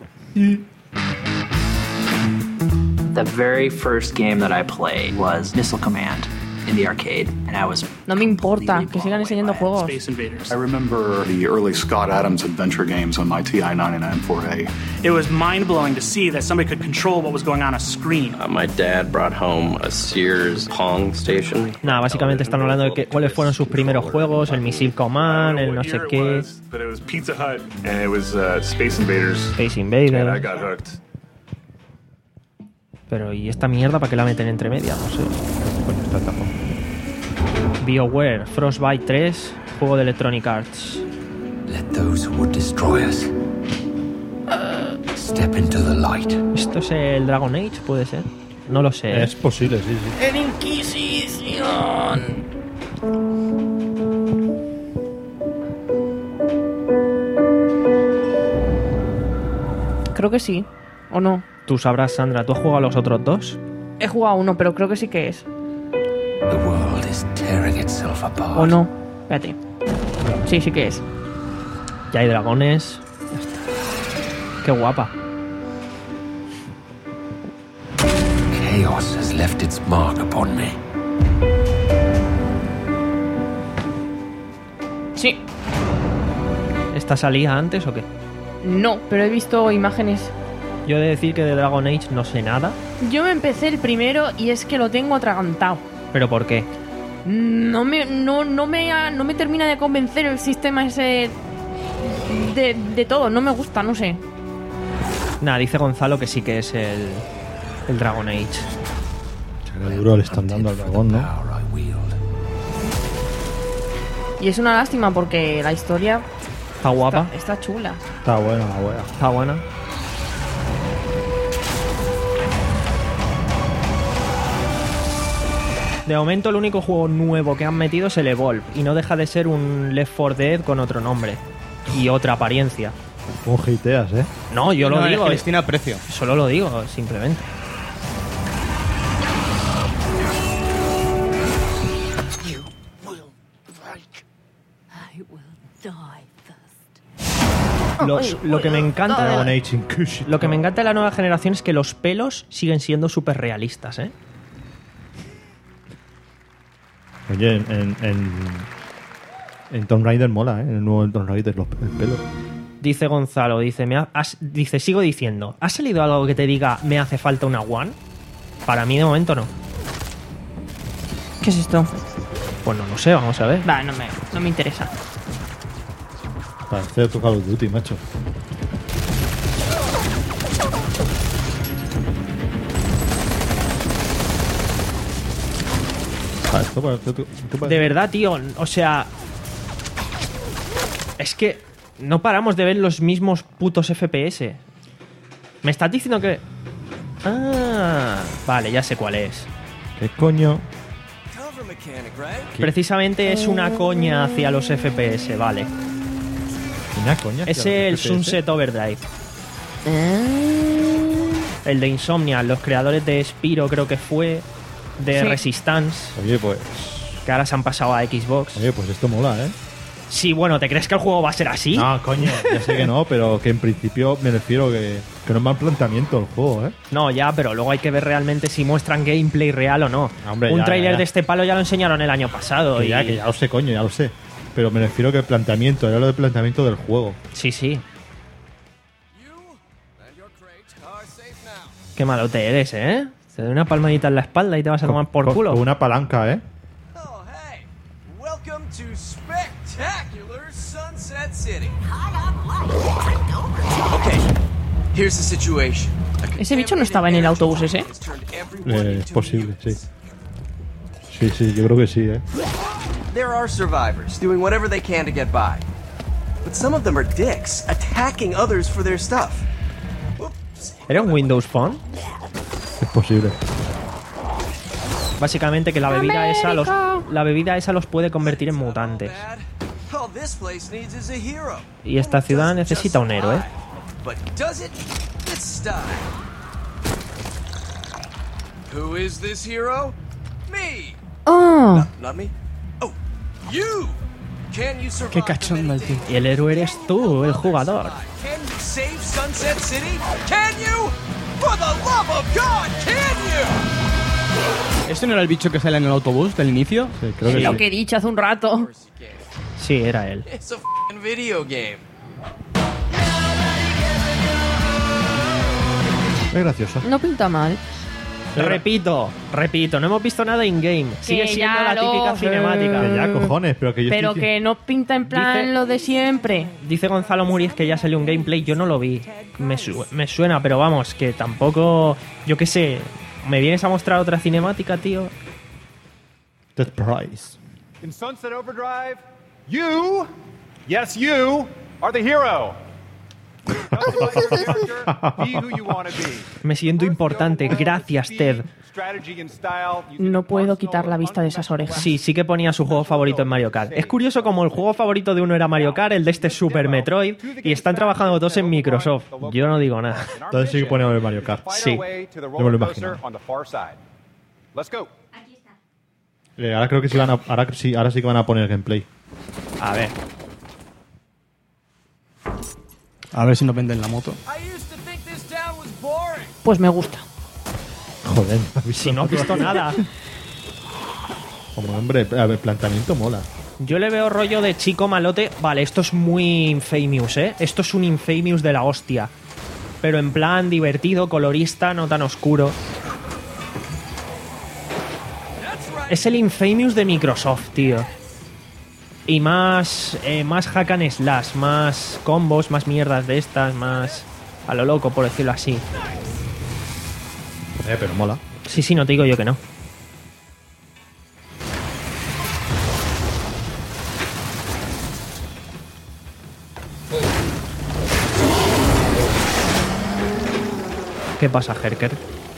The very first game that I played was Missile Command in the arcade, and I was No me importa que sigan enseñando juegos. Space Invaders. I remember the early Scott Adams adventure games on my T I ninety-nine four A. It was mind-blowing to see that somebody could control what was going on a screen. Uh, my dad brought home a Sears Pong station. Nada, básicamente están hablando de que, cuáles fueron sus primeros juegos, el Missile Command, el no sé qué. But it was Pizza Hut and it was uh, Space Invaders. Space And I Invaders. got hooked. Pero ¿y esta mierda para qué la meten entre medias? No sé. Coño, está tapo. BioWare, Frostbite tres, juego de Electronic Arts. Let those who would destroy us step into the light. ¿Esto es el Dragon Age? ¿Puede ser? No lo sé. Es posible, sí, sí. ¡En Inquisición! Creo que sí. ¿O no? Tú sabrás, Sandra. ¿Tú has jugado a los otros dos? He jugado uno, pero creo que sí que es. The world is tearing itself apart. ¿O no? Espérate. Sí, sí que es. Ya hay dragones. Ya está. Qué guapa. Chaos has left its mark upon me. Sí. ¿Esta salía antes o qué? No, pero he visto imágenes. Yo he de decir que de Dragon Age no sé nada. Yo me empecé el primero y es que lo tengo atragantado. ¿Pero por qué? No me, no, no me, no me termina de convencer el sistema ese de, de todo. No me gusta, no sé. Nada, dice Gonzalo que sí que es el, el Dragon Age. Qué duro le están dando al dragón, ¿no? Y es una lástima porque la historia está guapa. Está, está chula. Está buena la wea. Está buena. De momento el único juego nuevo que han metido es el Evolve y no deja de ser un Left four Dead con otro nombre y otra apariencia. ¿Cómo hateas, eh? No, yo lo No, digo. es que les tiene aprecio. Solo lo digo, simplemente. Los, lo que me encanta Dragon Age Inquisitor. Lo que me encanta de la nueva generación es que los pelos siguen siendo súper realistas, ¿eh? Oye, en, en, en, en Tomb Raider mola, ¿eh? En el nuevo Tomb Raider, los, el pelo. Dice Gonzalo, dice, me ha- has- dice, sigo diciendo, ¿ha salido algo que te diga me hace falta una One? Para mí de momento no. ¿Qué es esto? Pues no lo sé, vamos a ver. Va, no me, no me interesa. Parece tu Call of Duty, macho. Ah, esto parece tu- esto parece- De verdad, tío, o sea... Es que no paramos de ver los mismos putos F P S. ¿Me estás diciendo que...? Ah, vale, ya sé cuál es. ¿Qué coño? Precisamente es una coña hacia los F P S, vale. ¿Una coña? Es hacia el los F P S? Sunset Overdrive. El de Insomnia, los creadores de Spyro creo que fue, de Sí. Resistance, Oye, pues... que ahora se han pasado a Xbox. Oye, pues esto mola, ¿eh? Sí, bueno, ¿te crees que el juego va a ser así? No, coño, ya sé que no, pero que en principio me refiero que, que no es mal planteamiento el juego, ¿eh? No, ya, pero luego hay que ver realmente si muestran gameplay real o no. Hombre, Un ya, tráiler ya, ya. de este palo ya lo enseñaron el año pasado. Que y... ya, que ya lo sé, coño, ya lo sé. Pero me refiero que el planteamiento, era lo del planteamiento del juego. Sí, sí. Qué malote eres, ¿eh? Te doy una palmadita en la espalda y te vas a tomar por Con- culo. Con una palanca, ¿eh? Welcome to spectacular Sunset City. Okay, here's the situation. Ese bicho no estaba en el autobús ese. Eh, es posible, sí. Sí, sí, yo creo que sí, ¿eh? There are survivors doing whatever they can to get by. But some of them are dicks, attacking others for their stuff. ¿Era un Windows Phone? Es posible. Básicamente que la bebida esa los, la bebida esa los puede convertir en mutantes. All this place needs is a hero. Y esta ciudad necesita un héroe. But does it with style? Who is this hero? Me. Oh. Not, not me. Oh, you. Can you survive? Qué cachondo el tío. Y el héroe eres tú, el jugador. Can you save Sunset City? Can you? For the love of God, can you? ¿Este no era el bicho que sale en el autobús del inicio? Sí, creo que Lo sí. que he dicho hace un rato. Sí, era él. It's a f***ing video game. Es gracioso. No pinta mal. Repito, repito, no hemos visto nada in-game. Sigue Que siendo ya la típica lo sé. cinemática. Que ya, cojones, pero que yo Pero estoy... que no pinta en plan Dice- lo de siempre. Dice Gonzalo Muris que ya salió un gameplay, yo no lo vi. Me, su- me suena, pero vamos, que tampoco... Yo qué sé, ¿me vienes a mostrar otra cinemática, tío? Dead Price. In Sunset Overdrive, you, yes, you, are the hero. Just let your character be who you want to be. Me siento importante, gracias, Ted. Strategy and style. No puedo quitar la vista de esas orejas. Sí, sí que ponía su juego favorito en Mario Kart. Es curioso como el juego favorito de uno era Mario Kart, el de este es Super Metroid, y están trabajando todos en Microsoft. Yo no digo nada. Entonces sí que ponemos el Mario Kart. Sí. Yo me lo imagino. On the far side. Let's go. Eh, Ahora creo que sí van a, ahora, sí, ahora sí que van a poner gameplay. A ver. A ver si nos venden la moto. I used to think this town was boring. Pues me gusta. Joder, si no has visto nada. Como hombre, a ver, planteamiento mola. Yo le veo rollo de chico malote. Vale, esto es muy Infamous, ¿eh? Esto es un Infamous de la hostia. Pero en plan divertido, colorista, no tan oscuro. Es el Infamous de Microsoft, tío. Y más, eh, más hack and slash, más combos, más mierdas de estas, más a lo loco, por decirlo así. Eh, pero mola. Sí, sí, no te digo yo que no. ¿Qué pasa, Herker?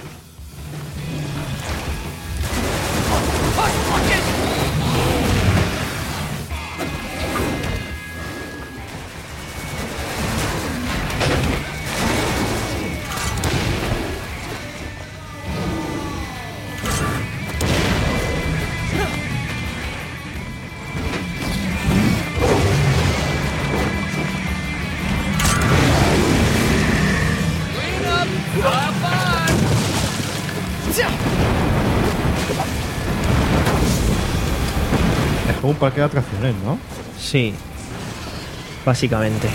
Es como un parque de atracciones, ¿no? Sí. Básicamente.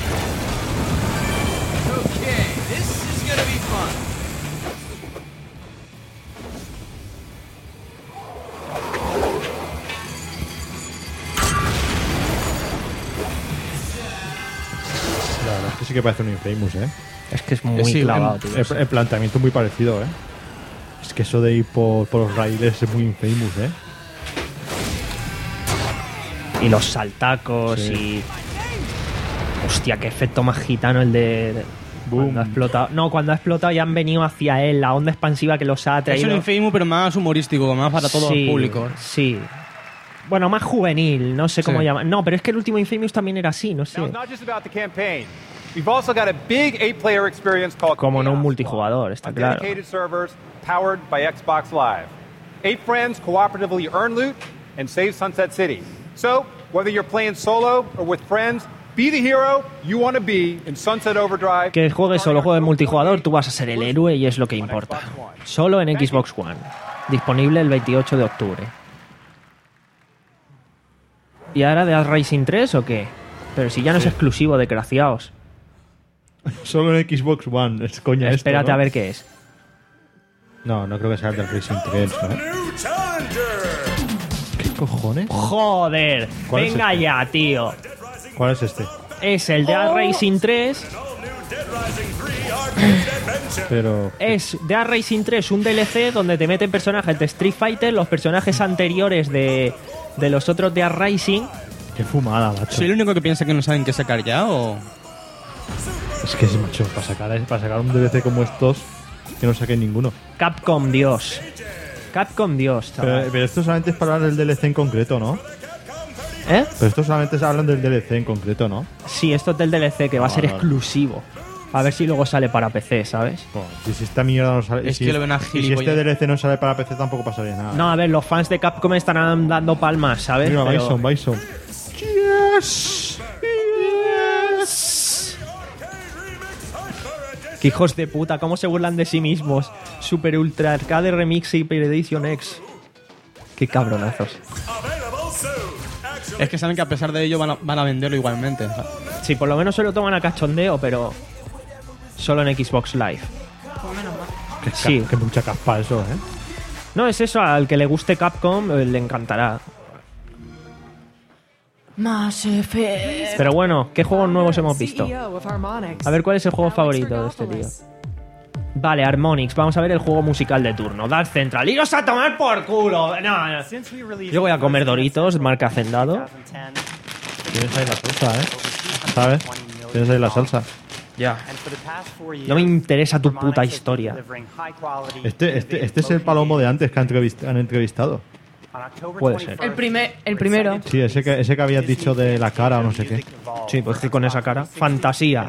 Okay, this is gonna be fun. La verdad es que sí que parece un Infamous, ¿eh? Es que es muy Sí, clavado, el, tío. el- el planteamiento es muy parecido, ¿eh? Es que eso de ir por, por los raíles es muy Infamous, ¿eh? Y los saltacos Sí. y... Hostia, qué efecto más gitano el de... de- Cuando ha explotado. No, cuando ha explotado ya han venido hacia él, la onda expansiva que los ha Es traído. un Infamous, pero más humorístico, más para todos Sí, los públicos. Sí. Bueno, más juvenil, no sé cómo Sí. llamar. No, pero es que el último Infamous también era así, no sé. Now, it's not just about the campaign. We've also got a big eight-player experience called Como no un Chaos multijugador, está on claro. dedicated servers powered by Xbox Live. Eight friends cooperatively earn loot and save Sunset City. So, whether you're playing solo or with friends, be the hero you want to be in Sunset Overdrive. Que juegues solo juegues multijugador, tú vas a ser el héroe y es lo que importa. Solo en Xbox One. Disponible el veintiocho de octubre. ¿Y ahora de Racing tres o qué? Pero si ya no es exclusivo, desgraciados. Solo en Xbox One, es coña esto, Espérate ¿no? a ver qué es. No, no creo que sea el del Racing tres, ¿no? ¿Qué cojones? Joder, ¿Cuál es venga este? ya, tío. ¿Cuál es este? Es el Dead Racing tres. Pero... Es Dead Racing tres, un D L C donde te meten personajes de Street Fighter, los personajes anteriores de, de los otros Dead Racing. Qué fumada, macho. ¿Soy el único que piensa que no saben qué sacar ya o...? Es que es macho, para sacar, para sacar un D L C como estos, que no saquen ninguno. Capcom Dios. Capcom Dios, chaval. Pero, pero esto solamente es para hablar del D L C en concreto, ¿no? ¿Eh? Pero esto solamente se hablan del D L C en concreto, ¿no? Sí, esto es del D L C que va a ser Vale, vale. exclusivo. A ver si luego sale para P C, ¿sabes? Bueno, y si esta mierda no sale... Es y si, que lo ven a y si gilipollas. este D L C no sale para P C tampoco pasaría nada. No, a ver, los fans de Capcom estarán dando palmas, ¿sabes? Mira, Pero- Bison, Bison. Yes. Yes. Qué hijos de puta, cómo se burlan de sí mismos. Super Ultra Arcade Remix Hyper Edition X. Qué cabronazos. Es que saben que a pesar de ello van a, van a venderlo igualmente. Sí, por lo menos se lo toman a cachondeo, pero solo en Xbox Live. Que, ca- Sí. que mucha caspa eso, ¿eh? No, es eso, al que le guste Capcom eh, le encantará. Más F. Pero bueno, ¿qué juegos nuevos hemos visto? C E O of Harmonix. A ver cuál es el juego favorito de este tío. Vale, Harmonix, vamos a ver el juego musical de turno. Dark Central. ¡Iros a tomar por culo! No, no. Yo voy a comer Doritos, marca Hacendado. Tienes ahí la salsa, ¿eh? ¿Sabes? Tienes ahí la salsa. Ya. No me interesa tu puta historia. Este, este, este es el palomo de antes que han, entrevist- han entrevistado. Puede ser. El, primer, el primero. Sí, ese que, ese que habías dicho de la cara o no sé qué. Sí, pues que con esa cara. Fantasía.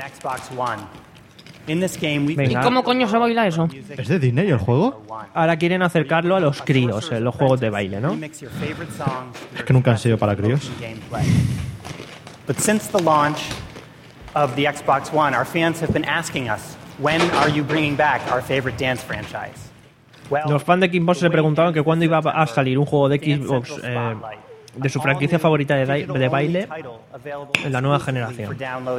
¿Y Venga. cómo coño se baila eso? ¿Es de Disney el juego? Ahora quieren acercarlo a los críos, en los juegos de baile, ¿no? Es que nunca han sido para críos. But since the launch of the Xbox One, our fans have been asking us, when are you bringing back our favorite dance franchise? Los fans de Xbox se preguntaban que cuándo iba a salir un juego de Xbox eh, de su franquicia favorita de, de baile en la nueva generación.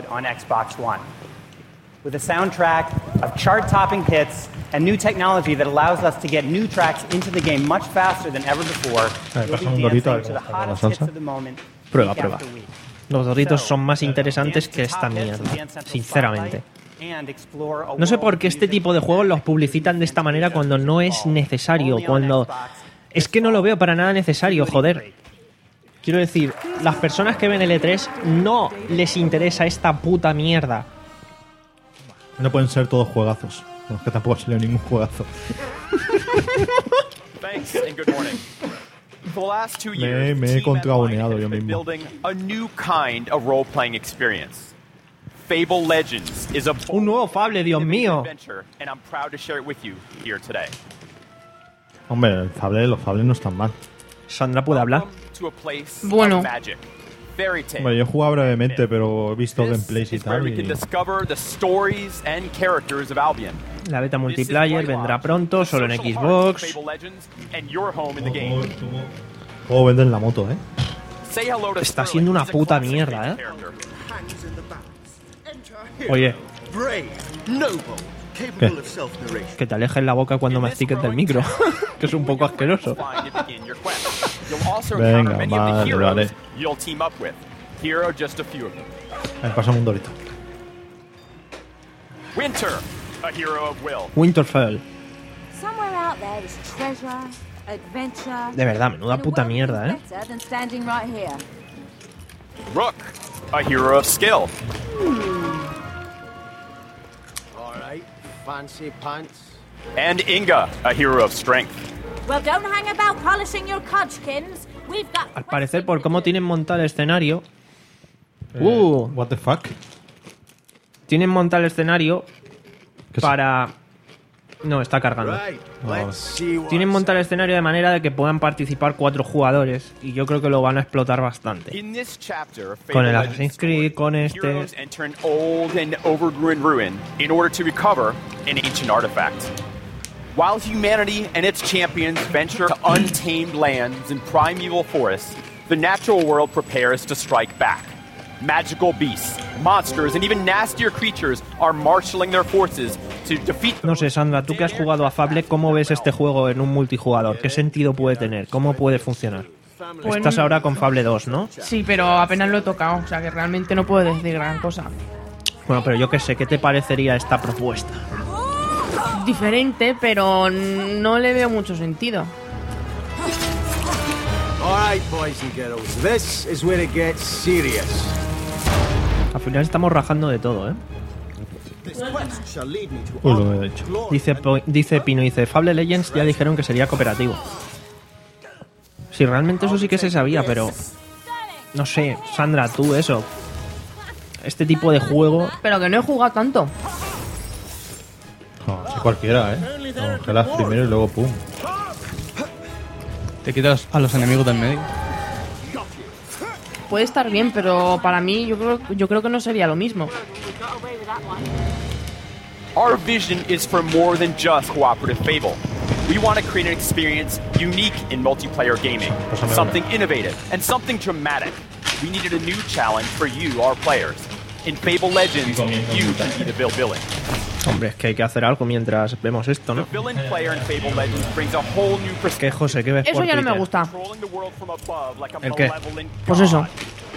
With a soundtrack of chart-topping hits and new technology that allows us to get new tracks into the game much faster than ever before. We'll be dancing to the hottest hits of the moment. Prueba, prueba. Los Doritos son más interesantes que esta mierda, sinceramente. No sé por qué este tipo de juegos los publicitan de esta manera cuando no es necesario, cuando... Es que no lo veo para nada necesario, joder. Quiero decir, las personas que ven el E tres no les interesa esta puta mierda. No pueden ser todos juegazos. Bueno, es que tampoco ha salido ningún juegazo. me, me he contraboneado yo mismo. Un nuevo Fable, Dios mío. Hombre, el Fable, los Fables no están mal. Sandra puede hablar. Bueno. Bueno, yo he jugado brevemente, pero he visto gameplays y tal. Y... La beta multiplayer vendrá pronto, solo en Xbox. ¿Cómo venden la moto, eh? Está siendo una puta mierda, eh. Oye. ¿Qué? Que te alejes la boca cuando mastiques del micro. Que es un poco asqueroso. Venga, vale, lo haré. Me pasa un dorito. Winterfell. De verdad, menuda puta mierda, eh. Rook, a hero of skill. Fancy pants. And Inga, a hero of strength. Well, don't hang about polishing your codgkins. We've got... Al parecer, por cómo tienen montado el escenario... Eh, uh, what the fuck? Tienen montado el escenario para... No, está cargando. No. Tienen montado el escenario de manera de que puedan participar cuatro jugadores y yo creo que lo van a explotar bastante. Con el Assassin's Creed, con este... While humanity and its champions venture to untamed lands and primeval forests, the natural world prepares to strike back. Magical beasts, monsters, and even nastier creatures are marshalling their forces to defeat. No sé, Sandra, tú que has jugado a Fable, ¿cómo ves este juego en un multijugador? ¿Qué sentido puede tener? ¿Cómo puede funcionar? Pues estás ahora con Fable dos, ¿no? Sí, pero apenas lo he tocado, o sea que realmente no puedo decir gran cosa. Bueno, pero yo qué sé, ¿qué te parecería esta propuesta? Diferente, pero no le veo mucho sentido. All right, boys and girls, this is where it gets serious. Al final estamos rajando de todo, ¿eh? Pues lo he hecho. Dice, dice Pino, dice, Fable Legends ya dijeron que sería cooperativo. Sí, realmente eso sí que se sabía, pero... No sé, Sandra, tú eso. Este tipo de juego... Pero que no he jugado tanto. No, si cualquiera, ¿eh? Congelas primero y luego pum. Te quitas a los enemigos del medio. Puede estar bien, pero para mí yo creo, yo creo que no sería lo mismo. Our vision is for more than just cooperative Fable. We want to create an experience unique in multiplayer gaming, something innovative and something dramatic. We needed a new challenge for you, our players. In Fable Legends, you can be the villain. Hombre, es que hay que hacer algo mientras vemos esto, ¿no? ¿Qué, José? ¿Qué ves por Eso ya no Twitter? me gusta. ¿El qué? Pues eso.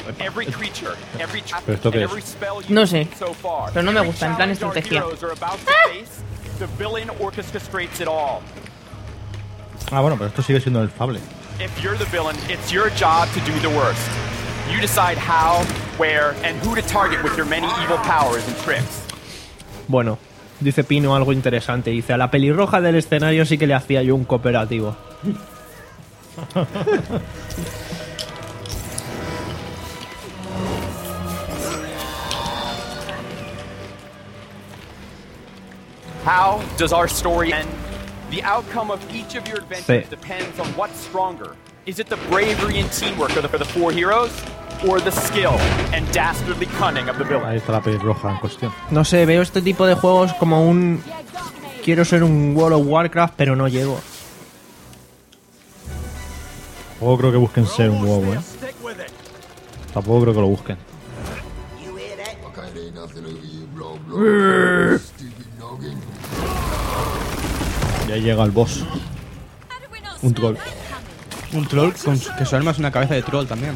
¿Pero esto qué es? No sé, pero no me gusta, en plan estrategia. Ah, bueno, pero esto sigue siendo el Fable. If you're the villain, it's your job to do the worst. You decide how, where, and who to target with your many evil powers and tricks. Bueno, dice Pino algo interesante. Dice, a la pelirroja del escenario sí que le hacía yo un cooperativo. How does our story end? The outcome of each of your adventures sí. depends on what's stronger. Is it the bravery and teamwork of the, for the four heroes? Or the skill and dastardly cunning of the villain? Ahí está la pelirroja en cuestión. No sé, veo este tipo de juegos como un... quiero ser un World of Warcraft, pero no llego. Tampoco creo que busquen ser un WoW, ¿eh? Tampoco creo que lo busquen. Ya llega el boss. Un troll. Un troll con su, que su arma es una cabeza de troll también.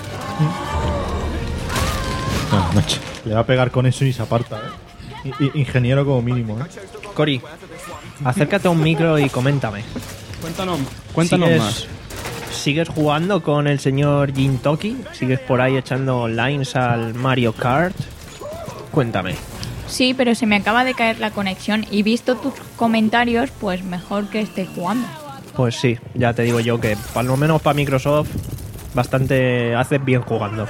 No, macho. Le va a pegar con eso y se aparta, ¿eh? I- i- ingeniero como mínimo, ¿eh? Cory, acércate a un micro y coméntame. Cuéntanos, cuéntanos ¿Sigues, más. ¿Sigues jugando con el señor Jintoki? ¿Sigues por ahí echando lines al Mario Kart? Cuéntame. Sí, pero se me acaba de caer la conexión y visto tus comentarios, pues mejor que esté jugando. Pues sí, ya te digo yo que por lo menos para Microsoft bastante haces bien jugando.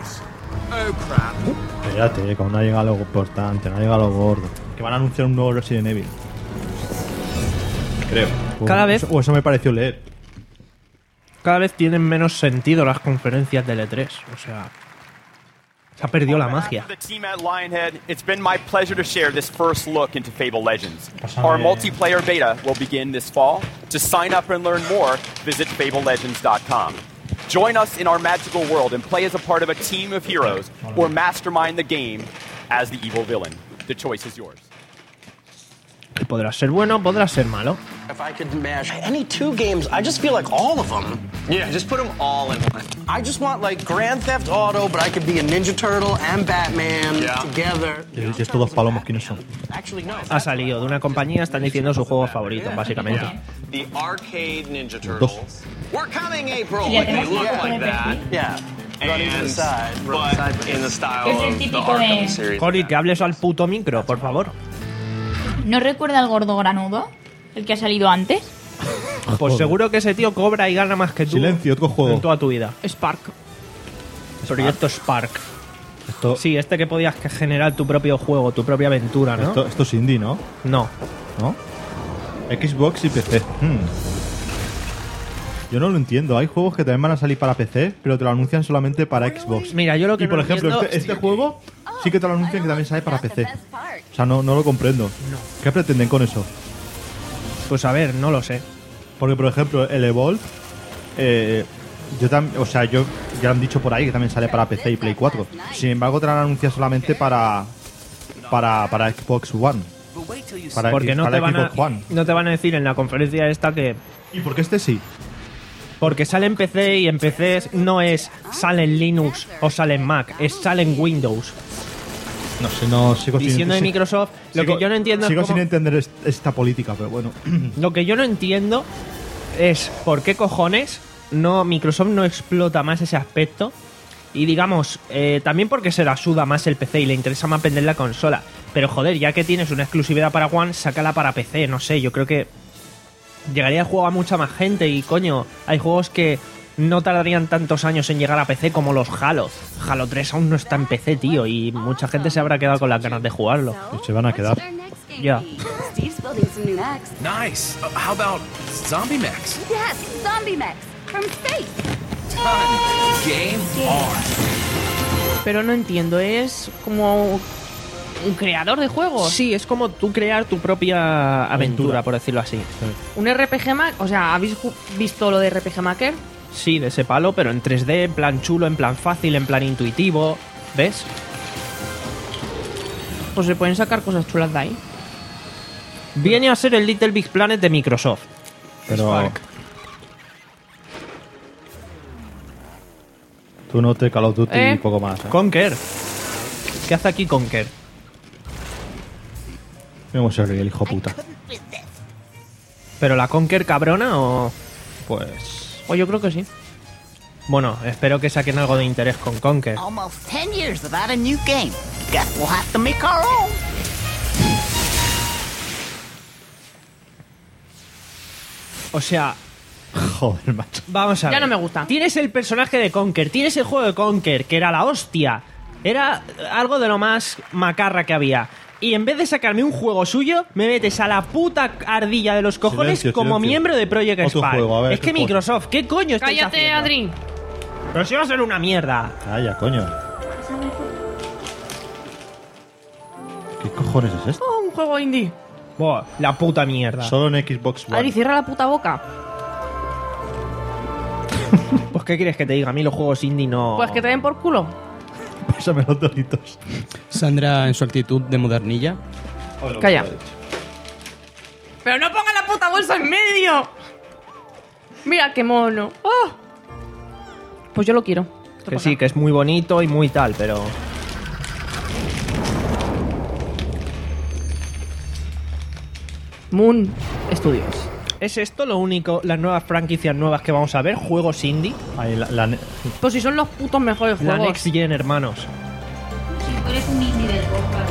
Espérate, que aún no ha llegado algo importante, no ha llegado algo gordo. Que van a anunciar un nuevo Resident Evil. Creo. O, Cada vez- O eso me pareció leer. Cada vez tienen menos sentido las conferencias del E tres. O sea, se ha perdido la magia. For the team at Lionhead, it's been my pleasure to share this first look into Fable Legends. Pásame. Our multiplayer beta will begin this fall. To sign up and learn more, visit fable legends dot com. Join us in our magical world and play as a part of a team of heroes or mastermind the game as the evil villain. The choice is yours. Podrá ser bueno, podrá ser malo. If I could mash any two games, I just feel like all of them. Yeah, just put them all in one. I just want like Grand Theft Auto, but I could be a Ninja Turtle and Batman together. Y estos dos palomos, ¿quiénes son? Actually, no. Ha salido de una compañía, están diciendo su juego favorito, básicamente. The arcade Ninja Dos. Turtles. We're coming April. Yeah, Like they look yeah. like that. Yeah. Running to the side, but in the style Es el of the típico Arkham de- series. Cory, que hables al puto micro, por favor. ¿No recuerda al gordo granudo? ¿El que ha salido antes? Pues seguro que ese tío cobra y gana más que tú. Silencio, otro juego. En toda tu vida. Spark. Proyecto Spark. Esto, Sí, este que podías que generar tu propio juego, tu propia aventura, ¿no? esto, esto es indie, ¿no? No. ¿No? Xbox y P C. Hmm. Yo no lo entiendo. Hay juegos que también van a salir para P C, pero te lo anuncian solamente para Xbox. Mira, yo lo que Y por no ejemplo, entiendo- este, este juego sí que te lo anuncian que también sale para P C. O sea, no, no lo comprendo. ¿Qué pretenden con eso? Pues a ver, no lo sé. Porque, por ejemplo, el Evolve, eh, yo también, o sea, yo ya han dicho por ahí que también sale para P C y Play cuatro. Sin embargo, te lo han anunciado solamente para para, para Xbox One. Para, Porque no para te, van a, Xbox One. no te van a decir en la conferencia esta que... ¿Y por qué este sí? Porque sale en P C y en P C no es sale en Linux o sale en Mac, es sale en Windows. No sé, no sigo Y siendo de sí- Microsoft, lo sigo- que yo no entiendo es Sigo cómo- sin entender est- esta política, pero bueno. Lo que yo no entiendo es por qué cojones no Microsoft no explota más ese aspecto. Y digamos, eh, también porque se la suda más el P C y le interesa más vender la consola. Pero joder, ya que tienes una exclusividad para One, sácala para P C, no sé, yo creo que llegaría el juego a mucha más gente. Y coño, hay juegos que no tardarían tantos años en llegar a P C como los Halo. Halo tres aún no está en P C, tío, y mucha gente se habrá quedado con las ganas de jugarlo. Y se van a quedar. Ya. Steve's building some new mechs. Nice. Uh, how about zombie mechs? Yes, zombie mechs from space. Game on. Pero no entiendo, es como un creador de juegos. Sí, es como tú crear tu propia aventura, Aventura. por decirlo así. Un R P G Mac, o sea, ¿habéis ju- visto lo de R P G Maker? Sí, de ese palo, pero en tres D, en plan chulo, en plan fácil, en plan intuitivo. ¿Ves? Pues se pueden sacar cosas chulas de ahí. Viene a ser el Little Big Planet de Microsoft. Pero. Spark. Tú no te Call of Duty ¿Eh? y poco más. ¿eh? Conker. ¿Qué hace aquí Conker? Mira cómo se ríe el hijo puta. ¿Pero la Conker cabrona o...? Pues... O yo creo que sí. Bueno, espero que saquen algo de interés con Conker. Almost ten years without a new game. Guess we'll have to make our own. O sea, Joder, macho. vamos a Ya ver. no me gusta. Tienes el personaje de Conker, tienes el juego de Conker, que era la hostia. Era algo de lo más macarra que había. Y en vez de sacarme un juego suyo, me metes a la puta ardilla de los cojones Silencio, como silencio. miembro de Project Otro Spark. juego, a ver, es ¿qué que juego? Microsoft, ¿qué coño estáis Cállate, haciendo? Adri. Pero si va a ser una mierda. Calla, coño. ¿Qué cojones es esto? Oh, un juego indie. Buah, la puta mierda. Solo en Xbox One. Adri, cierra la puta boca. Pues ¿qué quieres que te diga? A mí los juegos indie no... Pues que te den por culo. Pásame los doritos. Sandra, en su actitud de modernilla. Calla. Pero no ponga la puta bolsa en medio. Mira qué mono. Oh. Pues yo lo quiero. Que sí, que es muy bonito y muy tal, pero... Moon Studios. ¿Es esto lo único, las nuevas franquicias nuevas que vamos a ver? ¿Juegos indie? Ahí, la, la, Pues si son los putos mejores la juegos. Next Gen, hermanos. Tú eres un indie del podcast.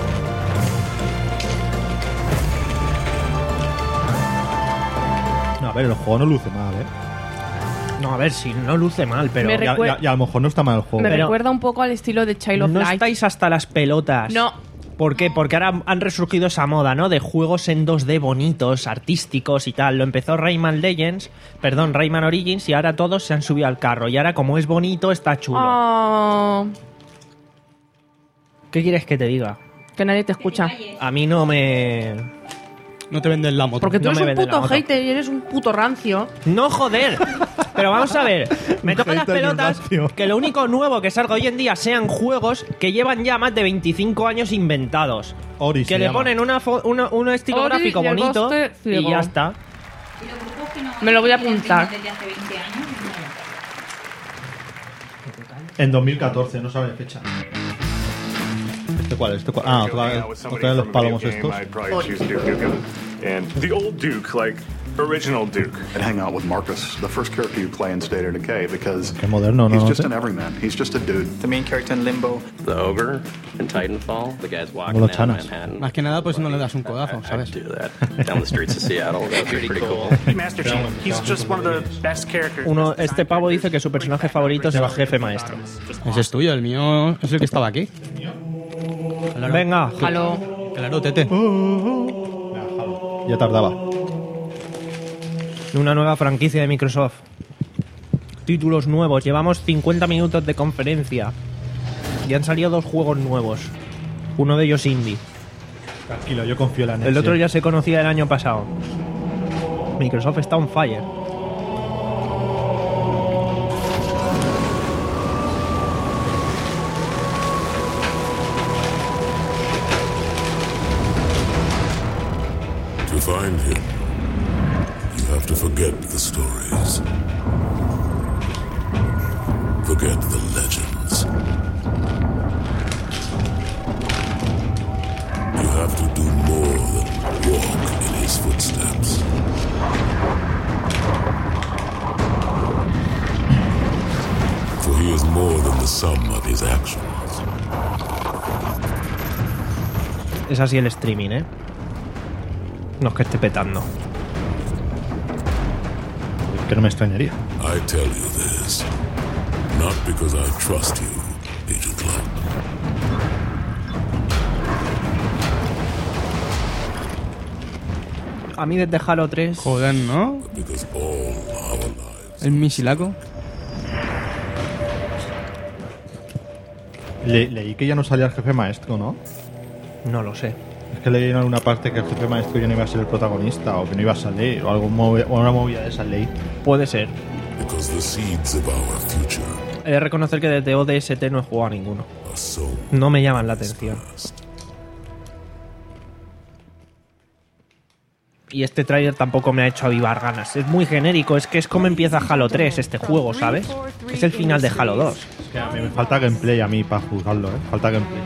No, a ver, el juego no luce mal, ¿eh? No, a ver, si no luce mal, pero... Me Y a, recuer- y a- y a lo mejor no está mal el juego. Me Pero- recuerda un poco al estilo de Child of No Light. estáis hasta las pelotas. No. ¿Por qué? Porque ahora han resurgido esa moda, ¿no? De juegos en dos D bonitos, artísticos y tal. Lo empezó Rayman Legends, perdón, Rayman Origins, y ahora todos se han subido al carro. Y ahora, como es bonito, está chulo. Oh, ¿Qué quieres que te diga? que nadie te escucha. A mí no me... No te venden la moto. Porque tú No eres me un venden la puto moto. hater y eres un puto rancio. ¡No, joder! Pero vamos a ver, me Un tocan las hater y un pelotas rancio. que lo único nuevo que salga hoy en día sean juegos que llevan ya más de veinticinco años inventados. Ori Que se le llama. ponen una fo- una- un estilo Ori gráfico y el bonito Ghost y ciego. ya está. Me lo voy a apuntar. Desde hace veinte años. En dos mil catorce, no sabe fecha. ¿Este cuál es? ¿Este cuál? Ah, otra, otra de los pálomos estos. I'd probably choose Duke Nukem. And the old Duke, like original Duke. And hang out with Marcus, the first character you play in State of Decay, because Qué moderno, ¿no? he's No just sé. an everyman. He's just a dude. The main character in Limbo. The ogre in Titanfall. The guy's walking Como down los chanas. Manhattan. Más que nada, pues no le das un codazo, ¿sabes? Do that down the streets of Seattle. That would be pretty cool. Master Chief, he's just one of the best characters. Uno, este pavo dice que su personaje favorito es el jefe maestro. Ese es tuyo, el mío es el que estaba aquí. Venga, Halo. Claro, tete. Ya tardaba. una nueva franquicia de Microsoft. Títulos nuevos. Llevamos cincuenta minutos de conferencia. Y han salido dos juegos nuevos. Uno de ellos indie. Tranquilo, yo confío en la Next El otro Gen. ya se conocía el año pasado. Microsoft está on fire. To find him, you have to forget the stories. Forget the legends. You have to do more than walk in his footsteps. For he is more than the sum of his actions. Es así el streaming, ¿eh? No es que esté petando. Que no me extrañaría. I tell you this, not because I trust you, Agent Club. A mí desde Halo tres... Joder, ¿no? Because all our lives. El misilaco. Le- leí que ya no salía el jefe maestro, ¿no? No lo sé. Es que leí en alguna parte que el jefe maestro ya no iba a ser el protagonista, o que no iba a salir, o algo movi- o una movida de esa ley. Puede ser. Because the seeds of our future He de reconocer que desde O D S T no he jugado a ninguno. are sown. No me llaman la atención. Y este tráiler tampoco me ha hecho avivar ganas. Es muy genérico, es que es como empieza Halo tres este juego, ¿sabes? Es el final de Halo dos. Es que a mí me falta gameplay a mí para juzgarlo, ¿eh? Falta gameplay.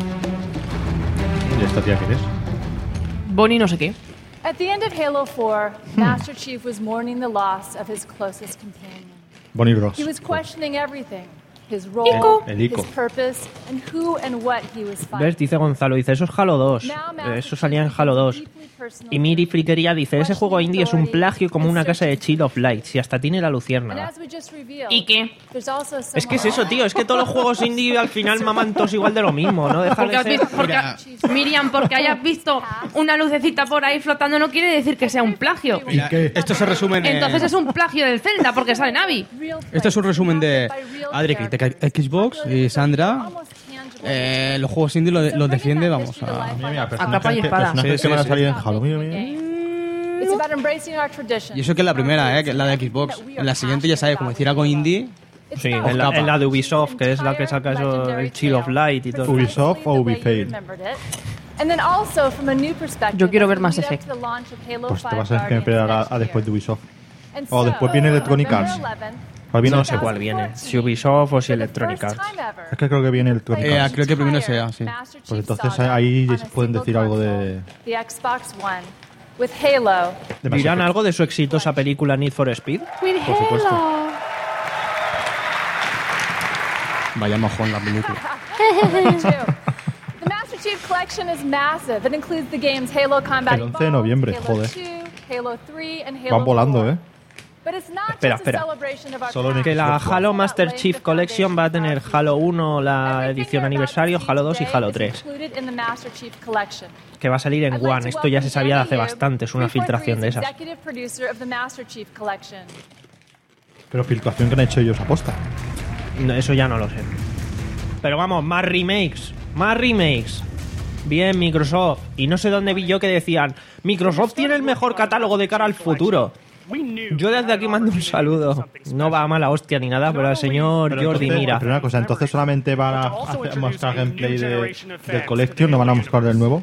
¿Y esta tía qué es? Bonnie no sé qué. At the end of Halo four, Master Chief was mourning the loss of his closest companion. Bonnie Ross. He was questioning everything. His role, Ico. El Ico. his purpose, and who and what he was fighting. ¿Ves? Dice Gonzalo, dice, eso es Halo dos. Eh, Eso salía en Halo dos. Y Miri Friquería dice, ese juego indie es un plagio como una casa de Child of Light. Si hasta tiene la And luciérnaga. as we just revealed, ¿Y qué? there's also Es que es eso, tío. Es que todos los juegos indie al final maman todos igual de lo mismo, ¿no? Dejar Porque de has ser... visto, porque, Miriam, porque hayas visto una lucecita por ahí flotando no quiere decir que sea un plagio. Mira, esto se resume en... Entonces es un plagio del Zelda porque sale Navi. Esto es un resumen de Adri critica Xbox y Sandra Eh, los juegos indie los, los defiende, vamos a... Mira, mira, A capa y personajes, espada. personajes Sí, que van a sí, salir sí. en Halo. Mira, mira. It's about embracing our traditions. Y eso que es la primera, eh, que es la de Xbox. En la siguiente ya sabes, como decir algo indie... Sí, en la, en la de Ubisoft, que es la que saca eso, el Chill of Light y todo. Ubisoft o Ubifail. And then also from a new perspective. Yo quiero ver Mass lead up Effect. to the launch of Halo Pues te five vas a tener que Guardians esperar a, next a year. después de Ubisoft. And O después so, viene Electronic November Arts. eleventh, ¿Cuál viene? No sé cuál viene, si Ubisoft o si Electronic Arts. Es que creo que viene Electronic Eh, Arts. creo que primero sea, sí. Pues entonces ahí pueden decir algo de... the Xbox One with Halo. de Mass ¿Dirán Effect. algo de su exitosa película Need for Speed? With Por supuesto. Halo. Vaya mojón la película. The Master Chief Collection is massive. It includes the games Halo Combat El once de noviembre, Halo joder. two, Halo three, and Halo Van volando, four. ¿eh? But it's not Espera, just a espera. celebration of our Solo en past. Que la Xbox Halo One. Master Chief Collection va a tener Halo uno, la edición aniversario, Halo dos y Halo tres. Included in the Master Chief Collection. Que va a salir en I'd like One. to Esto ya se welcome sabía de hace Danny bastante, es una Yu, filtración de esas. Executive producer of the Master Chief Collection. Pero filtración que han hecho ellos aposta. No, eso ya no lo sé. Pero vamos, más remakes, más remakes. Bien, Microsoft. Y no sé dónde vi yo que decían, Microsoft tiene el mejor catálogo de cara al futuro. Yo desde aquí mando un saludo. No va a mala hostia ni nada, pero al señor Pero Jordi entonces, Mira. pero una cosa, entonces solamente van a hacer- mostrar gameplay de, del Collection, no van a mostrar del nuevo.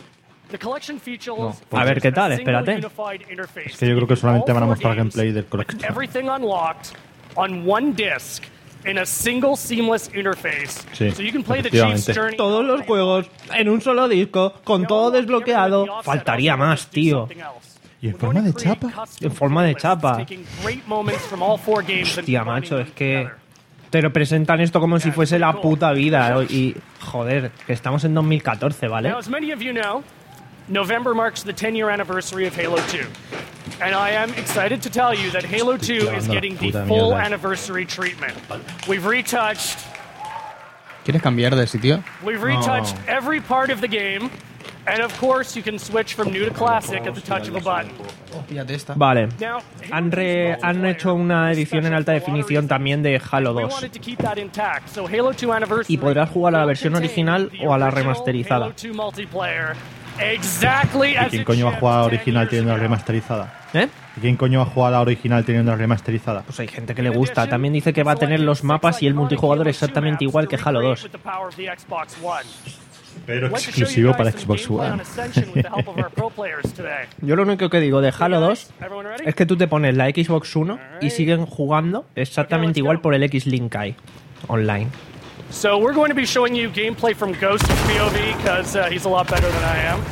A ver qué tal, espérate. Es que yo creo que solamente van a mostrar gameplay del Collection. Everything unlocked on one disc in a single seamless interface. Sí, so you can play the Chief's efectivamente. journey. Todos los juegos en un solo disco, con todo desbloqueado. Faltaría más, tío. ¿Y en forma de chapa? En forma de chapa. Taking great moments from all four games and Hostia, macho, es que te lo presentan esto como si fuese la puta vida. Y, joder, que estamos en dos mil catorce, ¿vale? Now, as many of you know, November marks the ten-year anniversary of Halo two. And I am excited to tell you that Halo two is llevando la getting the puta full mierda. anniversary treatment. We've retouched, ¿Quieres cambiar de sitio? we've retouched every part of the game, and of course you can switch from new to classic at the touch of a button. Píllate esta. Vale. Now, Han, re- han hecho una edición en alta definición también de Halo we dos. wanted to keep that intact, so Halo two anniversary. Y podrás jugar a la will versión contain original the o a la original remasterizada. Halo two multiplayer, exactly ¿Y as quién it coño va a shipped jugar a la ten original years teniendo la ago. remasterizada? ¿Eh? ¿Y quién coño va a jugar a la original teniendo la remasterizada? Pues hay gente que le gusta. También dice que va a tener los mapas y el multijugador exactamente igual que Halo dos. With the power of the Xbox One. Pero I'd like to show you exclusivo guys para some Xbox gameplay on One. Ascension with the help of our pro players today. Yo lo único que digo de Halo dos Everyone ready? es que tú te pones la Xbox One y siguen jugando exactamente igual por el X-Link Kai online. So we're going to be showing you gameplay from Ghost's P O V because uh, he's a lot better than I am.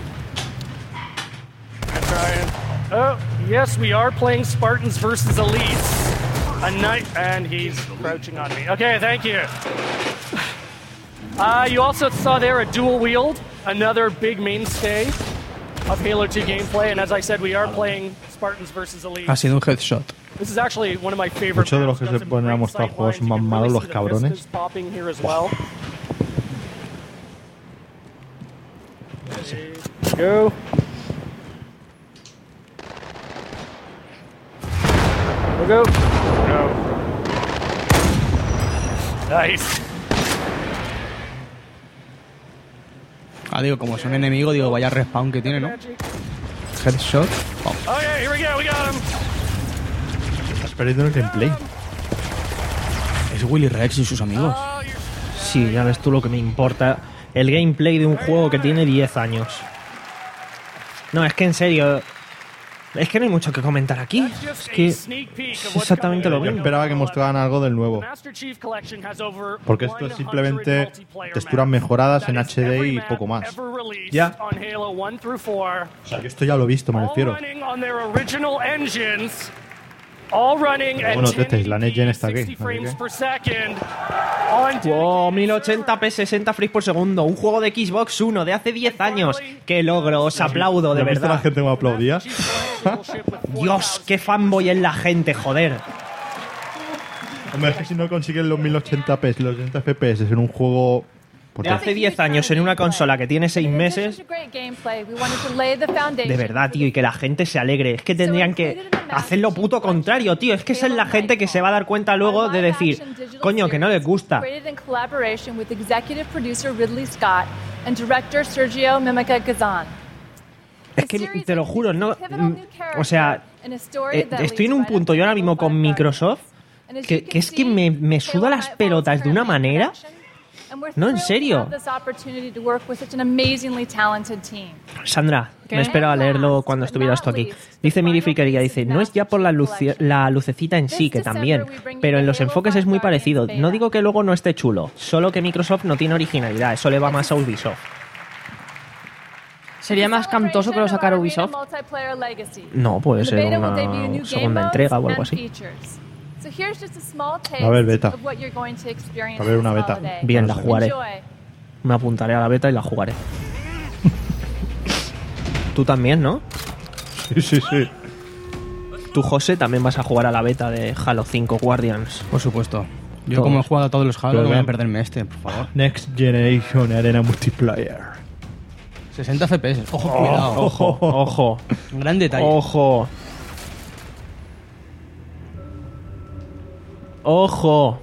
That's right. Oh, yes, we are playing Spartans versus Elites. A night, and he's crouching on me. Okay, thank you. Uh, you also saw there a dual wield, another big mainstay of Halo two gameplay. And as I said, we are playing Spartans versus Elites. Ha sido un headshot. This is actually one of my favorite. Muchos de los maps. que Got se some ponen a great mostrar sight juegos lines. You más can malos, really los see the cabrones. vistas popping here as well. Go. Go, go. Go. Nice. Ah, digo, como son enemigos, digo, vaya respawn que tiene, ¿no? Headshot. Oh. Oh yeah, here we go, we got him. Estás perdiendo el gameplay. Es Willy Rex y sus amigos. Sí, ya ves tú lo que me importa. El gameplay de un juego que tiene diez años. No, es que en serio. Es que no hay mucho que comentar aquí. Es que es exactamente lo Yo mismo. esperaba que mostraran algo del nuevo. Master Chief Collection has over Porque esto es simplemente texturas mejoradas en H D y poco más. ever released Ya. on Halo one through four. O sea, yo esto ya lo he visto, me All refiero. running on their original engines. All running Pero at bueno, testes, la Next Gen está aquí. sixty así frames que- per second. On Wow, mil ochenta p sesenta frames por segundo. Un juego de Xbox One de hace diez años. ¡Qué logro! Os aplaudo, de ¿Has visto la verdad. gente como aplaudía? Dios, qué fanboy es la gente, joder. Hombre, es que si no consiguen los mil ochenta p, los ochenta F P S en un juego De hace diez años en una consola que tiene seis meses, de verdad, tío, y que la gente se alegre. Es que tendrían que hacer lo puto contrario, tío. Es que esa es la gente que se va a dar cuenta luego de decir, coño, que no les gusta. Es que te lo juro, no, o sea, eh, estoy en un punto yo ahora mismo con Microsoft que, que es que me, me suda las pelotas de una manera. No, en serio. Sandra, me esperaba leerlo cuando estuviera esto aquí. Dice Miri Friquería, dice, no es ya por la, luce, la lucecita en sí, que también, pero en los enfoques es muy parecido. No digo que luego no esté chulo, solo que Microsoft no tiene originalidad, eso le va más a Ubisoft. ¿Sería más cantoso que lo sacara Ubisoft? No, puede ser una segunda entrega o algo así. Va a haber beta. Va a haber una beta. Bien, la jugaré. Me apuntaré a la beta y la jugaré. Tú también, ¿no? Sí, sí, sí. Tú, José, también vas a jugar a la beta de Halo cinco Guardians. Por supuesto. Yo Todos. como he jugado a todos los Halo, Pero no voy a ven. perderme este, por favor. Next Generation Arena Multiplayer. sesenta F P S. Ojo, Oh, cuidado. ojo, ojo. Gran detalle. Ojo. Ojo.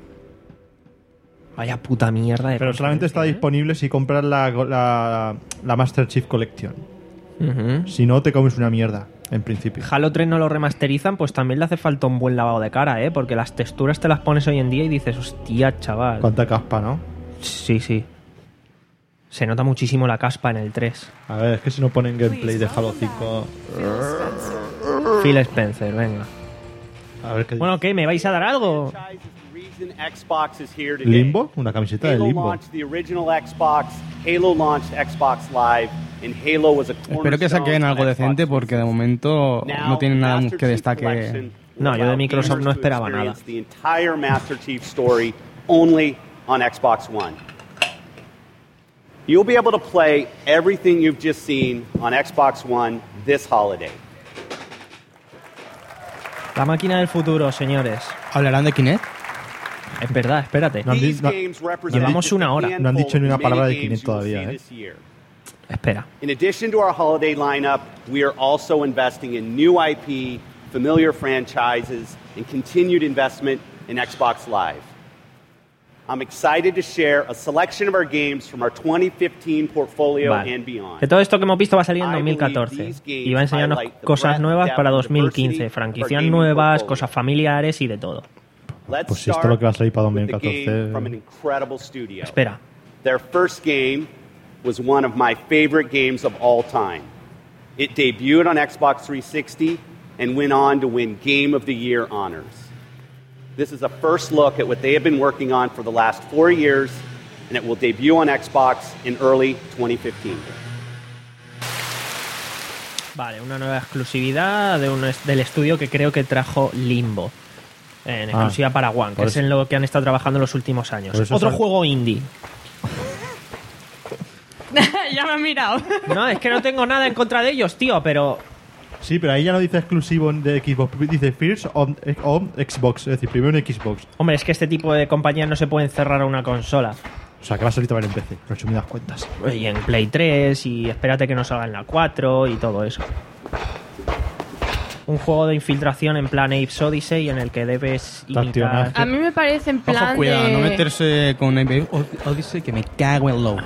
Vaya puta mierda de Pero solamente está disponible si compras la, la, la Master Chief Collection. Uh-huh. Si no, te comes una mierda, en principio. Halo tres no lo remasterizan, pues también le hace falta un buen lavado de cara, ¿eh? Porque las texturas te las pones hoy en día y dices, hostia, chaval. Cuánta caspa, ¿no? Sí, sí. Se nota muchísimo la caspa en el tres. A ver, es que si no ponen gameplay de Halo cinco... Phil Spencer, venga. A ver qué Bueno, ¿qué? ¿Me vais a dar algo? Xbox is here today. ¿Limbo? Una camiseta de Halo Limbo. launched the original Xbox, Halo launched Xbox Live, and Halo was a Espero que saquen algo decente porque de momento no tienen nada que destaque. No, yo de Microsoft no esperaba nada. The entire Master Chief story only on Xbox One. You'll be able to play everything you've just seen on Xbox One this holiday. La máquina del futuro, señores. ¿Hablarán de Kinect? Es verdad, espérate. No han di- no- Llevamos una hora. No han dicho ni una palabra de Kinect todavía, ¿eh? Espera. In addition to our holiday lineup, we are also investing in new I P, familiar franchises, and continued investment in Xbox Live. I'm excited to share a selection of our games from our twenty fifteen portfolio Vale. and beyond. Que todo esto que hemos visto va a salir en dos mil catorce y va a enseñarnos cosas nuevas para dos mil quince, franquicias nuevas, cosas familiares y de todo. Let's Pues si esto es lo que va a salir para with the game from an dos mil catorce... incredible studio. Espera. Their first game was one of my favorite games of all time. It debuted on Xbox three sixty and went on to win Game of the Year honors. This is a first look at what they have been working on for the last four years, and it will debut on Xbox in early twenty fifteen. Vale, una nueva exclusividad de un es- del estudio que creo que trajo Limbo. En Ah, exclusiva para One, que por es eso- en lo que han estado trabajando en los últimos años. por eso Otro sal- juego indie. Ya me han mirado. No, es que no tengo nada en contra de ellos, tío, pero... Sí, pero ahí ya no dice exclusivo de Xbox, dice First on, on Xbox, es decir, primero en Xbox. Hombre, es que este tipo de compañías no se pueden cerrar a una consola. O sea, que va a salir también en P C, resumidas cuentas. Y en Play tres, y espérate que no salga en la cuatro, y todo eso. Un juego de infiltración en plan Apes Odyssey en el que debes imitar... A mí me parece en plan Ojo, cuidado, de... no meterse con Ape Odyssey, que me cago en low.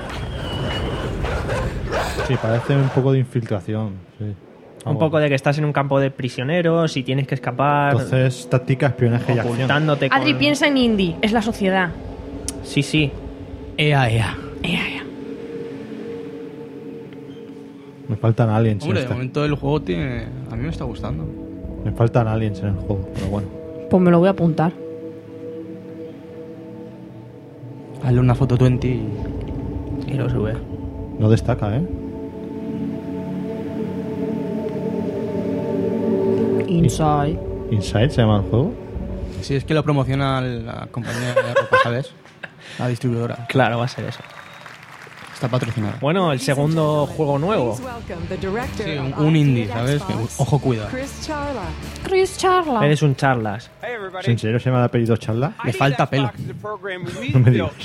Sí, parece un poco de infiltración. Sí. Un Vamos. poco de que estás en un campo de prisioneros y tienes que escapar... Entonces, táctica, espionaje y acción. ocultándote con... Adri, piensa en indie, es la sociedad. Sí, sí. Ea, ea. Ea, ea. Me faltan aliens en Hombre, de este. momento el juego tiene... A mí me está gustando. Me faltan aliens en el juego, pero bueno. Pues me lo voy a apuntar. Hazle una foto veinte y... Y lo sube. No destaca, ¿eh? Inside. Inside se llama el juego. Sí, es que lo promociona la compañía de ropa, ¿sabes? La distribuidora. Claro, va a ser eso. Está patrocinado. Bueno, el segundo juego nuevo. Sí, un, un indie, ¿sabes? Que, ojo, cuidado. Chris Charla. Eres un charlas. ¿En serio se me ha apellido charla? Le falta pelo. No me digas.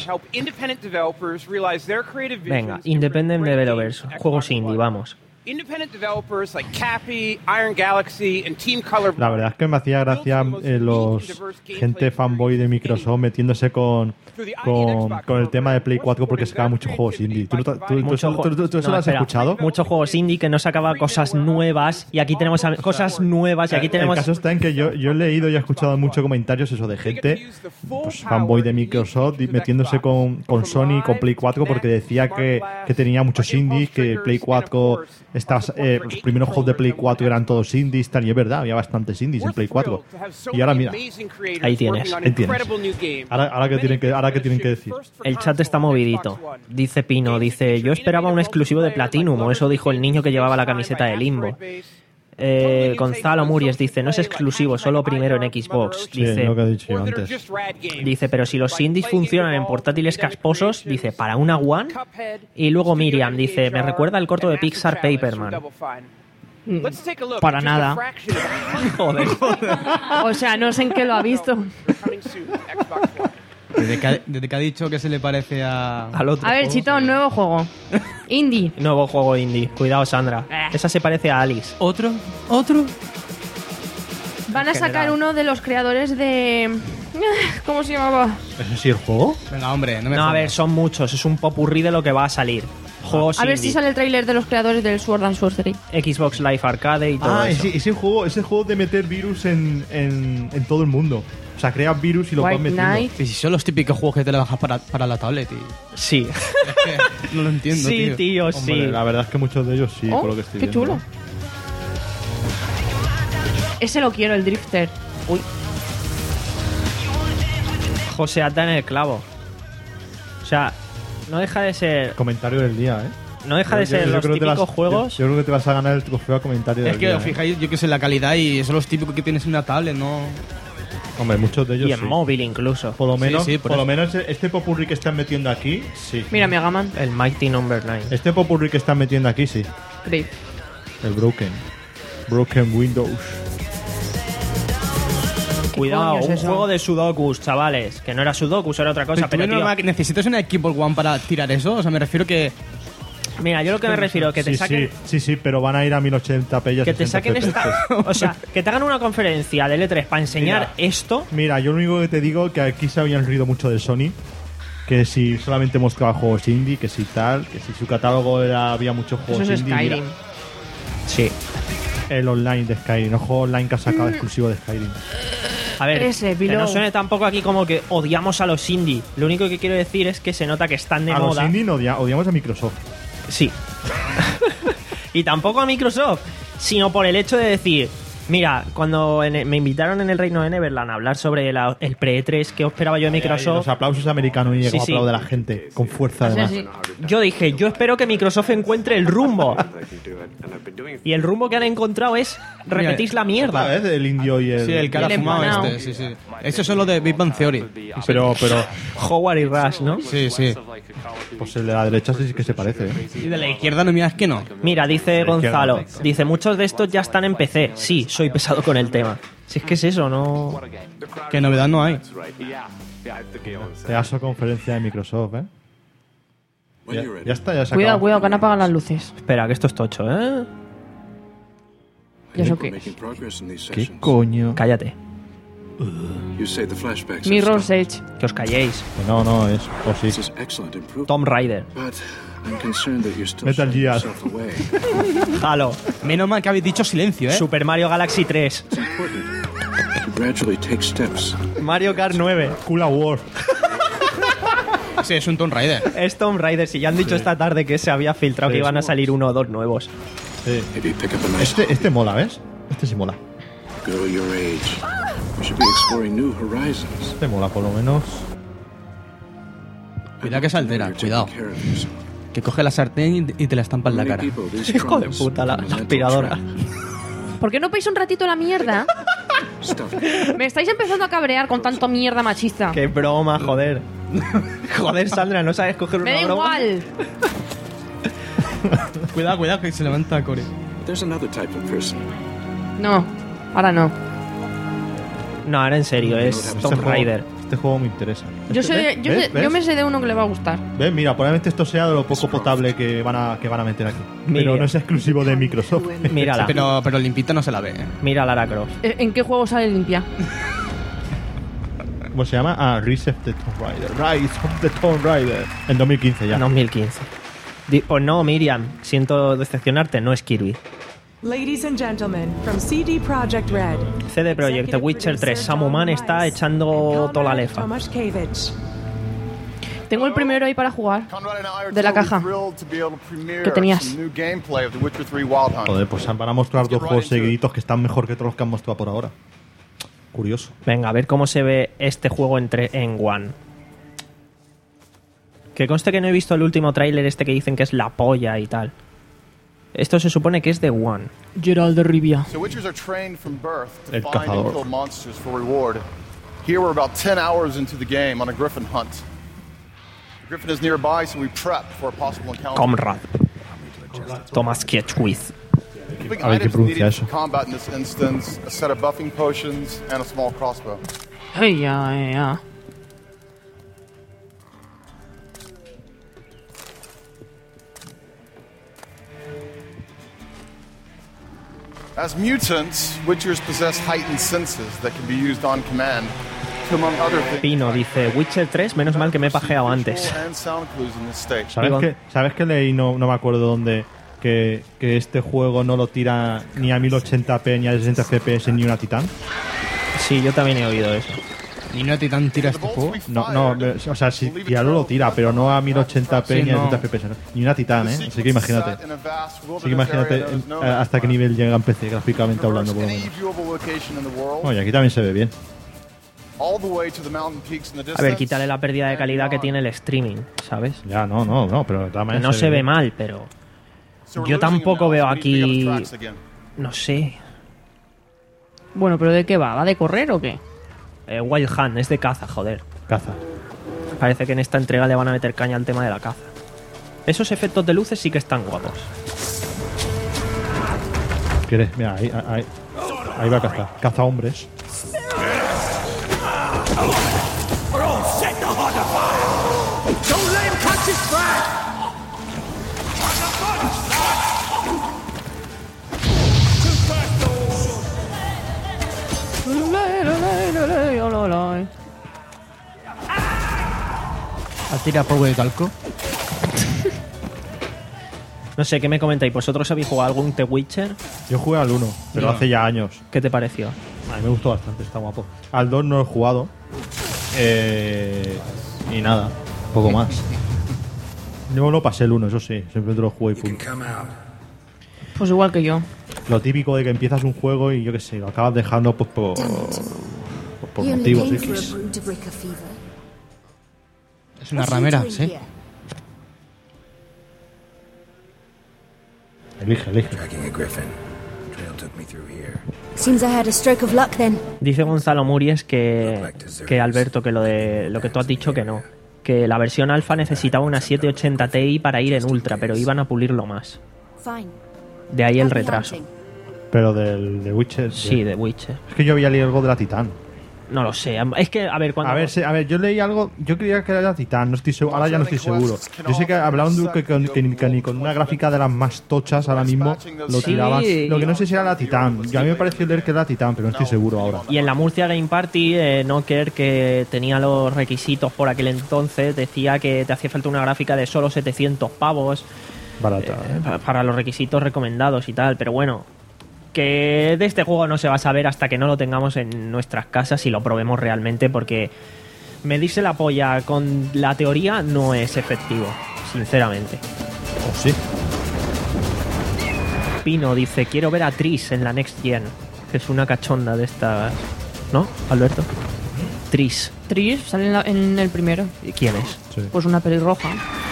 Venga, Independent Developers, juegos indie, vamos. Independent developers like Cappy, Iron Galaxy, and Team Color. La verdad es que me hacía gracia eh, los gente fanboy de Microsoft metiéndose con, con, con el tema de Play cuatro porque sacaba muchos juegos indie. ¿Tú, tú, tú, Mucho tú, tú, tú, tú eso no, lo has espera. escuchado? Muchos juegos indie que no sacaba cosas nuevas y aquí tenemos a- cosas nuevas y aquí tenemos... El caso está en que yo, yo he leído y he escuchado muchos comentarios eso de gente pues, fanboy de Microsoft y metiéndose con, con Sony y con Play cuatro porque decía que, que tenía muchos indies, que Play cuatro estaba, eh, los primeros juegos de Play cuatro eran todos indies, tal, y es verdad, había bastantes indies en Play cuatro. Y ahora mira, Ahí tienes. ahí tienes. Ahora, ahora, que tienen que, ahora que tienen que decir. El chat está movidito. Dice Pino, dice, yo esperaba un exclusivo de Platinum, o eso dijo el niño que llevaba la camiseta de Limbo. Eh, Gonzalo Muries dice, no es exclusivo, solo primero en Xbox. Sí, Dice, lo que he dicho yo antes. dice, pero si los indies funcionan en portátiles casposos, dice, ¿para una One? Y luego Miriam dice, me recuerda el corto de Pixar Paperman. Para nada. Joder, joder. O sea, no sé en qué lo ha visto. Desde que, ha, desde que ha dicho que se le parece a... Al otro A ver, juego. Chito, nuevo juego. Indie. Nuevo juego indie. Cuidado, Sandra. Eh. Esa se parece a Alice. ¿Otro? ¿Otro? Van a sacar General. uno de los creadores de... ¿Cómo se llamaba? ¿Eso sí el juego? Venga, hombre, no me No, a jodas. ver, son muchos. Es un popurrí de lo que va a salir. Juegos A ver indie. si sale el tráiler de los creadores del Sword and Sorcery. Xbox Live Arcade y todo Ah, eso. ese, ese juego, ese juego de meter virus en, en, en todo el mundo. O sea, creas virus y lo vas White metiendo. Knight. Sí, sí, son los típicos juegos que te la bajas para, para la tablet y... Sí. Es que no lo entiendo, Sí, tío. tío, Hombre, sí. la verdad es que muchos de ellos sí, Oh, por lo que estoy qué viendo. chulo. Ese lo quiero, el Drifter. Uy. José ata en el clavo. O sea, no deja de ser... Comentario del día, ¿eh? No deja de Yo- yo- ser yo los creo que te típicos vas- juegos... Yo, yo creo que te vas a ganar el trofeo a comentario del Es que día. os ¿eh? fijáis, yo que sé, la calidad y son los típicos que tienes en una tablet, ¿no? Hombre, muchos de ellos Y en sí. móvil incluso. Por lo menos, Sí, sí, por por lo eso. menos este popurrí que están metiendo aquí, sí. Mira, Mega Man. El Mighty Number nueve. Este popurrí que están metiendo aquí, sí. Grave. El Broken. Broken Windows. Cuidado, coño es un eso? juego de sudokus, chavales. Que no era sudokus, era otra cosa, Pero, pero, tú no tío, me- ¿necesitas una Xbox One para tirar eso? O sea, me refiero que... mira, yo lo que me refiero, que te sí, saquen... sí, sí, sí, pero van a ir a mil ochenta p y a Que te sesenta saquen F P S. esta... O sea, que te hagan una conferencia del E tres para enseñar Mira. esto... Mira, yo lo único que te digo es que aquí se habían rido mucho de Sony. Que si solamente mostraba juegos indie, que si tal, que si su catálogo era, había muchos Eso juegos es indie. Skyrim. mira, Sí. el online de Skyrim, no juego online que ha sacado exclusivo de Skyrim. A ver, Ese, que Below. no suene tampoco aquí como que odiamos a los indie. Lo único que quiero decir es que se nota que están de a moda. los indie no odia- odiamos a Microsoft. Sí. Y tampoco a Microsoft, sino por el hecho de decir, mira, cuando en- me invitaron en el Reino de Neverland a hablar sobre la- el pre-E tres que esperaba yo de Los Microsoft, aplausos americanos y Sí, llegó sí. aplaude la gente con fuerza Sí, además. sí. yo dije, yo espero que Microsoft encuentre el rumbo. Y el rumbo que han encontrado es repetir la Otra mierda. vez el indio y el. Sí, el cara El fumado empanao. este, sí, sí. Esos son los de Big Bang Theory. Pero, pero. Howard y Rush, ¿no? Sí, sí. Pues el de la derecha sí que se parece. ¿eh? Y de la izquierda no miras que no. Mira, dice Gonzalo, izquierda. dice, muchos de estos ya están en P C. Sí, soy pesado con el tema. Si es que es eso, no... Que novedad no hay. Pedazo conferencia de Microsoft, ¿eh? Ya, ya está, ya se Cuidado, acabó. cuidado, que han apagado las luces. Espera, que esto es tocho, ¿eh? ¿Y eso qué? ¿Qué coño? Cállate, Mirror's Edge. que os calléis. Que no, no, es. O sí. Tomb Raider. Metal Gear. Halo. Menos mal que habéis dicho silencio, ¿eh? Super Mario Galaxy tres. Mario Kart nueve. Kula War. Sí, es un Tomb Raider. Es Tomb Raider. Si ya han dicho esta tarde que se había filtrado Sí. que iban a salir uno o dos nuevos. Sí. Este, este mola, ¿ves? Este sí mola. Este mola, por lo menos. Cuidado que se altera, cuidado. Que coge la sartén y y te la estampa en la cara. Hijo de puta, la, la aspiradora. ¿Por qué no veis un ratito la mierda? Me estáis empezando a cabrear con tanto mierda machista. Qué broma, joder. Joder, Sandra, no sabes coger una Me da broma. igual. Cuidado, cuidado, que se levanta Corey. There's another type of person. No, ahora no. No, ahora en serio, es Este Tomb juego- Raider. Este juego me interesa. Yo, Este- sé, ¿ves? yo, sé- ¿ves? yo me sé de uno que le va a gustar. ¿Ves? Mira, probablemente esto sea de lo poco potable que van a, que van a meter aquí. Pero no es exclusivo de Microsoft. Mírala. Pero, pero limpita no se la ve. ¿eh? Mira Lara Croft. Eh, ¿En qué juego sale limpia? ¿Cómo se llama? Ah, Rise of the Tomb Raider. Rise of the Tomb Raider. En dos mil quince ya. dos mil quince. Di- Pues no, Miriam, siento decepcionarte, no es Kirby. Ladies and gentlemen, from C D Projekt Red, C D Projekt, The Witcher tres, Samu Man está echando toda la lefa. Tomaszkiewicz. Tengo el primero ahí para jugar. De la caja. ¿Qué tenías? Joder, pues van a mostrar dos juegos seguiditos que están mejor que todos los que han mostrado por ahora. Curioso. Venga, a ver cómo se ve este juego entre, en One. Que conste que no he visto el último tráiler este que dicen que es la polla y tal. Esto se supone que es de One. Gerald de Rivia. So Witchers are trained from birth to El find and cazador. kill monsters for reward. Here we're about ten hours into the game on a griffin hunt. The griffin is nearby, so we prep for a possible encounter. Comrade. Tomaszkiewicz. Keeping A ver qué items pronuncia needed eso. for combat in this instance, a set of buffing potions, and a small crossbow. Hey, ya, ya. As mutants, Witchers possess heightened senses that can be used on command to, among other things, Pino dice, Witcher tres, menos mal que me he pajeado antes. visual and sound clues in this stage. ¿Sabes Digo- que, ¿Sabes que leí, no, no me acuerdo dónde, que, que este juego no lo tira ni a mil ochenta p ni a sesenta F P S ni una Titán? Sí, yo también he oído eso. ¿Y una Titán tira este juego? No, no, me- o sea, si tirarlo lo tira, pero no a mil ochenta p Sí, ni a no. sesenta F P S. ¿no? Ni una Titán, ¿eh? Así que imagínate. Así que imagínate eh, hasta qué nivel llega en P C, gráficamente hablando, por lo menos. Viewable location in the world, Oye, aquí también se ve bien. all the way to the mountain peaks in the distance. A ver, quítale la pérdida de calidad que tiene el streaming, ¿sabes? Ya, no, no, no, pero de todas Que maneras no se ve bien. mal, pero So we're yo losing him tampoco now, veo so we need to pick up aquí... the tracks again. No sé. Bueno, pero ¿de qué va? ¿Va de correr o qué? Eh, Wild Hunt, es de caza, joder. Caza. Parece que en esta entrega le van a meter caña al tema de la caza. Esos efectos de luces sí que están guapos. ¿Quieres? Mira, ahí, ahí, ahí va a cazar. Caza hombres. Don't let him catch his track! ¿Ha tirado polvo de talco? No sé, ¿qué me comentáis? ¿Vosotros habéis jugado algún The Witcher? Yo jugué al uno, pero No. hace ya años. ¿Qué te pareció? A mí me gustó bastante, está guapo. Al dos no he jugado. Eh, y nada, poco más. Yo no pasé el uno, eso sí, simplemente lo jugué y punto. Pues igual que yo. Lo típico de que empiezas un juego y yo qué sé, lo acabas dejando pues por, por, por You only motivos came for a X. brew to break a fever. Es una What's he ramera, doing sí. here? Elige, elige. Tracking a griffin. Trail took me through here. Seems I had a stroke of luck then. Dice Gonzalo Muries que, que Alberto, que lo de lo que tú has dicho que no. Que la versión alfa necesitaba una siete ochenta Ti para ir en ultra, pero iban a pulirlo más. Fine. De ahí el Happy retraso. hunting. Pero del de Witcher. Sí, de Witcher. Es que yo había leído algo de la Titán. No lo sé. Es que, a ver, cuando... A ver, se- a ver, yo leí algo, yo creía que era la Titán, no estoy seguro, ahora ya no estoy seguro. Yo sé que hablaban de que, que- que ni- que ni con una gráfica de las más tochas ahora mismo lo Sí. tiraban. Lo que no sé si era la Titán. Yo a mí me pareció leer que era la Titán, pero no estoy seguro ahora. Y en la Murcia Game Party, eh, Nocker, que tenía los requisitos por aquel entonces, decía que te hacía falta una gráfica de solo setecientos pavos Barata. eh, pa- para los requisitos recomendados y tal. Pero bueno, que de este juego no se va a saber hasta que no lo tengamos en nuestras casas y lo probemos realmente, porque medirse la polla con la teoría no es efectivo, sinceramente. ¿O sí? Pino dice, quiero ver a Tris en la Next Gen, que es una cachonda de estas... ¿No, Alberto? Tris. Tris sale en, la- en el primero. ¿Y quién es? Pues una pelirroja.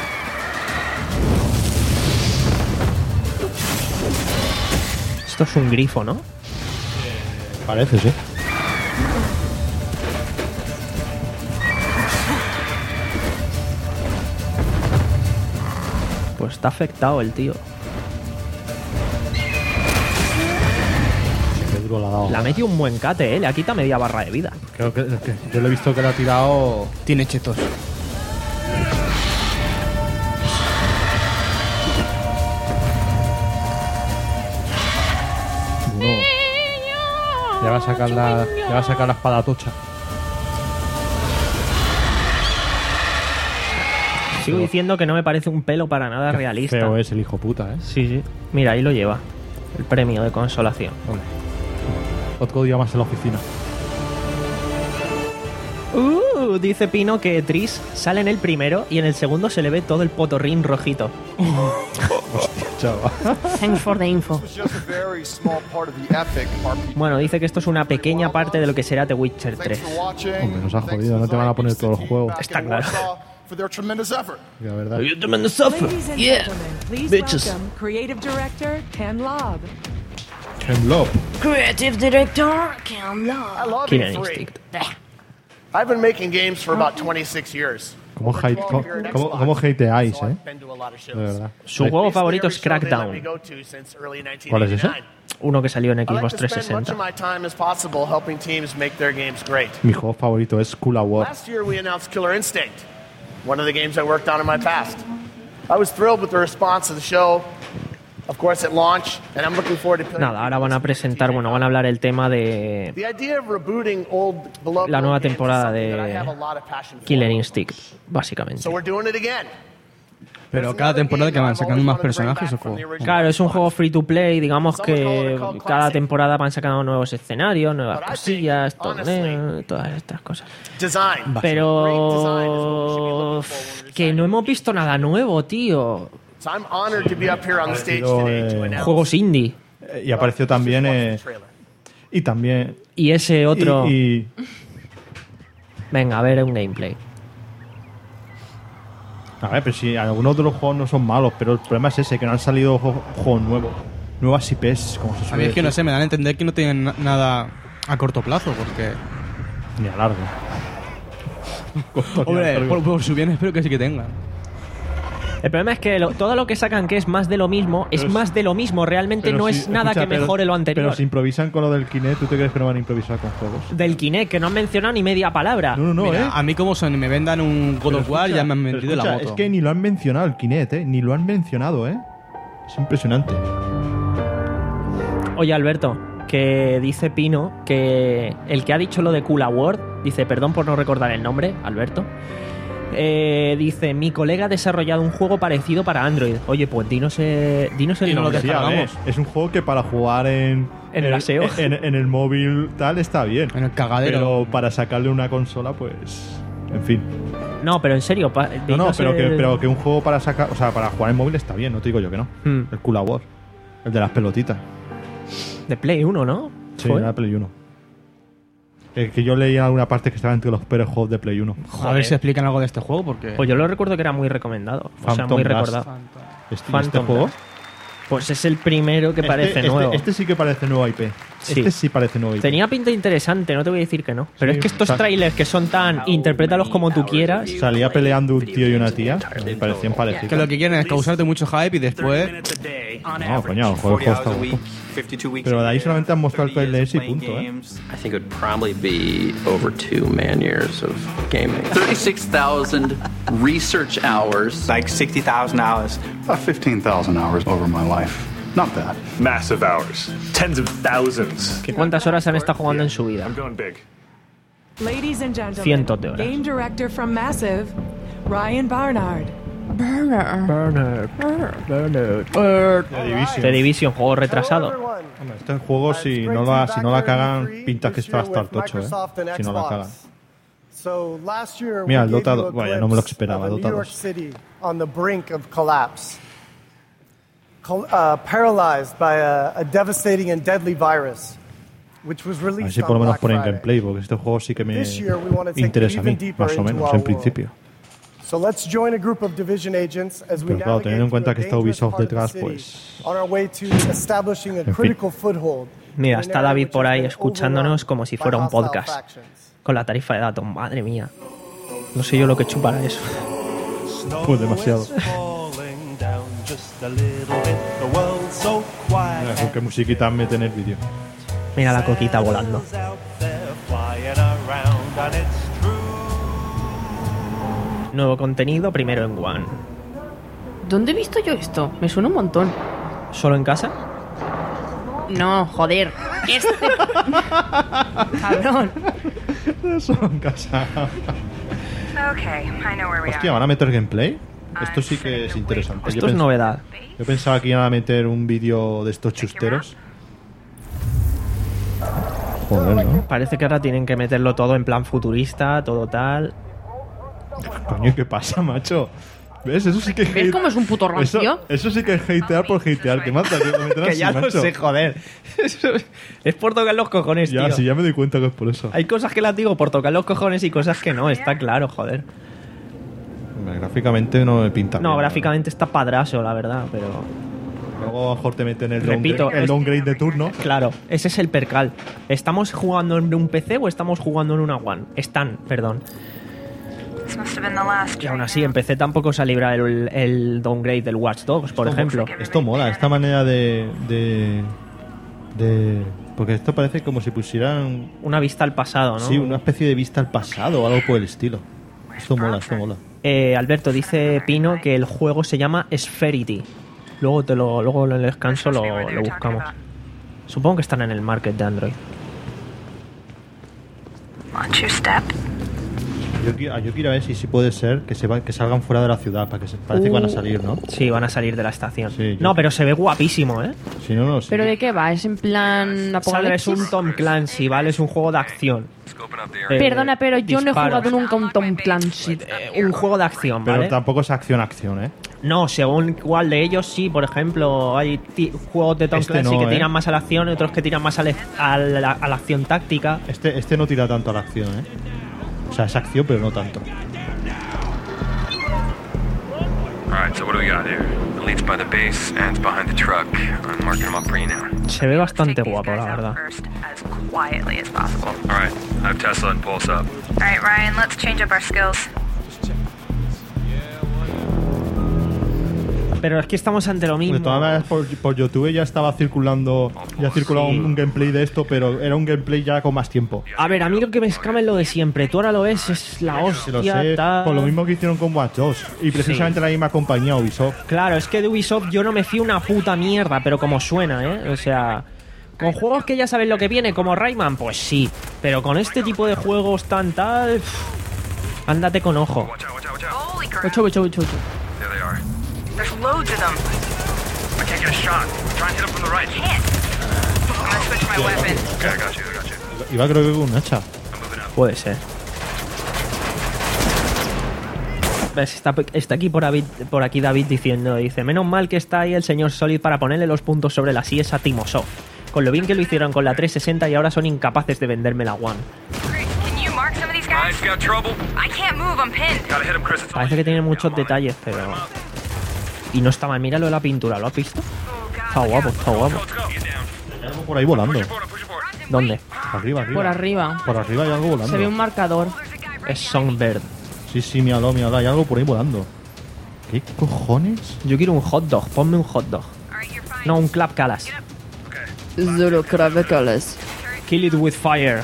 Esto es un grifo, ¿no? Parece, sí. Pues Está afectado el tío. Qué duro la ha dado. Le ha metido un buen cate, ¿eh? Le ha quitado media barra de vida. Creo que, que yo le he visto que le ha tirado. Tiene chetos. Uno. Ya va a sacar la, ya va a sacar la espada tocha. Sigo diciendo que no me parece un pelo para nada realista. Feo es el hijo puta, ¿eh? Sí, sí. Mira, ahí lo lleva. El premio de consolación. Hombre. Otro día más en la oficina. Uh, dice Pino que Triss sale en el primero y en el segundo se le ve todo el potorrín rojito. Hostia, chaval. Thanks for the info. Bueno, dice que esto es una pequeña parte de lo que será The Witcher tres. Hombre, nos ha jodido. No te van a poner todo el juego. Está claro. La verdad. Ladies and gentlemen, please welcome Creative Director Ken Lobb. Ken Lobb. Creative Director Ken Lobb. Killer Instinct. I've been making games for about twenty-six years. ¿Cómo, hate, cómo, cómo, cómo hateáis, eh? De verdad. Su juego favorito es Crackdown. ¿Cuál es ese? Uno que salió en Xbox trescientos sesenta. Mi juego favorito es Cool Award. Last year we announced Killer Instinct, one of the games I worked on in my past. I was thrilled with the response of the show. Of course, at launch, and I'm looking forward to Nada, ahora van a presentar, bueno, van a hablar el tema de la nueva temporada de Killer Instinct, básicamente. So we're doing it again. Pero cada temporada que van sacando más personajes o juego. Claro, es un juego free to play, digamos que cada temporada van sacando nuevos escenarios, nuevas cosillas, torneos, todas estas cosas. Pero que no hemos visto nada nuevo, tío. So I'm honored to be up here on the stage today to announce. Juegos indie. Y apareció también eh, y también y ese otro y, y... venga, a ver un gameplay. A ver, pero si algunos de los juegos no son malos, pero el problema es ese, que no han salido juegos, juegos nuevos, nuevas I Pes, como se suele A mí es que decir. no sé, me dan a entender que no tienen na- nada a corto plazo, porque... Ni a largo. Hombre, por, por su bien espero que sí que tengan. El problema es que lo, todo lo que sacan que es más de lo mismo es Pero más de lo mismo. Realmente Pero no si- es nada escucha, que pero- mejore lo anterior. Pero si improvisan con lo del Kinect, ¿tú te crees que no van a improvisar con juegos? Del Kinect, que no han mencionado ni media palabra. No, no, no, Mira, ¿eh? a mí como son y me vendan un God Pero of War escucha, ya me han pero vendido la escucha, moto. Es que ni lo han mencionado el Kinect, ¿eh? Ni lo han mencionado, ¿eh? Es impresionante. Oye, Alberto, que dice Pino que el que ha dicho lo de Cool Award, dice, perdón por no recordar el nombre, Alberto, eh, dice, mi colega ha desarrollado un juego parecido para Android. Oye, pues dinos, eh, dinos el Y no lo nombre. descargamos. Es un juego que para jugar en... En el aseo. En, en el móvil tal está bien. En el cagadero. Pero para sacarle una consola, pues... En fin. No, pero en serio, pa- No, no, dinos pero que, el- pero que un juego para sacar... O sea, para jugar en móvil está bien, no te digo yo que no. Hmm. El Cool Award. El de las pelotitas. de Play uno, ¿no? Sí, ¿Fue? era Play uno. El que yo leí en alguna parte que estaba entre los peores juegos de Play uno. A ver si explican algo de este juego, porque... Pues yo lo recuerdo que era muy recomendado. O sea, Phantom muy Blast. recordado. Este, Phantom este juego... Blast. Pues es el primero que Este- parece este, nuevo. Este sí que parece nuevo I P. Sí. Este sí parece nuevo I P. Tenía pinta interesante, no te voy a decir que no. Pero Sí, es que estos o sea- trailers que son tan... Interprétalos como tú quieras. Salía peleando un tío y una tía. Me parecían parecidos. Que lo que quieren es causarte mucho hype y después... No, coño, el juego, el juego está guapo. Pero de ahí solamente han mostrado el trailer ese y punto, ¿eh? I think it would probably be over two man years of gaming. thirty-six thousand research hours. Like sixty thousand hours. About fifteen thousand hours over my life. Not bad. Massive hours. Tens of thousands. ¿Que cuántas horas han estado jugando en su vida? I'm going big. Ladies and gentlemen, Cientos de horas. Game Director from Massive, Ryan Barnard. Bernard. Bernard. Bernard. The Division. The Division, juego retrasado. Hombre, este juego, si no, la, si no la cagan, pinta que está hasta el tocho, ¿eh? Si no la cagan. So last year Mira, we el gave Dota you a dos. Vaya, no me lo glimpse esperaba, of a Dota New York dos. City on the brink of collapse, Col- uh, paralyzed by a, a devastating and deadly virus, which was A ver released si por lo on menos Black ponen Friday. gameplay, porque este juego sí que me This year we wanna take it interesa a mí, even deeper más o into menos, our en world. principio. So let's join a group of Division agents as we Pero claro, teniendo en navigate cuenta through que a está dangerous Ubisoft part of the detrás, city pues... on our way to establishing a fin. critical foothold. Mira, in an está area David which por has ahí been escuchándonos como si fuera un overrun by hostile podcast. factions. Con la tarifa de datos, madre mía. No sé yo lo que chupará eso. Pues demasiado. Mira, con qué musiquita mete en el vídeo. Mira la coquita volando. Nuevo contenido, primero en One. ¿Dónde he visto yo esto? Me suena un montón. ¿Solo en casa? No, joder. Este... Cabrón. Solo en casa. Hostia, ¿van a meter gameplay? Esto sí que es interesante. Esto Yo es pens- novedad. Yo pensaba que iban a meter un vídeo de estos chusteros. Joder, ¿no? Parece que ahora tienen que meterlo todo en plan futurista, todo tal. Coño, ¿qué pasa, macho? ¿Ves? Eso sí que es ¿Ves hate- cómo es un puto rancio? Eso, eso sí que es hatear por hatear. ¿Qué mata? Que, lo metan Que así, ya lo macho. sé, joder. Eso es- es por tocar los cojones, Ya, tío. sí, ya me doy cuenta que es por eso. Hay cosas que las digo por tocar los cojones y cosas que no, está claro, joder. Hombre, gráficamente no me pinta No, bien. gráficamente está padraso, la verdad, pero... Luego a lo mejor te meten el Repito, downgrade, el es- downgrade de turno. Claro, ese es el percal. ¿Estamos jugando en un P C o estamos jugando en una One? Están, perdón. Y aún así, en P C tampoco se libra el, el downgrade del Watch Dogs, por Esto- ejemplo. Esto mola, esta manera de, de. de. Porque esto parece como si pusieran. Una vista al pasado, ¿no? Sí, una especie de vista al pasado o algo por el estilo. Esto mola, esto mola. Eh, Alberto, dice Pino que el juego se llama Spherity. Luego te lo, luego en el descanso lo, lo buscamos. Supongo que están en el market de Android. Yo, qui- yo quiero ver si, si puede ser que se va, que salgan fuera de la ciudad, para que se, parece que van a salir, ¿no? Sí, van a salir de la estación. Sí, yo- No, pero se ve guapísimo, ¿eh? Si no, no, sí. ¿Pero de qué va? ¿Es en plan Sale, es apocalipsis? un Tom Clancy, ¿vale? Es un juego de acción. Eh, Perdona, pero yo no he disparos. jugado nunca un Tom Clancy. Eh, un juego de acción, Pero ¿vale? tampoco es acción-acción, ¿eh? No, según cuál de ellos, sí. Por ejemplo, hay ti- juegos de Tom Este Clancy no, que ¿eh? tiran más a la acción y otros que tiran más a, la- a la, a la acción táctica. Este, este no tira tanto a la acción, ¿eh? O sea, es acción, pero no tanto. Alright, so what do we got here? The lead's by the base and it's behind the truck. I'm marking them up for you now. Se ve bastante guapo, la verdad. Quietly as possible. Alright, I have Tesla and Pulse up. All right, Ryan, let's change up our skills. Pero es que estamos ante lo mismo. De todas maneras, por, por YouTube ya estaba circulando, ya circulaba un, un gameplay de esto, pero era un gameplay ya con más tiempo. A ver, a mí lo que me escama es lo de siempre. Tú ahora lo ves, es la Se lo hostia, sé, tal. por lo mismo que hicieron con Watch Dogs. Y precisamente la misma compañía, Ubisoft. Claro, es que de Ubisoft yo no me fío una puta mierda, pero como suena, ¿eh? O sea, con juegos que ya sabes lo que viene, como Rayman, pues sí. Pero con este tipo de juegos tan tal... pff, ándate con ojo. Ocho, ocho, ocho, ocho. There they are. There's loads of them. I can't get a shot. Try and hit them from the right. Can't. I'm gonna switch my weapon. Okay, I got you, I got you. Iba creo que con un hacha. Puede ser. ¿Ves? Está, está aquí por, David- por aquí David diciendo, dice, menos mal que está ahí el señor Solid para ponerle los puntos sobre las IES a Timosoft. Con lo bien que lo hicieron con la trescientos sesenta y ahora son incapaces de venderme la One. Can you mark some of these guys? Ryan's got trouble. I can't move. I'm pinned. Gotta hit him, Chris. It's Parece que tiene muchos detalles, pero... Y no está mal, míralo de la pintura, ¿lo has visto? Está guapo, está guapo. Hay algo por ahí volando. ¿Dónde? Arriba, arriba. Por arriba. Por arriba hay algo volando. Se ve un marcador. Es Songbird. Sí, sí, míralo, míralo. Hay algo por ahí volando. ¿Qué cojones? Yo quiero un hot dog, ponme un hot dog. No, un clap calas. Zero Cravecales. Kill it with fire.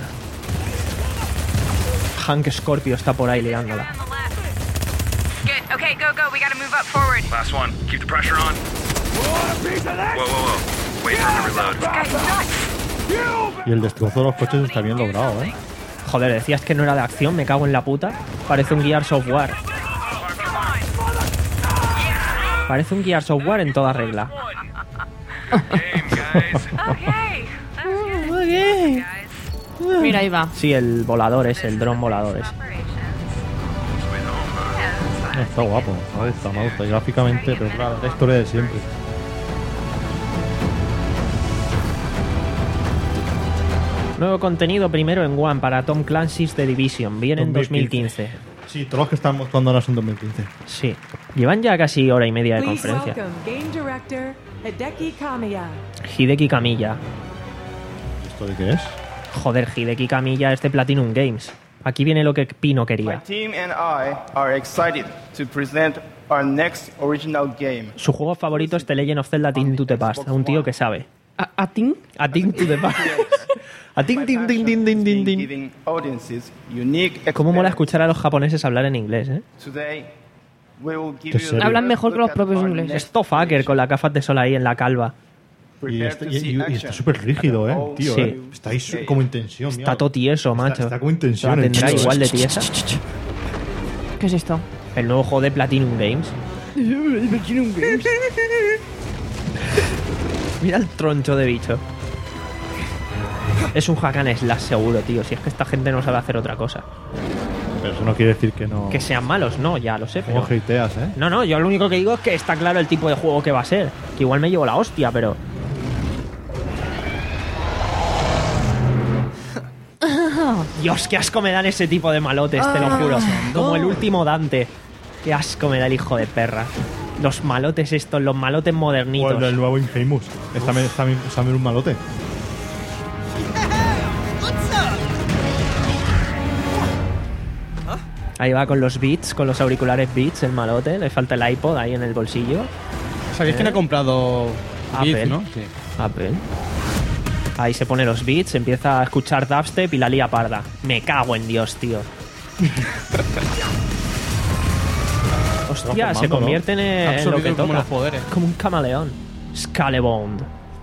Hank Scorpio está por ahí liándola. Good. Okay, go, go. We gotta move up forward. Last one. Keep the pressure on. Whoa, whoa, whoa. Wait for him to reload. Guy's nuts. Y el destrozo de los coches está bien logrado, ¿eh? Joder, decías que no era de acción, me cago en la puta. Parece un Gears of War. Parece un Gears of War en toda regla. Mira, ahí va. Sí, el volador es, el dron volador es. Está guapo, ¿sabes? Está mal, está gráficamente, pero claro, la historia de siempre. Nuevo contenido primero en One para Tom Clancy's The Division. Viene en dos mil quince. Sí, todos los que están mostrando ahora son dos mil quince. Sí. Llevan ya casi hora y media de Please conferencia. welcome Game Director Hideki Kamiya. Hideki Kamiya. ¿Esto de qué es? Joder, Hideki Kamiya es de Platinum Games. Aquí viene lo que Pino My quería. team and I are excited to present our next original game. Su juego favorito es The Legend of Zelda: A Link to the Past. Un tío que sabe. ¿A, a Tim? A Link to the Past. A Ting, ting, ting, ting, ting, ting, ting. Giving audiences unique Cómo mola escuchar a los japoneses hablar en inglés, ¿eh? Today, we will give Qué you serio. Hablan mejor que los propios ingleses. Esto fucker con la gafas de sol ahí en la calva. Y está y- y- y está súper rígido, ¿eh? Tío, Sí. ¿eh? Está ahí su- como en tensión. mira. Está todo tieso, macho. está como en tensión ¿La el tendrá tío, igual ¿eh? de tiesa? ¿Qué es esto? El nuevo juego de Platinum Games. Mira el troncho de bicho. Es un hack and slash seguro, tío. Si es que esta gente no sabe hacer otra cosa. Pero eso no quiere decir que no. Que sean malos, no, ya lo sé. Como Pero... hateas, ¿eh? No, no, yo lo único que digo es que está claro el tipo de juego que va a ser. Que igual me llevo la hostia, pero... Dios, qué asco me dan ese tipo de malotes, te lo juro. Como el último Dante. Qué asco me da el hijo de perra. Los malotes estos, los malotes O modernitos. el del nuevo Infamous. Está también está, está un malote. Ahí va con los Beats, con los auriculares Beats, el malote. Le falta el iPod ahí en el bolsillo. ¿Sabéis ¿Eh? quién ha comprado Apple, Beats, no? Sí. Apple. Ahí se pone los beats, empieza a escuchar dubstep y la lía parda. Me cago en Dios, tío. Hostia, Está se formando, convierte en, ¿no? en lo Absorbido que como toca. los poderes. Como un camaleón. Scalebound.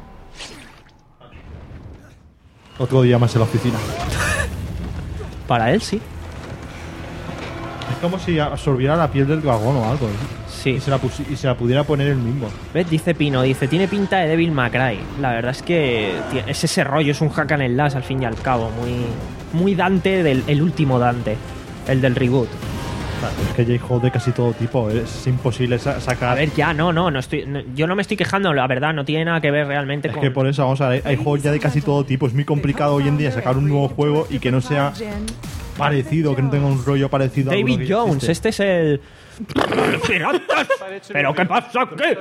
Otro día más en la oficina. Para él, sí. Es como si absorbiera la piel del dragón o algo. ¿eh? Sí. Y se, la pusi- y se la pudiera poner él mismo. ¿Ves? Dice Pino, dice, tiene pinta de Devil May Cry. La verdad es que tie- es ese rollo, es un hack and slash al fin y al cabo. Muy, muy Dante del el último Dante. El del reboot. Es que J-Hole de casi todo tipo. Es imposible sa- sacar. A ver, ya, no, no, no estoy, no, yo no me estoy quejando, la verdad, no tiene nada que ver realmente Es con... que por eso, vamos a ver, hay juegos ya de casi todo tipo. Es muy complicado hoy en día sacar un nuevo juego y que no sea parecido, que no tenga un rollo parecido a alguno David que Jones, existe. este es el... ¡Piratas! ¿Pero qué pasa aquí?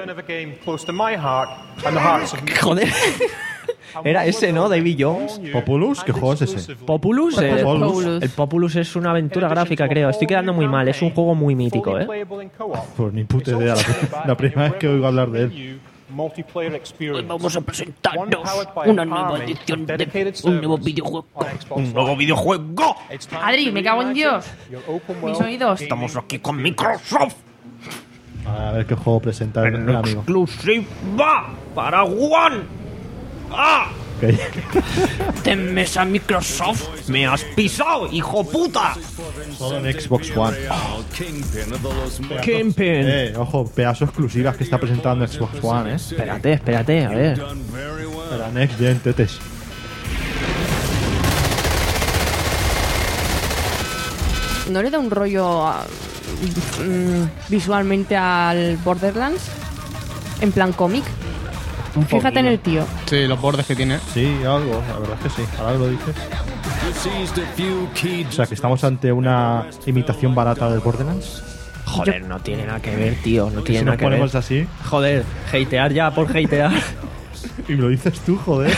Joder. Era ese, ¿no? David Jones. ¿Populus? ¿Qué juego es ese? Populus, el, Populus. el Populus es una aventura gráfica, creo. Estoy quedando muy mal, es un juego muy mítico, ¿eh? Pues ni puta idea. La, la primera vez que oigo hablar de él. Hoy vamos a presentarnos una nueva edición de un nuevo videojuego. ¡Un nuevo videojuego! Adri, me cago en Dios. Mis oídos. Estamos aquí con Microsoft. A ver qué juego presenta el, el amigo. Exclusiva para One. ¡Ah! Ok. ¡Tenme esa Microsoft! ¡Me has pisado, hijo puta! Solo en Xbox One. Kingpin. Eh, ojo, pedazo exclusivas que está presentando Xbox One, eh. Espérate, espérate, a ver. Para Next Gen, tetes. ¿No le da un rollo a- mm, visualmente al Borderlands? En plan cómic. Un Fíjate en el tío. Sí, los bordes que tiene. Sí, algo, la verdad es que sí. Ahora que lo dices. O sea, que estamos ante una imitación barata del Borderlands. Joder, no tiene nada que ver, tío. No Que tiene si nada nos que ver. ponemos así. Joder, hatear ya por hatear. Y me lo dices tú, joder.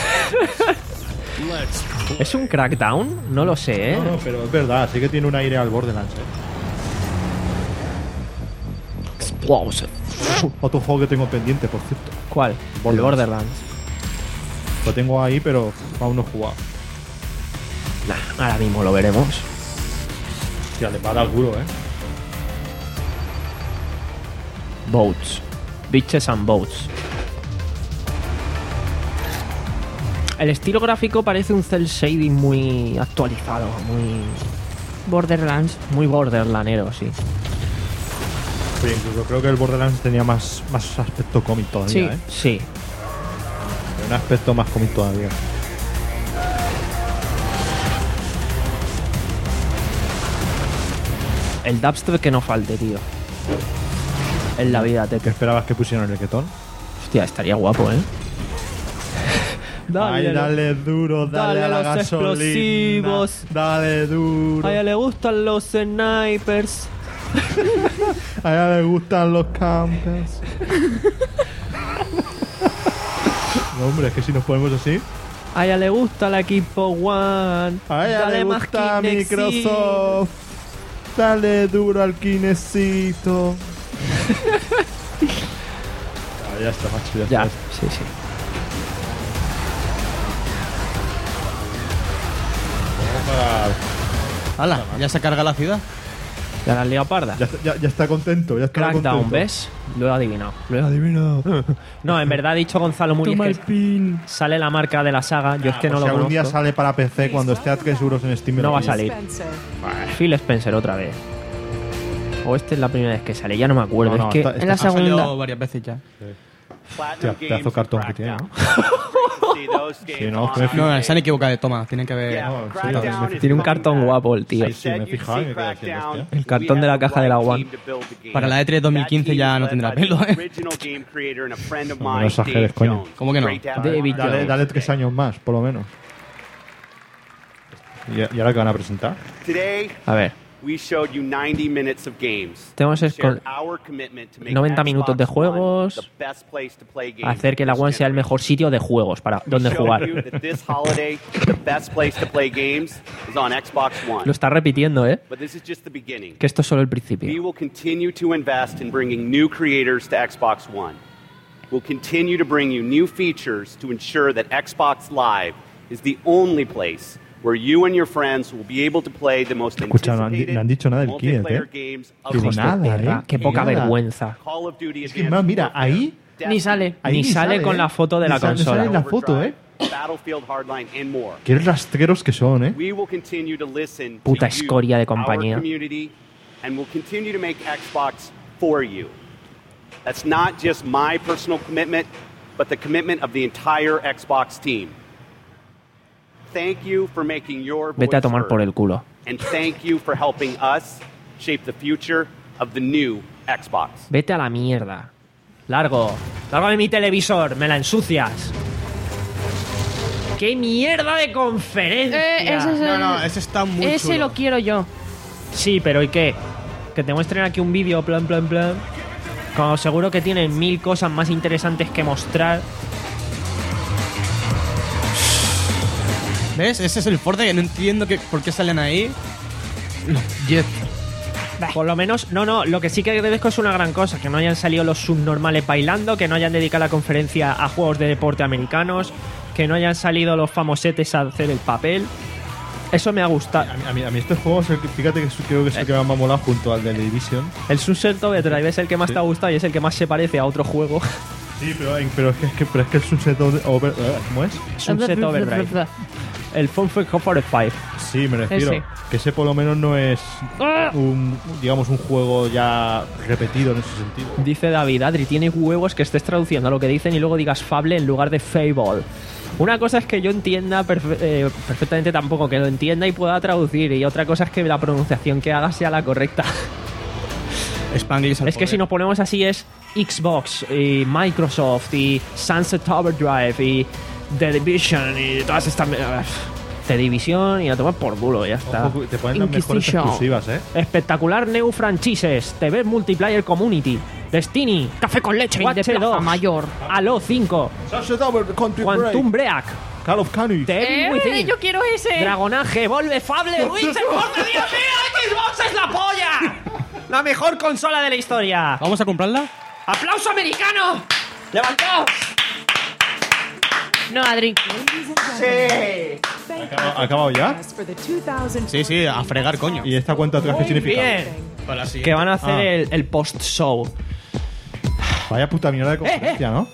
¿Es un Crackdown? No lo sé, ¿eh? No, no, pero es verdad, sí que tiene un aire al Borderlands, eh. Explosive. Otro juego que tengo pendiente, por cierto. ¿Cuál? El Borderlands. Lo tengo ahí, pero aún no he jugado. Nah, ahora mismo lo veremos. Hostia, le va a dar duro, eh. Boats. Bitches and Boats. El estilo gráfico parece un cel shading muy actualizado, muy... Borderlands. Muy borderlanero, sí. Sí, incluso creo que el Borderlands tenía más, más aspecto cómic todavía, Sí, ¿eh? sí. Un aspecto más cómic todavía. El dubstep que no falte, tío. En la vida, te... ¿Qué esperabas que pusieran el reggaetón? Hostia, estaría guapo, ¿eh? Ay, dale duro, dale, dale a la los gasolina. explosivos. Dale duro. A ella le gustan los snipers. A ella le gustan los campers. No, hombre, es que si nos ponemos así. A ella le gusta la equipo One. A ella Dale le más gusta Kinexi. Microsoft. Dale duro al Kinecito. Ah, ya está, macho. Ya, Ya, está. sí, sí. ¡Hala! ¿Ya se carga la ciudad? Ya la has liado parda. Ya, está- ya- ya está contento. Ya está Crackdown, contento. ¿ves? Lo he adivinado. Lo he adivinado. No, en verdad ha dicho Gonzalo Muriel Toma que el pin. sale la marca de la saga. Yo es que no Pues lo si algún día conozco. sale para P C cuando esté a tres euros en Steam. No va a lo salir. Spencer. Phil Spencer otra vez. O esta es la primera vez que sale. Ya no me acuerdo. No, no, es que esta- En esta- la Ha salido segunda. varias veces ya. Hostia, pedazo de cartón que tiene, ¿no? Sí, no, que me he No, se han equivocado de toma. Tienen que haber... No, en serio, me- tiene un cartón guapo el tío. Sí, sí, me he fijado y me quedé diciendo, hostia. El cartón de la caja de la One. Para la E tres dos mil quince ya no tendrá pelo, ¿eh? No exageres, coño. ¿Cómo que no? David Dale, Jones. dale tres años más, por lo menos. ¿Y, y ahora qué van a presentar? Today, A ver. we showed you ninety minutes of games. Tenemos es Shared con our commitment to make noventa minutos de Xbox One juegos. the best place to play games Hacer que la One sea el mejor sitio de juegos para donde We jugar. showed you that this holiday, the best place to play games is on Xbox One. Lo está repitiendo, ¿eh? But this is just the beginning. Que esto es solo el We principio. will continue to invest in bringing new creators to Xbox One. We'll continue to bring you new features to ensure that Xbox Live is the only place where you and your friends will be able to play the most Escucha, no han, di- anticipated no han dicho nada del Kinect, multiplayer ¿eh? games of Que the Hijos de nada, perra, ¿eh? qué Que poca nada. vergüenza. Call of Duty Es que, Advanced más, mira, Warfare, ahí... Ni sale. ahí Ni sale con ¿eh? la foto de Ni la sale- consola. sale en la foto, ¿eh? Battlefield Hardline, and more. Qué rastreros que son, ¿eh? We will continue to listen Puta to you, escoria de our compañía. community, and we'll continue to make Xbox for you. That's not just my personal commitment, but the commitment of the entire Xbox team. Thank you for making your Vete a voice tomar heard, por el culo. and thank you for helping us shape the future of the new Xbox. Vete a la mierda. Largo. Largo de mi televisor. Me la ensucias. ¡Qué mierda de conferencia! Eh, ese es el- No, no, ese está muy Ese chulo. lo quiero yo. Sí, pero ¿y qué? Que te muestren aquí un vídeo, plan, plan, plan. Como seguro que tienen mil cosas más interesantes que mostrar. ¿Ves? Ese es el Forza que no entiendo que, por qué salen ahí. No, Jet. Por lo menos, no, no, lo que sí que agradezco es una gran cosa, que no hayan salido los subnormales bailando, que no hayan dedicado la conferencia a juegos de deporte americanos, que no hayan salido los famosetes a hacer el papel. Eso me ha gustado. A mí, a mí, a mí este juego, es el que- fíjate que es- creo que es el que más me ha molado junto al de The Division. El Sunset Overdrive es el que más Sí. te ha gustado y es el que más se parece a otro juego. Sí, pero, pero, es, que, es que, pero es que el Sunset Over... over- eh, ¿Cómo es? Sunset Overdrive. El Fun Fun Five. Sí, me refiero. Ese. Que ese por lo menos no es ¡Ah! un, digamos, un juego ya repetido en ese sentido. Dice David, Adri, tiene huevos que estés traduciendo lo que dicen y luego digas Fable en lugar de Fable. Una cosa es que yo entienda perfe- eh, perfectamente, tampoco que lo entienda y pueda traducir, y otra cosa es que la pronunciación que haga sea la correcta. Spanglish al Es que poder. si nos ponemos así es Xbox y Microsoft y Sunset Overdrive y The Division y todas estas... The Division y a tomar por culo, ya está. Ojo, te ponen las mejores Inquisition. exclusivas, ¿eh? Espectacular New Franchises, T V Multiplayer Community, Destiny, Café con leche Watch de Plaza dos, Mayor. Halo cinco, Quantum Break, Call of Duty, The Evil Eh, Within, yo quiero ese. Dragonaje, Volve, Fable, Witcher, ¡por Dios mío! ¡Xbox es la polla! La mejor consola de la historia. ¿Vamos a comprarla? ¡Aplauso americano! ¡Levantaos! No, Adri. ¿Ha acabado ya? For the two thousand Sí, sí, a fregar, coño. ¿Y esta cuenta atrás qué significa? Bien. Para la siguiente. Que van a hacer Ah. el, el post-show. Vaya puta mierda de Eh, conferencia, ¿no?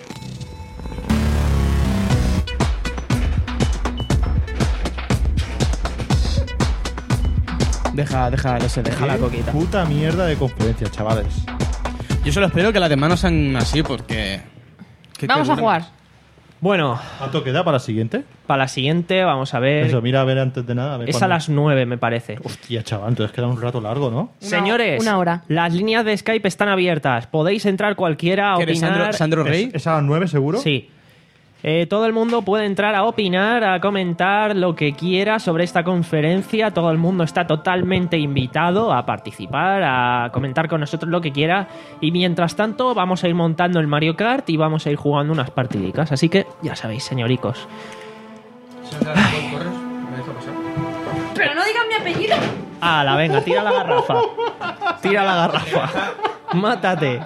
Deja, deja el S D. Deja la coquita. Puta mierda de conferencia, chavales. Yo solo espero que las demás no sean así porque... que- Vamos que a duren. jugar. Bueno, ¿Cuánto queda para la siguiente? para la siguiente vamos a ver. Eso, mira a ver antes de nada. A ver Es a cuándo- las nueve, me parece. Hostia, chaval, entonces queda un rato largo, ¿no? Una- Señores, una hora. las líneas de Skype están abiertas. Podéis entrar cualquiera a ¿Quieres opinar. Sandro, Sandro Rey? ¿Es, es a las nueve seguro? Sí. Eh, todo el mundo puede entrar a opinar, a comentar lo que quiera sobre esta conferencia. Todo el mundo está totalmente invitado a participar, a comentar con nosotros lo que quiera. Y mientras tanto, vamos a ir montando el Mario Kart y vamos a ir jugando unas partidicas. Así que ya sabéis, señoricos. Pero no digan mi apellido. ¡Hala, venga, tira la garrafa! Tira la garrafa. ¡Mátate!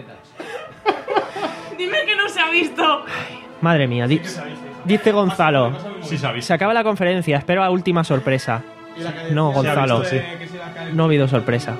Dime que no se ha visto. Madre mía, di- dice Gonzalo. Sí se ha visto. Se acaba la conferencia, espero a última sorpresa. No, Gonzalo. Se ha No ha habido sorpresa.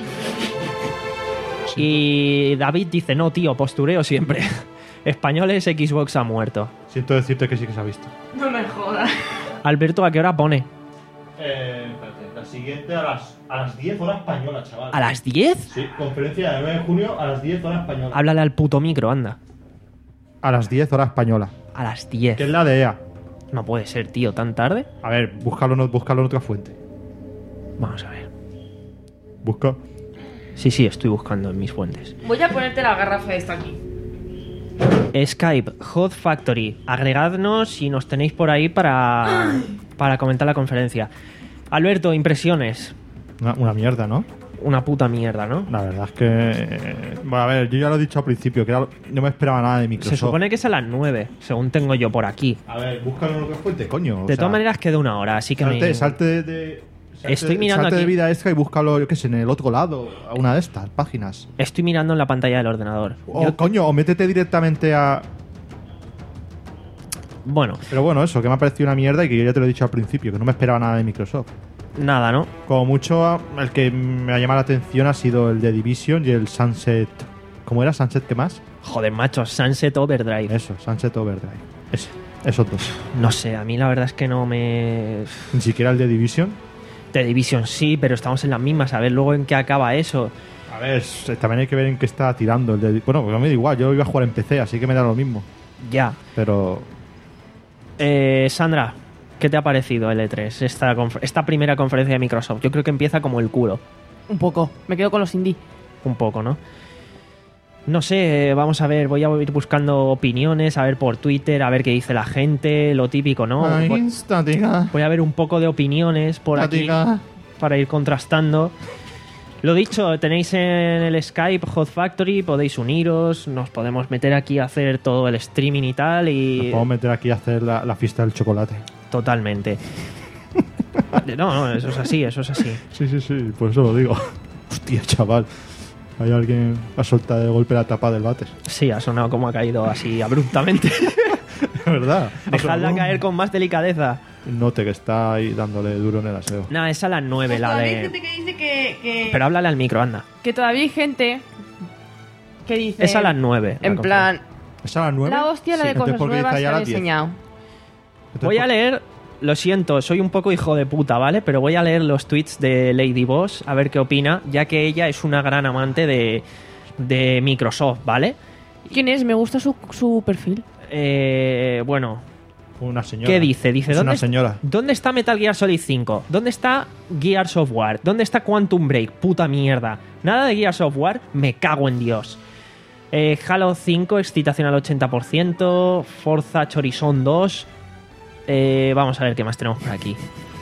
Y David dice, no, tío, postureo siempre. Españoles, Xbox ha muerto. Siento decirte que sí que se ha visto. No me jodas. Alberto, ¿a qué hora pone? Eh, espérate, la siguiente a las, a las diez horas española, chaval. ¿A las diez? Sí, conferencia del nueve de junio a las diez horas española. Háblale al puto micro, anda. A las diez horas española. A las diez. Que es la de E A. No puede ser, tío, ¿tan tarde? A ver, búscalo, no- búscalo en otra fuente. Vamos a ver. Busca. Sí, sí, estoy buscando en mis fuentes. Voy a ponerte la garrafa esta aquí. Skype, Hot Factory. Agregadnos si nos tenéis por ahí para, para comentar la conferencia. Alberto, impresiones. Una, una mierda, ¿no? Una puta mierda, ¿no? La verdad es que... eh, bueno, a ver, yo ya lo he dicho al principio, que era- no me esperaba nada de Microsoft. Se supone que es a las nueve, según tengo yo por aquí. A ver, búscalo en otra fuente, coño. o De sea, todas maneras queda una hora, así que salte, me... salte de... de- salte- Estoy mirando salte aquí. de vida extra y búscalo, yo qué sé, en el otro lado, a una de estas páginas. Estoy mirando en la pantalla del ordenador. O, Yo- coño, o métete directamente a... Bueno, Pero bueno, eso, que me ha parecido una mierda y que yo ya te lo he dicho al principio, que no me esperaba nada de Microsoft. nada, ¿no? Como mucho, el que me ha llamado la atención ha sido el de Division y el Sunset... ¿Cómo era? ¿Sunset qué más? Joder, macho, Sunset Overdrive. Eso, Sunset Overdrive. Ese, esos dos. No sé, a mí la verdad es que no me... Ni siquiera el de Division. The Division sí, pero estamos en las mismas. A ver luego en qué acaba eso. A ver, s- también hay que ver en qué está tirando el de... Bueno, pues a mí me da igual, yo iba a jugar en P C, así que me da lo mismo. Ya. Pero... Eh, Sandra, ¿qué te ha parecido el E tres? Esta, conf- esta primera conferencia de Microsoft. Yo creo que empieza como el culo. Un poco. Me quedo con los indie. Un poco, ¿no? No sé, eh, vamos a ver, voy a ir buscando opiniones, a ver por Twitter, a ver qué dice la gente, lo típico, ¿no? Ay, Voy, estática. voy a ver un poco de opiniones por aquí Estática. para ir contrastando. Lo dicho, tenéis en el Skype Hot Factory, podéis uniros, nos podemos meter aquí a hacer todo el streaming y tal Nos y... podemos meter aquí a hacer la, la fiesta del chocolate. Totalmente. No, no, eso es así, eso es así. Sí, sí, sí, por eso lo digo. Hostia, chaval. Hay alguien ha soltado de golpe la tapa del váter. Sí, ha sonado como ha caído así abruptamente. Es verdad. Dejadla caer con más delicadeza. Note que está ahí dándole duro en el aseo. No, es a las nueve la Todavía hay de... gente que dice que, que, Pero háblale al micro, anda. que todavía hay gente que dice... Es a las nueve. En la plan, ¿Es a las nueve? la hostia la Sí. de Entonces, cosas ¿por qué dice nuevas ahí que a han las diez? enseñado. Voy a leer, lo siento, soy un poco hijo de puta, ¿vale? Pero voy a leer los tweets de Lady Boss a ver qué opina, ya que ella es una gran amante de, de Microsoft, ¿vale? ¿Quién es? Me gusta su, su perfil. Eh, bueno, Una señora. ¿qué dice? Dice, Es ¿dónde, una es- señora. ¿dónde está Metal Gear Solid cinco? ¿Dónde está Gears of War? ¿Dónde está Quantum Break? Puta mierda. Nada de Gears of War, me cago en Dios. Eh, Halo cinco, excitación al ochenta por ciento. Forza Horizon dos. Eh, vamos a ver qué más tenemos por aquí.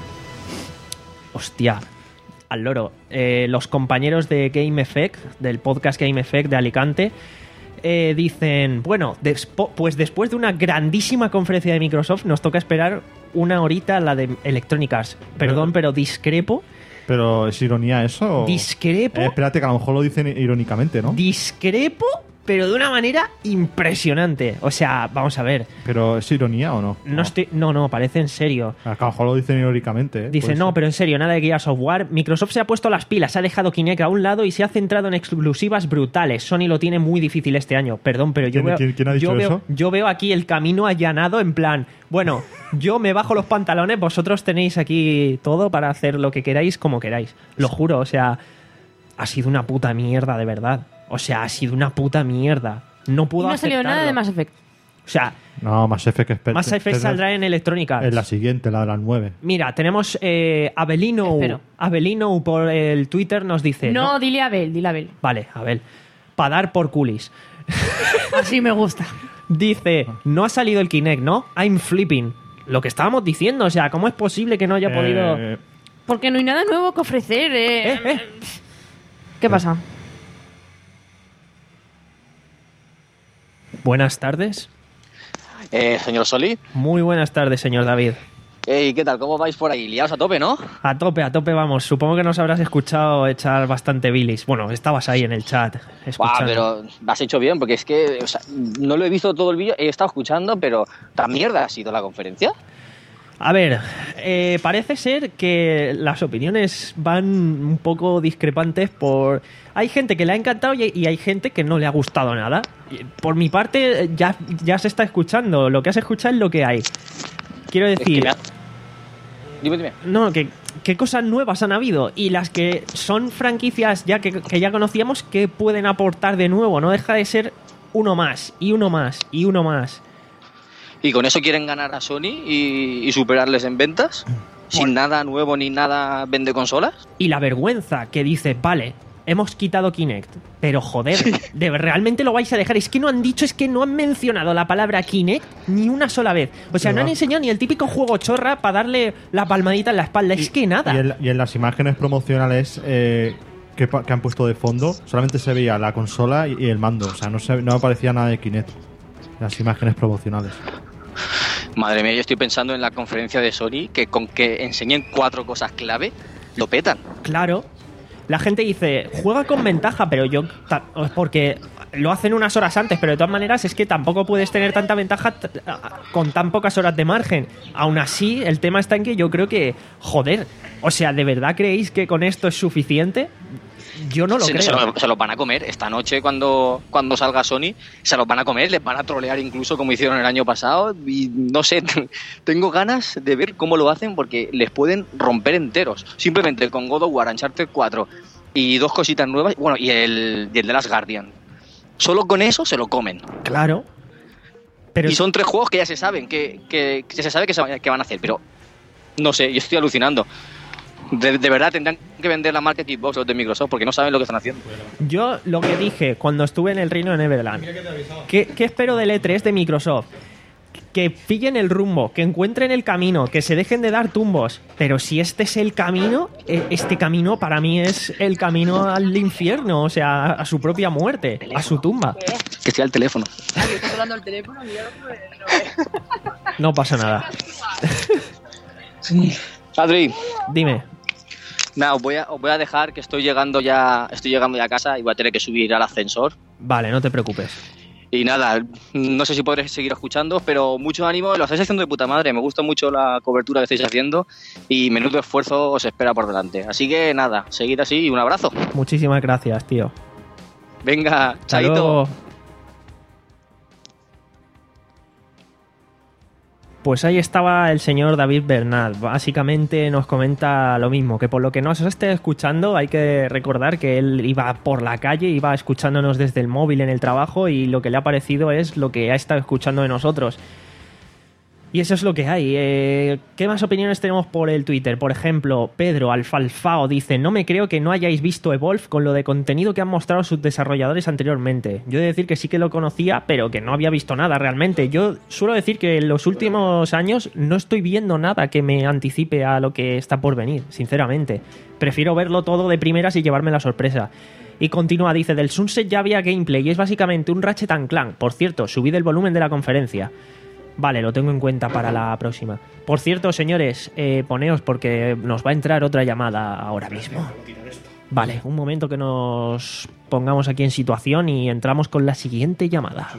Hostia, al loro. Eh, los compañeros de Game Effect, del podcast Game Effect de Alicante, eh, dicen, bueno, despo- pues después de una grandísima conferencia de Microsoft nos toca esperar una horita a la de Electronic Arts. Perdón, pero discrepo. Pero ¿es ironía eso? o- Discrepo. Eh, espérate, que a lo mejor lo dicen irónicamente, ¿no? Discrepo, pero de una manera impresionante. O sea, vamos a ver. Pero ¿es ironía o no? No, estoy, no, no, parece en serio. A lo mejor lo dicen irónicamente. ¿eh? Dice, Puede no, ser. pero en serio, nada de Gears of War. Microsoft se ha puesto las pilas, ha dejado Kinect a un lado y se ha centrado en exclusivas brutales. Sony lo tiene muy difícil este año. Perdón, pero yo ¿Quién- veo, quién- quién ha dicho yo veo, eso? yo veo aquí el camino allanado en plan, bueno, yo me bajo los pantalones, vosotros tenéis aquí todo para hacer lo que queráis como queráis. Lo juro, o sea, ha sido una puta mierda, de verdad. O sea, ha sido una puta mierda. No Y pudo no ha salido nada de aceptarlo. Mass Effect. O sea, No, Mass Effect es Mass Effect saldrá en Electronic Arts. En la siguiente, la de las nueve. Mira, tenemos eh, Abelino. Espero. Abelino por el Twitter nos dice. No, dile a Abel, dile a Abel. Vale, Abel. Para dar por culis. Así me gusta. Dice, no ha salido el Kinect, ¿no? I'm flipping. Lo que estábamos diciendo, o sea, ¿cómo es posible que no haya podido...? Eh, Porque no hay nada nuevo que ofrecer. Eh. Eh, eh. ¿Qué pasa? Buenas tardes. Eh, señor Soli. Muy buenas tardes, señor David. Hey, ¿qué tal? ¿Cómo vais por ahí? Liados a tope, ¿no? A tope, a tope vamos. Supongo que nos habrás escuchado echar bastante bilis. Bueno, estabas ahí en el chat escuchando. Buah, pero has hecho bien, porque es que o sea, no lo he visto todo el vídeo, he estado escuchando, pero ¿tan mierda ha sido la conferencia? A ver, eh, parece ser que las opiniones van un poco discrepantes por... Hay gente que le ha encantado y, y hay gente que no le ha gustado nada. Por mi parte, ya, ya se está escuchando. Lo que has escuchado es lo que hay. Quiero decir... Es que me ha... Dime, dime. No, que qué cosas nuevas han habido y las que son franquicias ya que, que ya conocíamos, que pueden aportar de nuevo. No deja de ser uno más y uno más y uno más. ¿Y con eso quieren ganar a Sony y, y superarles en ventas? ¿Sin nada nuevo ni nada vende consolas? Y la vergüenza que dice, vale, hemos quitado Kinect, pero joder, ¿de realmente lo vais a dejar? Es que no han dicho, es que no han mencionado la palabra Kinect ni una sola vez. O sea, no, no han enseñado ni el típico juego chorra para darle la palmadita en la espalda. Es que nada. Y en, y en las imágenes promocionales eh, que, que han puesto de fondo, solamente se veía la consola y, y el mando. O sea, no, se, no aparecía nada de Kinect. Las imágenes promocionales. Madre mía, yo estoy pensando en la conferencia de Sony, que con que enseñen cuatro cosas clave, lo petan. Claro. La gente dice, juega con ventaja, pero yo... Porque lo hacen unas horas antes, pero de todas maneras es que tampoco puedes tener tanta ventaja con tan pocas horas de margen. Aún así, el tema está en que yo creo que... Joder, o sea, ¿de verdad creéis que con esto es suficiente? Yo no lo se, creo. Se lo, se los van a comer. Esta noche, cuando, cuando salga Sony, se los van a comer. Les van a trolear incluso como hicieron el año pasado. Y no sé, tengo ganas de ver cómo lo hacen porque les pueden romper enteros. Simplemente con God of War, Uncharted cuatro y dos cositas nuevas. Bueno, y el, y el de Last Guardian. Solo con eso se lo comen. Claro. Pero y son tres juegos que ya se saben que, que, que se sabe que, se, que van a hacer. Pero no sé, yo estoy alucinando. De, de verdad tendrán que vender la marca Xbox los de Microsoft porque no saben lo que están haciendo. Yo lo que dije cuando estuve en el Reino de Neverland, ¿qué, qué espero del E tres de Microsoft? Que pillen el rumbo, que encuentren el camino, que se dejen de dar tumbos. Pero si este es el camino, este camino para mí es el camino al infierno, o sea, a su propia muerte, a su tumba. Que sea el teléfono. ¿Estás hablando del teléfono? No pasa nada. Adri, dime. Nada, os voy a, os voy a dejar que estoy llegando ya estoy llegando ya a casa y voy a tener que subir al ascensor. Vale, no te preocupes. Y nada, no sé si podré seguir escuchando, pero mucho ánimo, lo estáis haciendo de puta madre, me gusta mucho la cobertura que estáis haciendo y menudo esfuerzo os espera por delante. Así que nada, seguid así y un abrazo. Muchísimas gracias, tío. Venga, chaito. Luego. Pues ahí estaba el señor David Bernal. Básicamente nos comenta lo mismo, que por lo que nos esté escuchando hay que recordar que él iba por la calle, iba escuchándonos desde el móvil en el trabajo y lo que le ha parecido es lo que ha estado escuchando de nosotros. Y eso es lo que hay. Eh, ¿Qué más opiniones tenemos por el Twitter? Por ejemplo, Pedro Alfalfao dice: no me creo que no hayáis visto Evolve con lo de contenido que han mostrado sus desarrolladores anteriormente. Yo he de decir que sí que lo conocía, pero que no había visto nada realmente. Yo suelo decir que en los últimos años no estoy viendo nada que me anticipe a lo que está por venir, sinceramente. Prefiero verlo todo de primeras y llevarme la sorpresa. Y continúa, dice: del Sunset ya había gameplay y es básicamente un Ratchet and Clank. Por cierto, subid el volumen de la conferencia. Vale, lo tengo en cuenta para la próxima. Por cierto, señores, eh, poneos porque nos va a entrar otra llamada ahora mismo. Vale, un momento que nos pongamos aquí en situación y entramos con la siguiente llamada.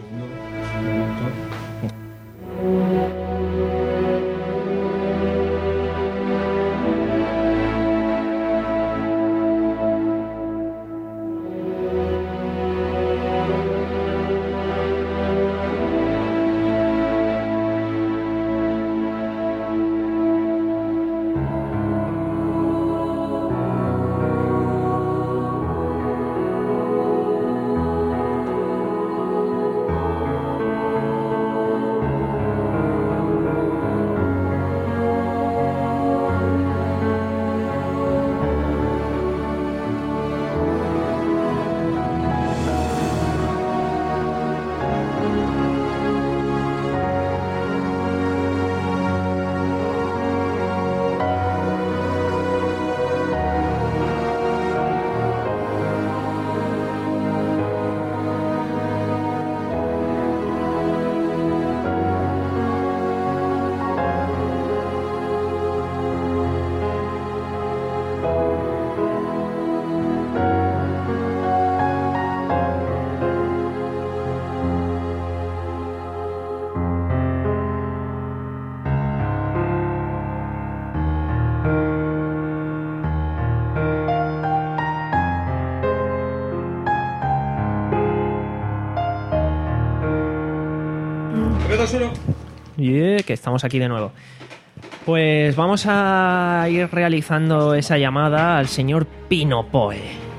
dos uno. Yeah, que estamos aquí de nuevo. Pues vamos a ir realizando esa llamada al señor Pino Poe.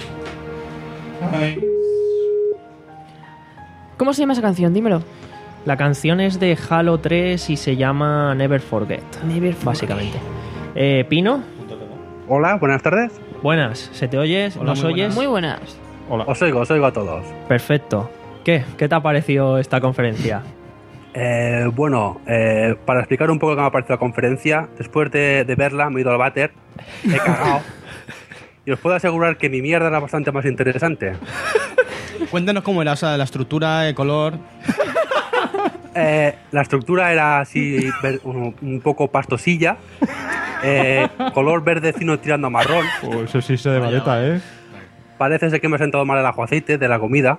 ¿Cómo se llama esa canción? Dímelo. La canción es de Halo tres y se llama Never Forget. Never Forget. Básicamente. Eh, Pino. Hola, buenas tardes. Buenas. ¿Se te oyes? Hola, ¿Nos muy oyes? buenas. Muy buenas. Hola. Os oigo, os oigo a todos. Perfecto. ¿Qué? ¿Qué te ha parecido esta conferencia? Eh, bueno, eh, para explicar un poco cómo me ha parecido la conferencia, después de, de verla me he ido al váter, he cagado y os puedo asegurar que mi mierda era bastante más interesante. Cuéntanos cómo era, o sea, la estructura, el color. Eh, la estructura era así, ver- un, un poco pastosilla, eh, color verde fino tirando a marrón. Oh, eso sí se de maleta, ¿eh? Parece ser que me ha sentado mal el ajo aceite de la comida.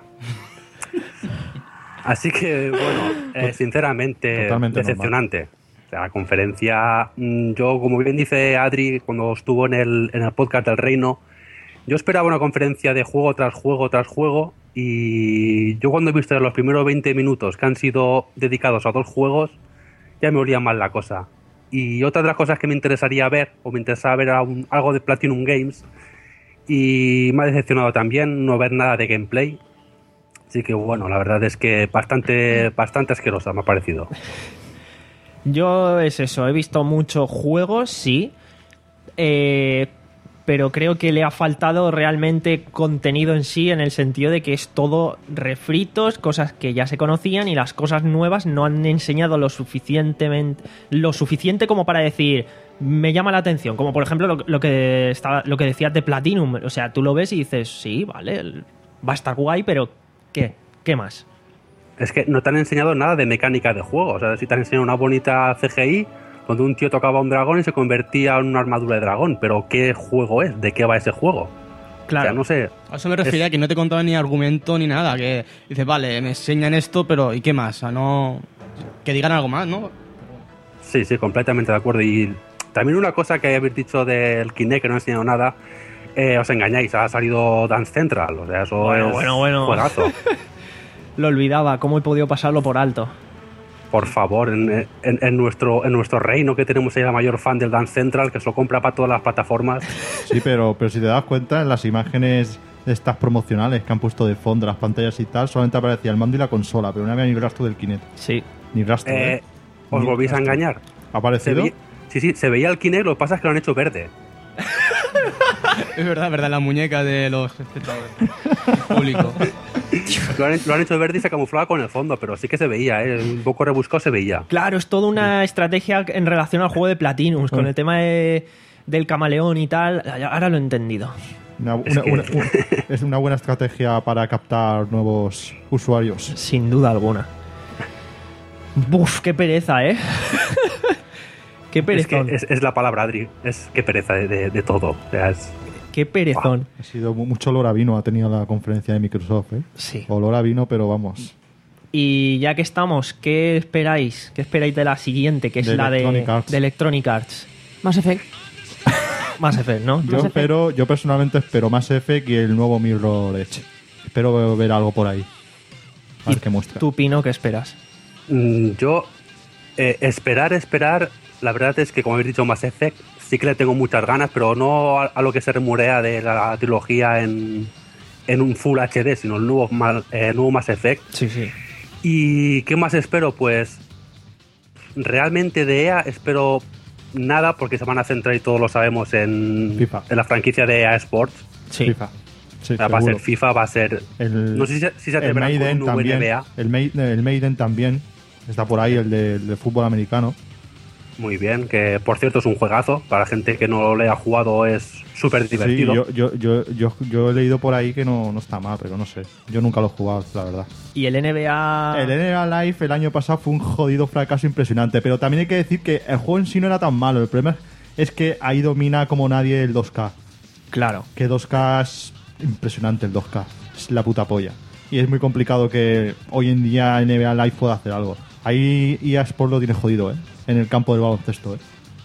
Así que, bueno, eh, sinceramente, Totalmente decepcionante. O sea, la conferencia, mm, yo, como bien dice Adri, cuando estuvo en el, en el podcast del Reino, yo esperaba una conferencia de juego tras juego tras juego, y yo cuando he visto los primeros veinte minutos que han sido dedicados a dos juegos, ya me olía mal la cosa. Y otra de las cosas que me interesaría ver, o me interesaba ver, era un- algo de Platinum Games, y me ha decepcionado también no ver nada de gameplay. Así que bueno, la verdad es que bastante, bastante asquerosa me ha parecido. Yo es eso, he visto muchos juegos, sí, eh, pero creo que le ha faltado realmente contenido en sí, en el sentido de que es todo refritos, cosas que ya se conocían, y las cosas nuevas no han enseñado lo suficientemente, lo suficiente como para decir, me llama la atención, como por ejemplo lo, lo que estaba, lo que decías de Platinum. O sea, tú lo ves y dices, sí, vale, el- va a estar guay, pero ¿qué? ¿Qué más? Es que no te han enseñado nada de mecánica de juego. O sea, si te han enseñado una bonita C G I donde un tío tocaba un dragón y se convertía en una armadura de dragón. Pero ¿qué juego es? ¿De qué va ese juego? Claro. O sea, no sé. A eso me refería, Es- que no te contaban ni argumento ni nada. Que dices, vale, me enseñan esto, pero ¿y qué más? O sea, no. Que digan algo más, ¿no? Sí, sí, completamente de acuerdo. Y también una cosa que habéis dicho del Kinect, que no ha enseñado nada, eh, os engañáis, ha salido Dance Central. O sea, eso Bueno, es bueno, bueno. juegazo. Lo olvidaba, ¿cómo he podido pasarlo por alto? Por favor, en, en- en nuestro, en nuestro reino, que tenemos ahí la mayor fan del Dance Central, que se lo compra para todas las plataformas. Sí, pero, pero si te das cuenta, en las imágenes de estas promocionales que han puesto de fondo, las pantallas y tal, solamente aparecía el mando y la consola, pero no había ni rastro del Kinect. Sí. Ni rastro, Eh, ¿eh? os Ni volvéis a rastro. engañar. ¿Ha aparecido? Se veía- sí, sí, se veía el Kinect, lo que pasa es que lo han hecho verde. Es verdad, es verdad, la muñeca de los espectadores. El público. Lo han, lo han hecho verde y se camuflaba con el fondo, pero sí que se veía, ¿eh? Un poco rebuscado se veía. Claro, es toda una estrategia en relación al juego de Platinum, con Ah. el tema de- del camaleón y tal. Ahora lo he entendido. Una, Es una- que- una- una- es una buena estrategia para captar nuevos usuarios. Sin duda alguna. Buf, qué pereza, ¿eh? qué Es, perezón. que es, es la palabra, Adri. Es que pereza de, de- de todo. O sea, es- Qué perezón. Ha sido mu- mucho olor a vino, ha tenido la conferencia de Microsoft, ¿eh? Sí. Olor a vino, pero vamos. Y ya que estamos, ¿qué esperáis? ¿Qué esperáis de la siguiente, que es De la de Electronic Arts. de Electronic Arts? Mass Effect. Mass Effect, ¿no? Yo espero, yo personalmente espero Mass Effect y el nuevo Mirror Edge. Espero ver algo por ahí. A ver qué muestra. ¿Tú, Pino, qué esperas? Mm, Yo, eh, esperar, esperar, la verdad es que, como habéis dicho, Mass Effect, sí que le tengo muchas ganas, pero no a, a lo que se rumorea de la trilogía en, en un Full H D, sino el nuevo, ma- eh, nuevo Mass Effect. Sí, sí. ¿Y qué más espero? Pues realmente de E A espero nada, porque se van a centrar, y todos lo sabemos, en, en la franquicia de E A Sports. Sí. FIFA. Sí, O sea, va a seguro. ser FIFA, va a ser... El, no sé si se, si se el atreverán con Maiden un nuevo también. N B A. El, Maiden, el Maiden también. Está por ahí, el de, el de fútbol americano. Muy bien, que por cierto es un juegazo. Para la gente que no le ha jugado es súper Sí, divertido. yo, yo, yo, yo, yo he leído por ahí que no, no está mal, pero no sé. Yo nunca lo he jugado, la verdad. Y el N B A... El N B A Live el año pasado fue un jodido fracaso impresionante, pero también hay que decir que el juego en sí no era tan malo. El problema es que ahí domina como nadie el dos K. Claro. Que dos K es impresionante, el dos K. Es la puta polla. Y es muy complicado que hoy en día N B A Live pueda hacer algo. Ahí E A Sports lo tiene jodido, ¿eh? En el campo del baloncesto, ¿eh?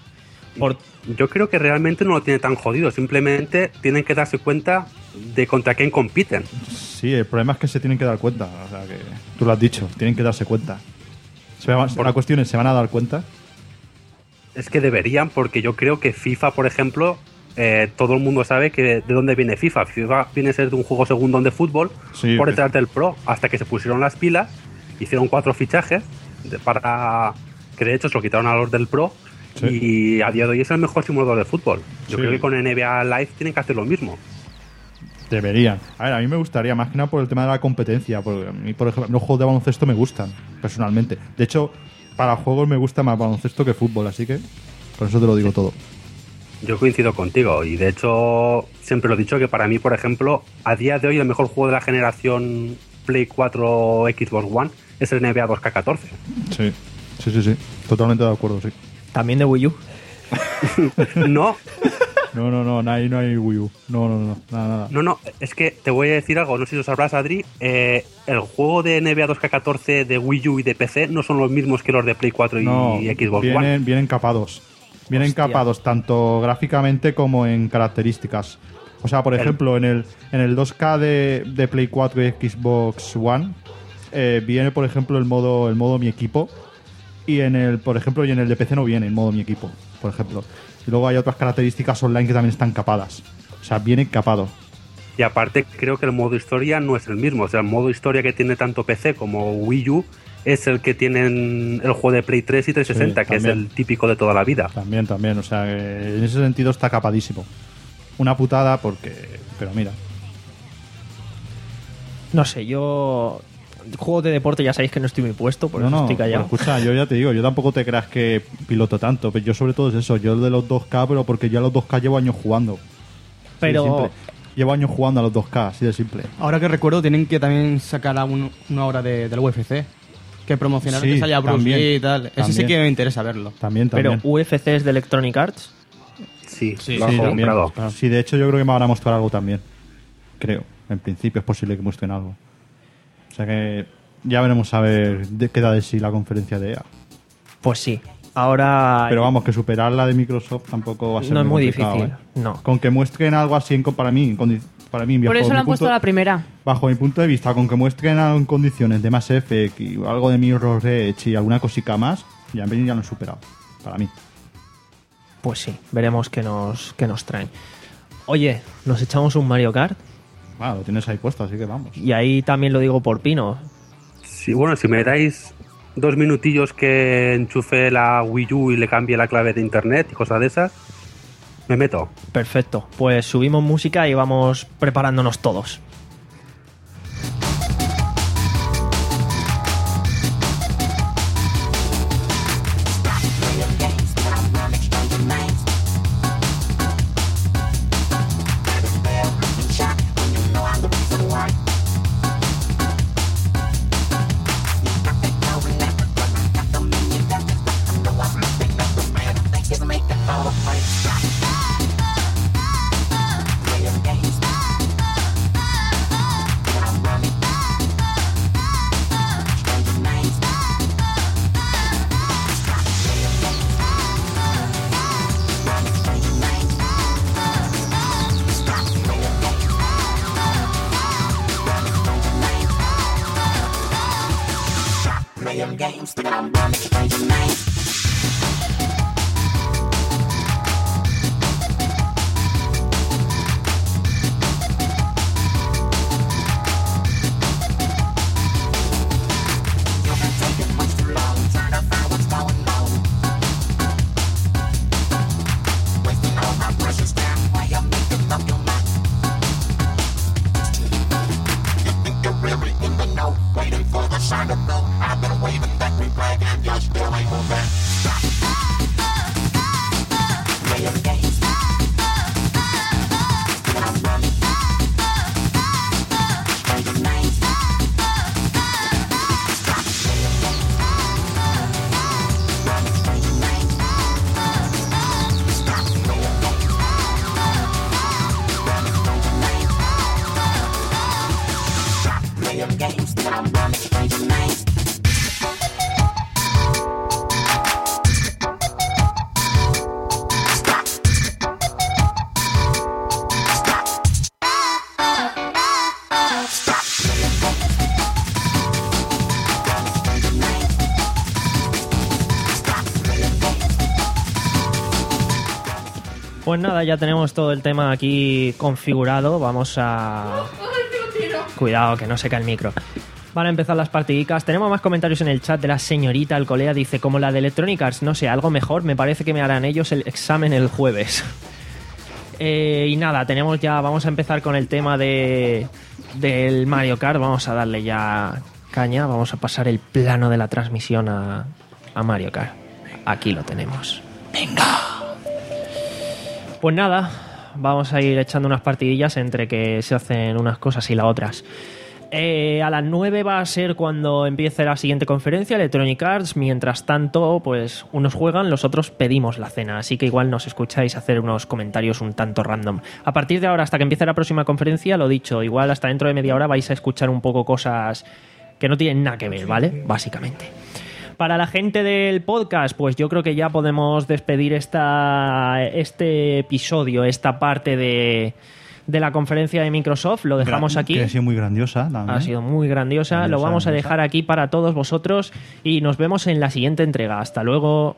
Yo creo que realmente no lo tiene tan jodido. Simplemente tienen que darse cuenta de contra quién compiten. Sí, el problema es que se tienen que dar cuenta. O sea, que tú lo has dicho, tienen que darse cuenta. Se va- la cuestión es, ¿se van a dar cuenta? Es que deberían, porque yo creo que FIFA, por ejemplo, eh, todo el mundo sabe que de dónde viene FIFA. FIFA viene a ser de un juego segundón de fútbol Sí, por que- detrás del Pro, hasta que se pusieron las pilas, hicieron cuatro fichajes de- para que de hecho se lo quitaron a los del Pro. Sí. Y a día de hoy es el mejor simulador de fútbol. Yo Sí. creo que con N B A Live tienen que hacer lo mismo. Deberían. A ver, a mí me gustaría más que nada por el tema de la competencia. Porque a mí, por ejemplo, los juegos de baloncesto me gustan, personalmente. De hecho, para juegos me gusta más baloncesto que fútbol, así que por eso te lo digo todo. Yo coincido contigo y de hecho siempre lo he dicho que para mí, por ejemplo, a día de hoy el mejor juego de la generación Play cuatro Xbox One es el N B A dos K catorce. Sí, sí, sí, sí. Totalmente de acuerdo, sí. También de Wii U. No. No, no, no, no hay, no hay Wii U. No, no, no, nada, nada. No, no, es que te voy a decir algo, no sé si lo sabrás, Adri. Eh, el juego de N B A dos K catorce de Wii U y de P C no son los mismos que los de Play cuatro y No, Xbox vienen, One. vienen capados. Vienen Hostia. capados tanto gráficamente como en características. O sea, por El- ejemplo, en el, en el dos K de, de Play cuatro y Xbox One eh, viene, por ejemplo, el modo, el modo mi equipo. Y en el, por ejemplo, y en el de P C no viene el modo mi equipo, por ejemplo. Y luego hay otras características online que también están capadas. O sea, vienen capados. Y aparte creo que el modo historia no es el mismo. O sea, el modo historia que tiene tanto P C como Wii U es el que tienen el juego de Play tres y trescientos sesenta, Sí, que es también. el típico de toda la vida. También, también. O sea, que en ese sentido está capadísimo. Una putada porque... Pero mira. No sé, yo... Juegos de deporte ya sabéis que no estoy muy puesto, por No, eso no, estoy callado. pero escucha, yo ya te digo, yo tampoco te creas que piloto tanto, pero yo sobre todo es eso, yo el de los dos K, pero porque ya los dos K llevo años jugando. Así de Pero- simple. Llevo años jugando a los dos K, así de simple. Ahora que recuerdo, tienen que también sacar a un- una hora de, del U F C. Que promocionaron Sí, que salía Bruce también, Lee y tal. Ese sí también. que me interesa verlo. También, Pero también. U F C es de Electronic Arts. Sí, Sí, lo han Sí, también. comprado. Ah, sí, de hecho yo creo que me van a mostrar algo también. Creo. En principio es posible que muestren algo. O sea que ya veremos a ver de qué da de sí la conferencia de E A. Pues sí. Ahora... Pero vamos, que superar la de Microsoft tampoco va a ser No es muy complicado, difícil, ¿eh? no. Con que muestren algo así en, co- para mí, en condi- para mí Por bajo eso mi lo han punto- puesto la primera. Bajo mi punto de vista, con que muestren algo en condiciones de Mass Effect y algo de Mirror's Edge y alguna cosica más, ya, ya lo he superado. Para mí. Pues sí, veremos qué nos, qué nos traen. Oye, ¿nos echamos un Mario Kart? Bueno, lo tienes ahí puesto, así que vamos. Y ahí también lo digo por Pino. Sí, bueno, si me dais dos minutillos que enchufe la Wii U y le cambie la clave de internet y cosas de esas, me meto. Perfecto, pues subimos música y vamos preparándonos todos. Pues nada, ya tenemos todo el tema aquí configurado. Vamos a... Cuidado, que no se cae el micro. Van a empezar las partidicas. Tenemos más comentarios en el chat de la señorita Alcolea. Dice, como la de Electronic Arts, no sé, algo mejor. Me parece que me harán ellos el examen el jueves. Eh, y nada, tenemos ya... Vamos a empezar con el tema de del Mario Kart. Vamos a darle ya caña. Vamos a pasar el plano de la transmisión a, a Mario Kart. Aquí lo tenemos. ¡Venga! Pues nada, vamos a ir echando unas partidillas entre que se hacen unas cosas y las otras. Eh, a las nueve va a ser cuando empiece la siguiente conferencia, Electronic Arts. Mientras tanto, pues unos juegan, los otros pedimos la cena. Así que igual nos escucháis hacer unos comentarios un tanto random. A partir de ahora, hasta que empiece la próxima conferencia, lo dicho, igual hasta dentro de media hora vais a escuchar un poco cosas que no tienen nada que ver, ¿vale? Básicamente. Para la gente del podcast, pues yo creo que ya podemos despedir esta, este episodio, esta parte de, de la conferencia de Microsoft. Lo dejamos aquí. Que ha sido muy grandiosa también. Ha sido muy grandiosa. grandiosa Lo vamos grandiosa. a dejar aquí para todos vosotros y nos vemos en la siguiente entrega. Hasta luego.